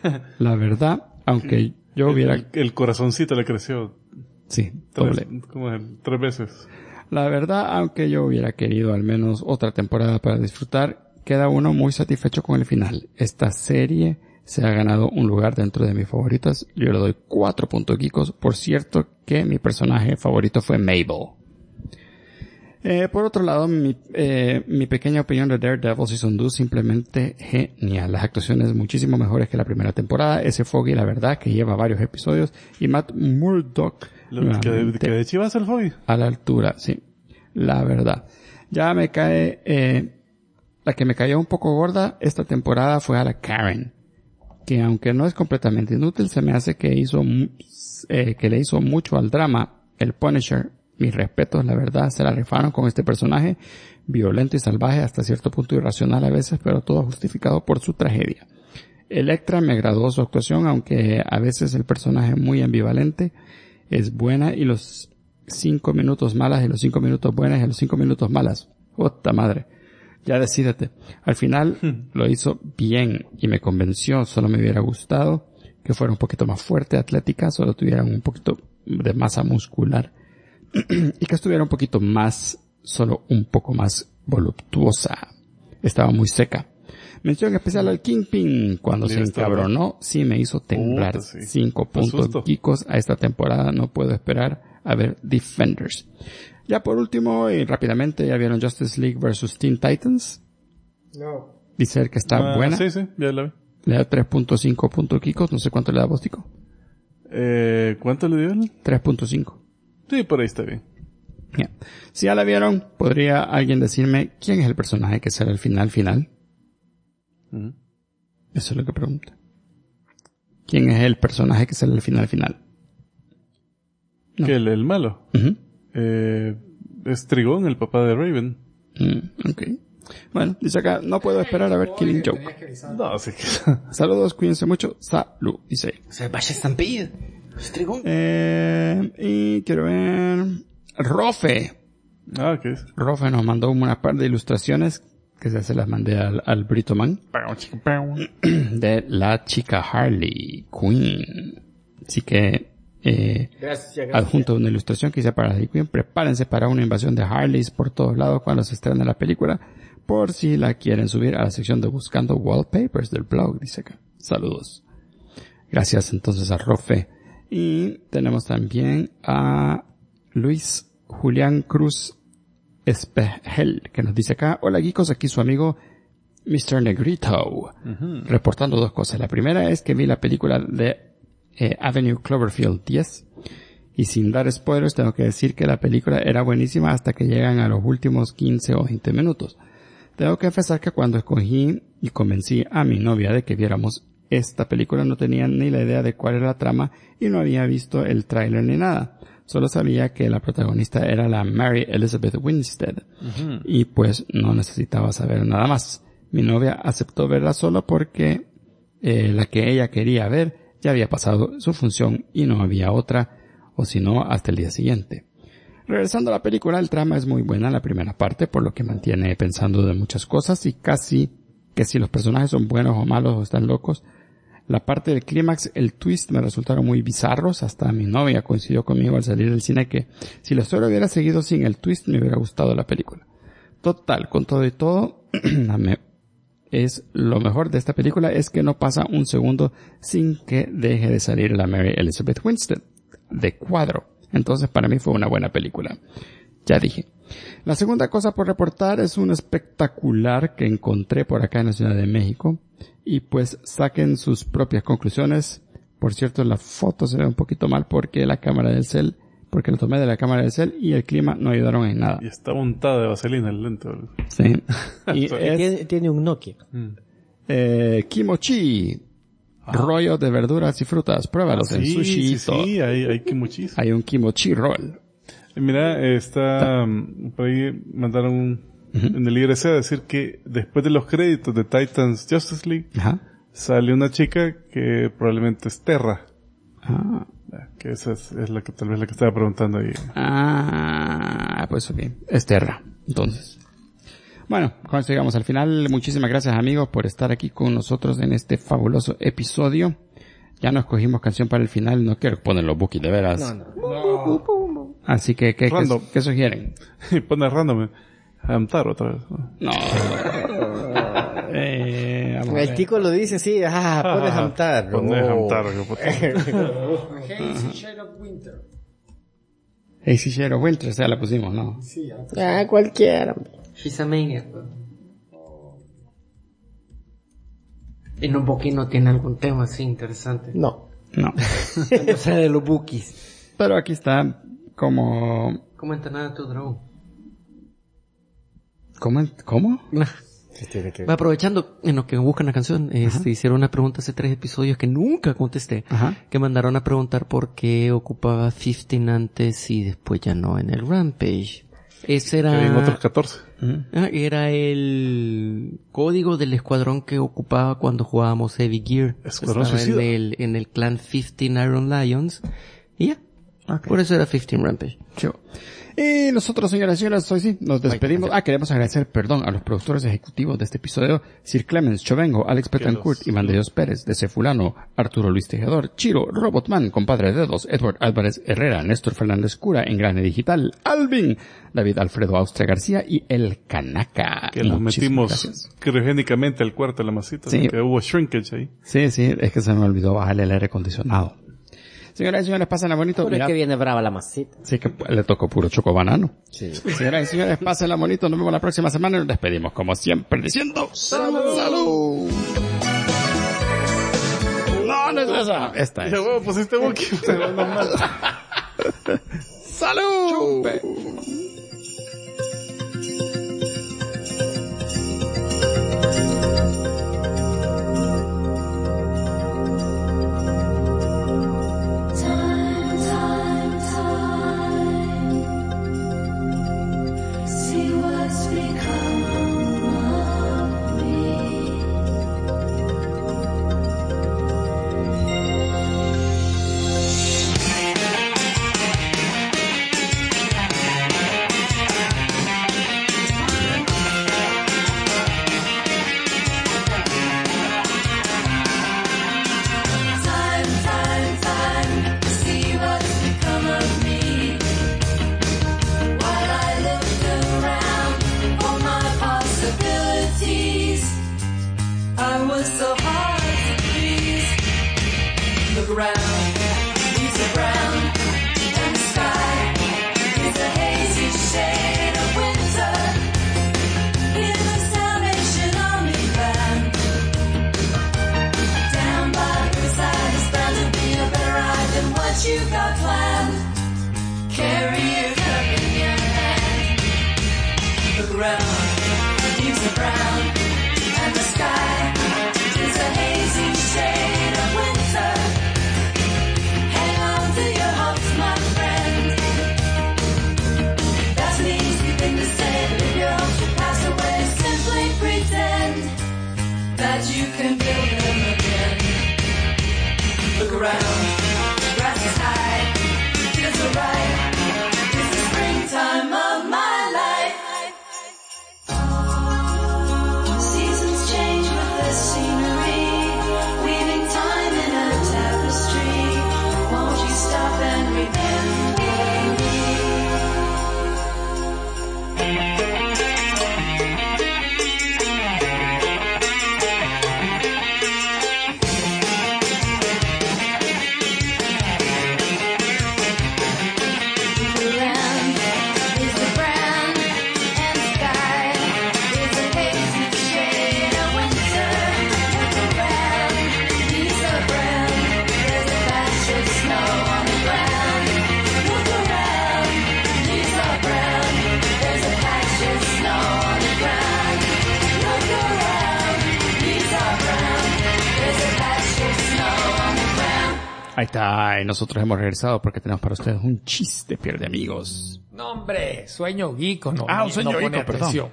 La verdad, aunque yo hubiera... El corazoncito le creció. Sí, doble. 3 veces. La verdad, aunque yo hubiera querido al menos otra temporada para disfrutar, queda uno muy satisfecho con el final. Esta serie se ha ganado un lugar dentro de mis favoritas. Yo le doy 4 puntos geekos. Por cierto que mi personaje favorito fue Mabel. Por otro lado, mi pequeña opinión de Daredevil Season 2 simplemente genial. Las actuaciones muchísimo mejores que la primera temporada. Ese Foggy, la verdad, que lleva varios episodios. Y Matt Murdock. ¿Que de Chivas el Foggy? A la altura, sí. La verdad. Ya me cae... la que me cayó un poco gorda esta temporada fue a la Karen, que aunque no es completamente inútil, se me hace que le hizo mucho al drama. El Punisher, mis respetos, la verdad, se la rifaron con este personaje, violento y salvaje, hasta cierto punto irracional a veces, pero todo justificado por su tragedia. Electra me agradó su actuación, aunque a veces el personaje muy ambivalente es buena y los 5 minutos malas y los 5 minutos buenas y los 5 minutos malas. ¡Puta madre! Ya decídete. Al final lo hizo bien y me convenció. Solo me hubiera gustado que fuera un poquito más fuerte, atlética, solo tuviera un poquito de masa muscular y que estuviera un poquito más, solo un poco más voluptuosa. Estaba muy seca. Mención especial al Kingpin. Cuando se encabronó, sí me hizo temblar. 5 puntos Kikos a esta temporada. No puedo esperar a ver Defenders. Ya por último, y rápidamente, ¿ya vieron Justice League vs. Teen Titans? No. Dice que está buena. Sí, ya la vi. Le da 3.5 puntos Kikos. No sé cuánto le da vos, Tico. ¿Cuánto le dio él? 3.5. Sí, por ahí está bien. Yeah. Si ya la vieron, ¿podría alguien decirme quién es el personaje que será el final? Uh-huh. Eso es lo que pregunta. ¿Quién es el personaje que será el final? No. ¿Qué, el malo? Uh-huh. Es Trigón, el papá de Raven. Ok. Bueno, dice acá, no puedo esperar a ver Killing Joke. No, sí que... Saludos, cuídense mucho. Salud, dice. Se vaya Stampede. Es Trigón. Y quiero ver... Rofe. ¿qué es? Rofe nos mandó una par de ilustraciones que se las mandé al Brito Man de la chica Harley Quinn. Así que gracias. Adjunto una ilustración que hice para Harley Quinn. Prepárense para una invasión de Harleys por todos lados cuando se estrene la película, por si la quieren subir a la sección de buscando wallpapers del blog, dice acá. Saludos. Gracias entonces a Rofe. Y tenemos también a Luis Julián Cruz Espejel, que nos dice acá: hola geekos, aquí su amigo Mr. Negrito, reportando dos cosas. La primera es que vi la película de Avenue Cloverfield 10, y sin dar spoilers tengo que decir que la película era buenísima hasta que llegan a los últimos 15 o 20 minutos. Tengo que confesar que cuando escogí y convencí a mi novia de que viéramos esta película no tenía ni la idea de cuál era la trama y no había visto el tráiler ni nada. Solo sabía que la protagonista era la Mary Elizabeth Winstead. Y pues no necesitaba saber nada más. Mi novia aceptó verla solo porque la que ella quería ver ya había pasado su función y no había otra, o si no, hasta el día siguiente. Regresando a la película, el trama es muy buena en la primera parte, por lo que mantiene pensando de muchas cosas y casi que si los personajes son buenos o malos o están locos. La parte del clímax, el twist, me resultaron muy bizarros. Hasta mi novia coincidió conmigo al salir del cine que si la historia hubiera seguido sin el twist me hubiera gustado la película. Total, con todo y todo, es lo mejor de esta película es que no pasa un segundo sin que deje de salir la Mary Elizabeth Winstead de cuadro. Entonces para mí fue una buena película. Ya dije. La segunda cosa por reportar es un espectacular que encontré por acá en la Ciudad de México. Y pues saquen sus propias conclusiones. Por cierto, la foto se ve un poquito mal porque la tomé de la cámara del cel y el clima no ayudaron en nada. Y está montada de vaselina el lente. Sí. Y tiene un Nokia. Kimochi. Rollo de verduras y frutas. Pruébalos en sushi. Sí, hay kimochi. Hay un kimochi roll. Mira, por ahí mandaron en el IRC a decir que después de los créditos de Titans Justice League, sale una chica que probablemente es Terra. Que esa es la que tal vez la que estaba preguntando ahí. Pues ok. Es Terra. Entonces. Bueno, con esto llegamos al final. Muchísimas gracias amigos por estar aquí con nosotros en este fabuloso episodio. Ya no escogimos canción para el final, no quiero poner los bookies de veras. No. Así que, ¿qué sugieren? Pone random. Hamtar otra vez. No. El tico lo dice así, pone Hamtar. Pone Hamtar. Hazy Shade of Winter. Hazy Shade of Winter, ya la pusimos, ¿no? Sí, cualquiera. She's a Maniac. ¿Y no Boquino tiene algún tema así interesante? No. No. No sé de los bookies. Pero aquí está como... ¿Cómo entrenar a tu dragón? ¿Cómo? Va aprovechando en lo que buscan la canción, hicieron una pregunta hace 3 episodios que nunca contesté, que mandaron a preguntar por qué ocupaba 15 antes y después ya no en el Rampage. Ese era... En otros 14. Era el código del escuadrón que ocupaba cuando jugábamos Heavy Gear. Escuadrón Estaba Suicida. en el clan 15 Iron Lions. Y ya. Okay. Por eso era 15 Rampage. Chivo. Y nosotros, señoras y señores, hoy sí nos despedimos. Queremos agradecer, a los productores ejecutivos de este episodio: Sir Clemens Chovengo, Alex Betancourt, Iván de Dios Pérez, DC Fulano, Arturo Luis Tejedor, Chiro, Robotman, Compadre Dedos, Edward Álvarez Herrera, Néstor Fernández Cura, Engrane Digital, Alvin, David Alfredo Austria García y El Kanaka. Que los metimos criogénicamente al cuarto de la masita, sí. Que hubo shrinkage ahí. Sí, es que se me olvidó bajarle el aire acondicionado. Señoras y señores, pásenla bonito. Pero es que viene brava la masita. Sí, que le tocó puro chocobanano. Sí. Señoras y señores, pásenla bonito. Nos vemos la próxima semana y nos despedimos como siempre diciendo ¡Salud! ¡Salud! No es esa. Esta es. Ya, huevo, pusiste Buki. ¡Salud! ¡Chupe! Ahí está, y nosotros hemos regresado porque tenemos para ustedes un chiste, pierde amigos. No, hombre, sueño geek, no. Un sueño no geek, perdón. atención.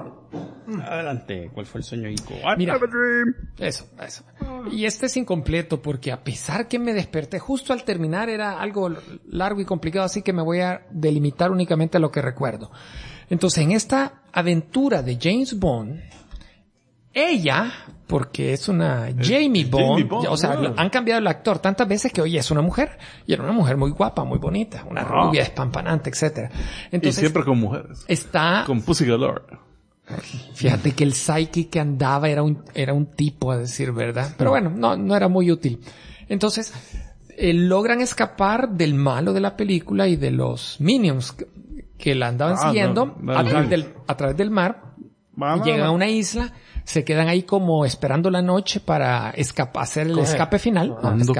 Adelante, ¿cuál fue el sueño geek? Mira, eso. Y este es incompleto porque a pesar que me desperté justo al terminar era algo largo y complicado, así que me voy a delimitar únicamente a lo que recuerdo. Entonces, en esta aventura de James Bond, ella, porque es una Jamie Bond, o sea, han cambiado el actor tantas veces que hoy es una mujer, y era una mujer muy guapa, muy bonita, una rubia, despampanante, etcétera. Entonces, y siempre con mujeres. Está... Con Pussy Galore. Fíjate que el psyche que andaba era un tipo, a decir verdad. Pero bueno, no era muy útil. Entonces, logran escapar del malo de la película y de los Minions que la andaban siguiendo a través del mar. Llegan a una isla, se quedan ahí como esperando la noche para hacer el escape final.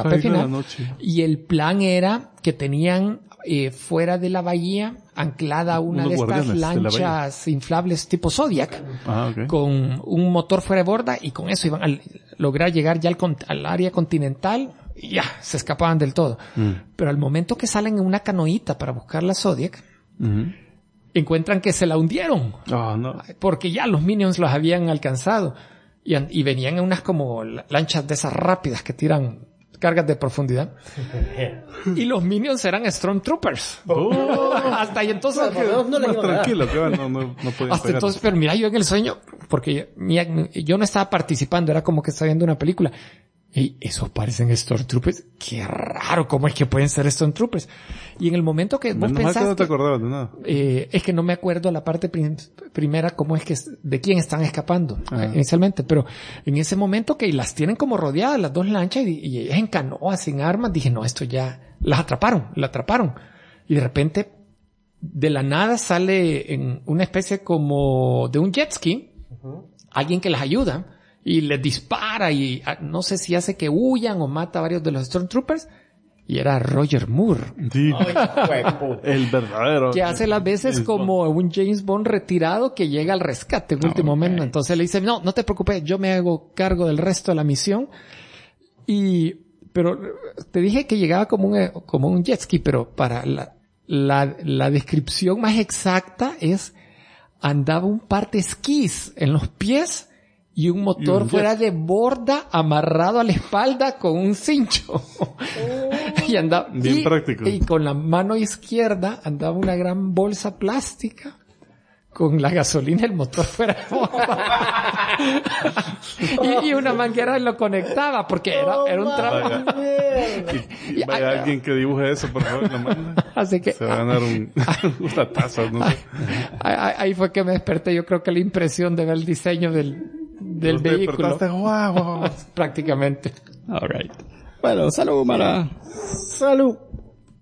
Y el plan era que tenían fuera de la bahía anclada una de estas lanchas inflables tipo Zodiac con un motor fuera de borda, y con eso iban a lograr llegar ya al área continental y ya se escapaban del todo. Pero al momento que salen en una canoita para buscar la Zodiac, encuentran que se la hundieron. Porque ya los Minions los habían alcanzado. Y venían en unas como lanchas de esas rápidas que tiran cargas de profundidad. Y los minions eran Stormtroopers. Hasta ahí entonces... No le tranquilo, que no podía hasta entonces, pero mira, yo en el sueño, porque yo no estaba participando, era como que estaba viendo una película. Y esos parecen Stormtroopers. Qué raro, ¿cómo es que pueden ser Stormtroopers? Y en el momento que vos pensaste... no te acordabas de nada. Es que no me acuerdo la parte primera, cómo es que, de quién están escapando, inicialmente. Pero en ese momento que las tienen como rodeadas, las dos lanchas, y ellas en canoa, sin armas, dije, no, esto ya... la atraparon. Y de repente, de la nada sale en una especie como de un jet ski, alguien que las ayuda, y les dispara y no sé si hace que huyan o mata a varios de los Stormtroopers. Y era Roger Moore. Sí. El verdadero. Que hace las veces como un James Bond retirado que llega al rescate en último momento. Entonces le dice, no te preocupes, yo me hago cargo del resto de la misión. Pero te dije que llegaba como un jet ski, pero para la descripción más exacta es andaba un par de esquís en los pies y un motor fuera de borda amarrado a la espalda con un cincho. Y andaba bien práctico. Y con la mano izquierda andaba una gran bolsa plástica con la gasolina del motor fuera de borda. y una manguera lo conectaba porque era un trabajo. Vaya alguien que dibuje eso, por favor, lo manda. Así que se va a ganar una taza, no sé. Ahí fue que me desperté. Yo creo que la impresión de ver el diseño del vehículo. Wow. Prácticamente. All right. Bueno, salud, Mara. Salud.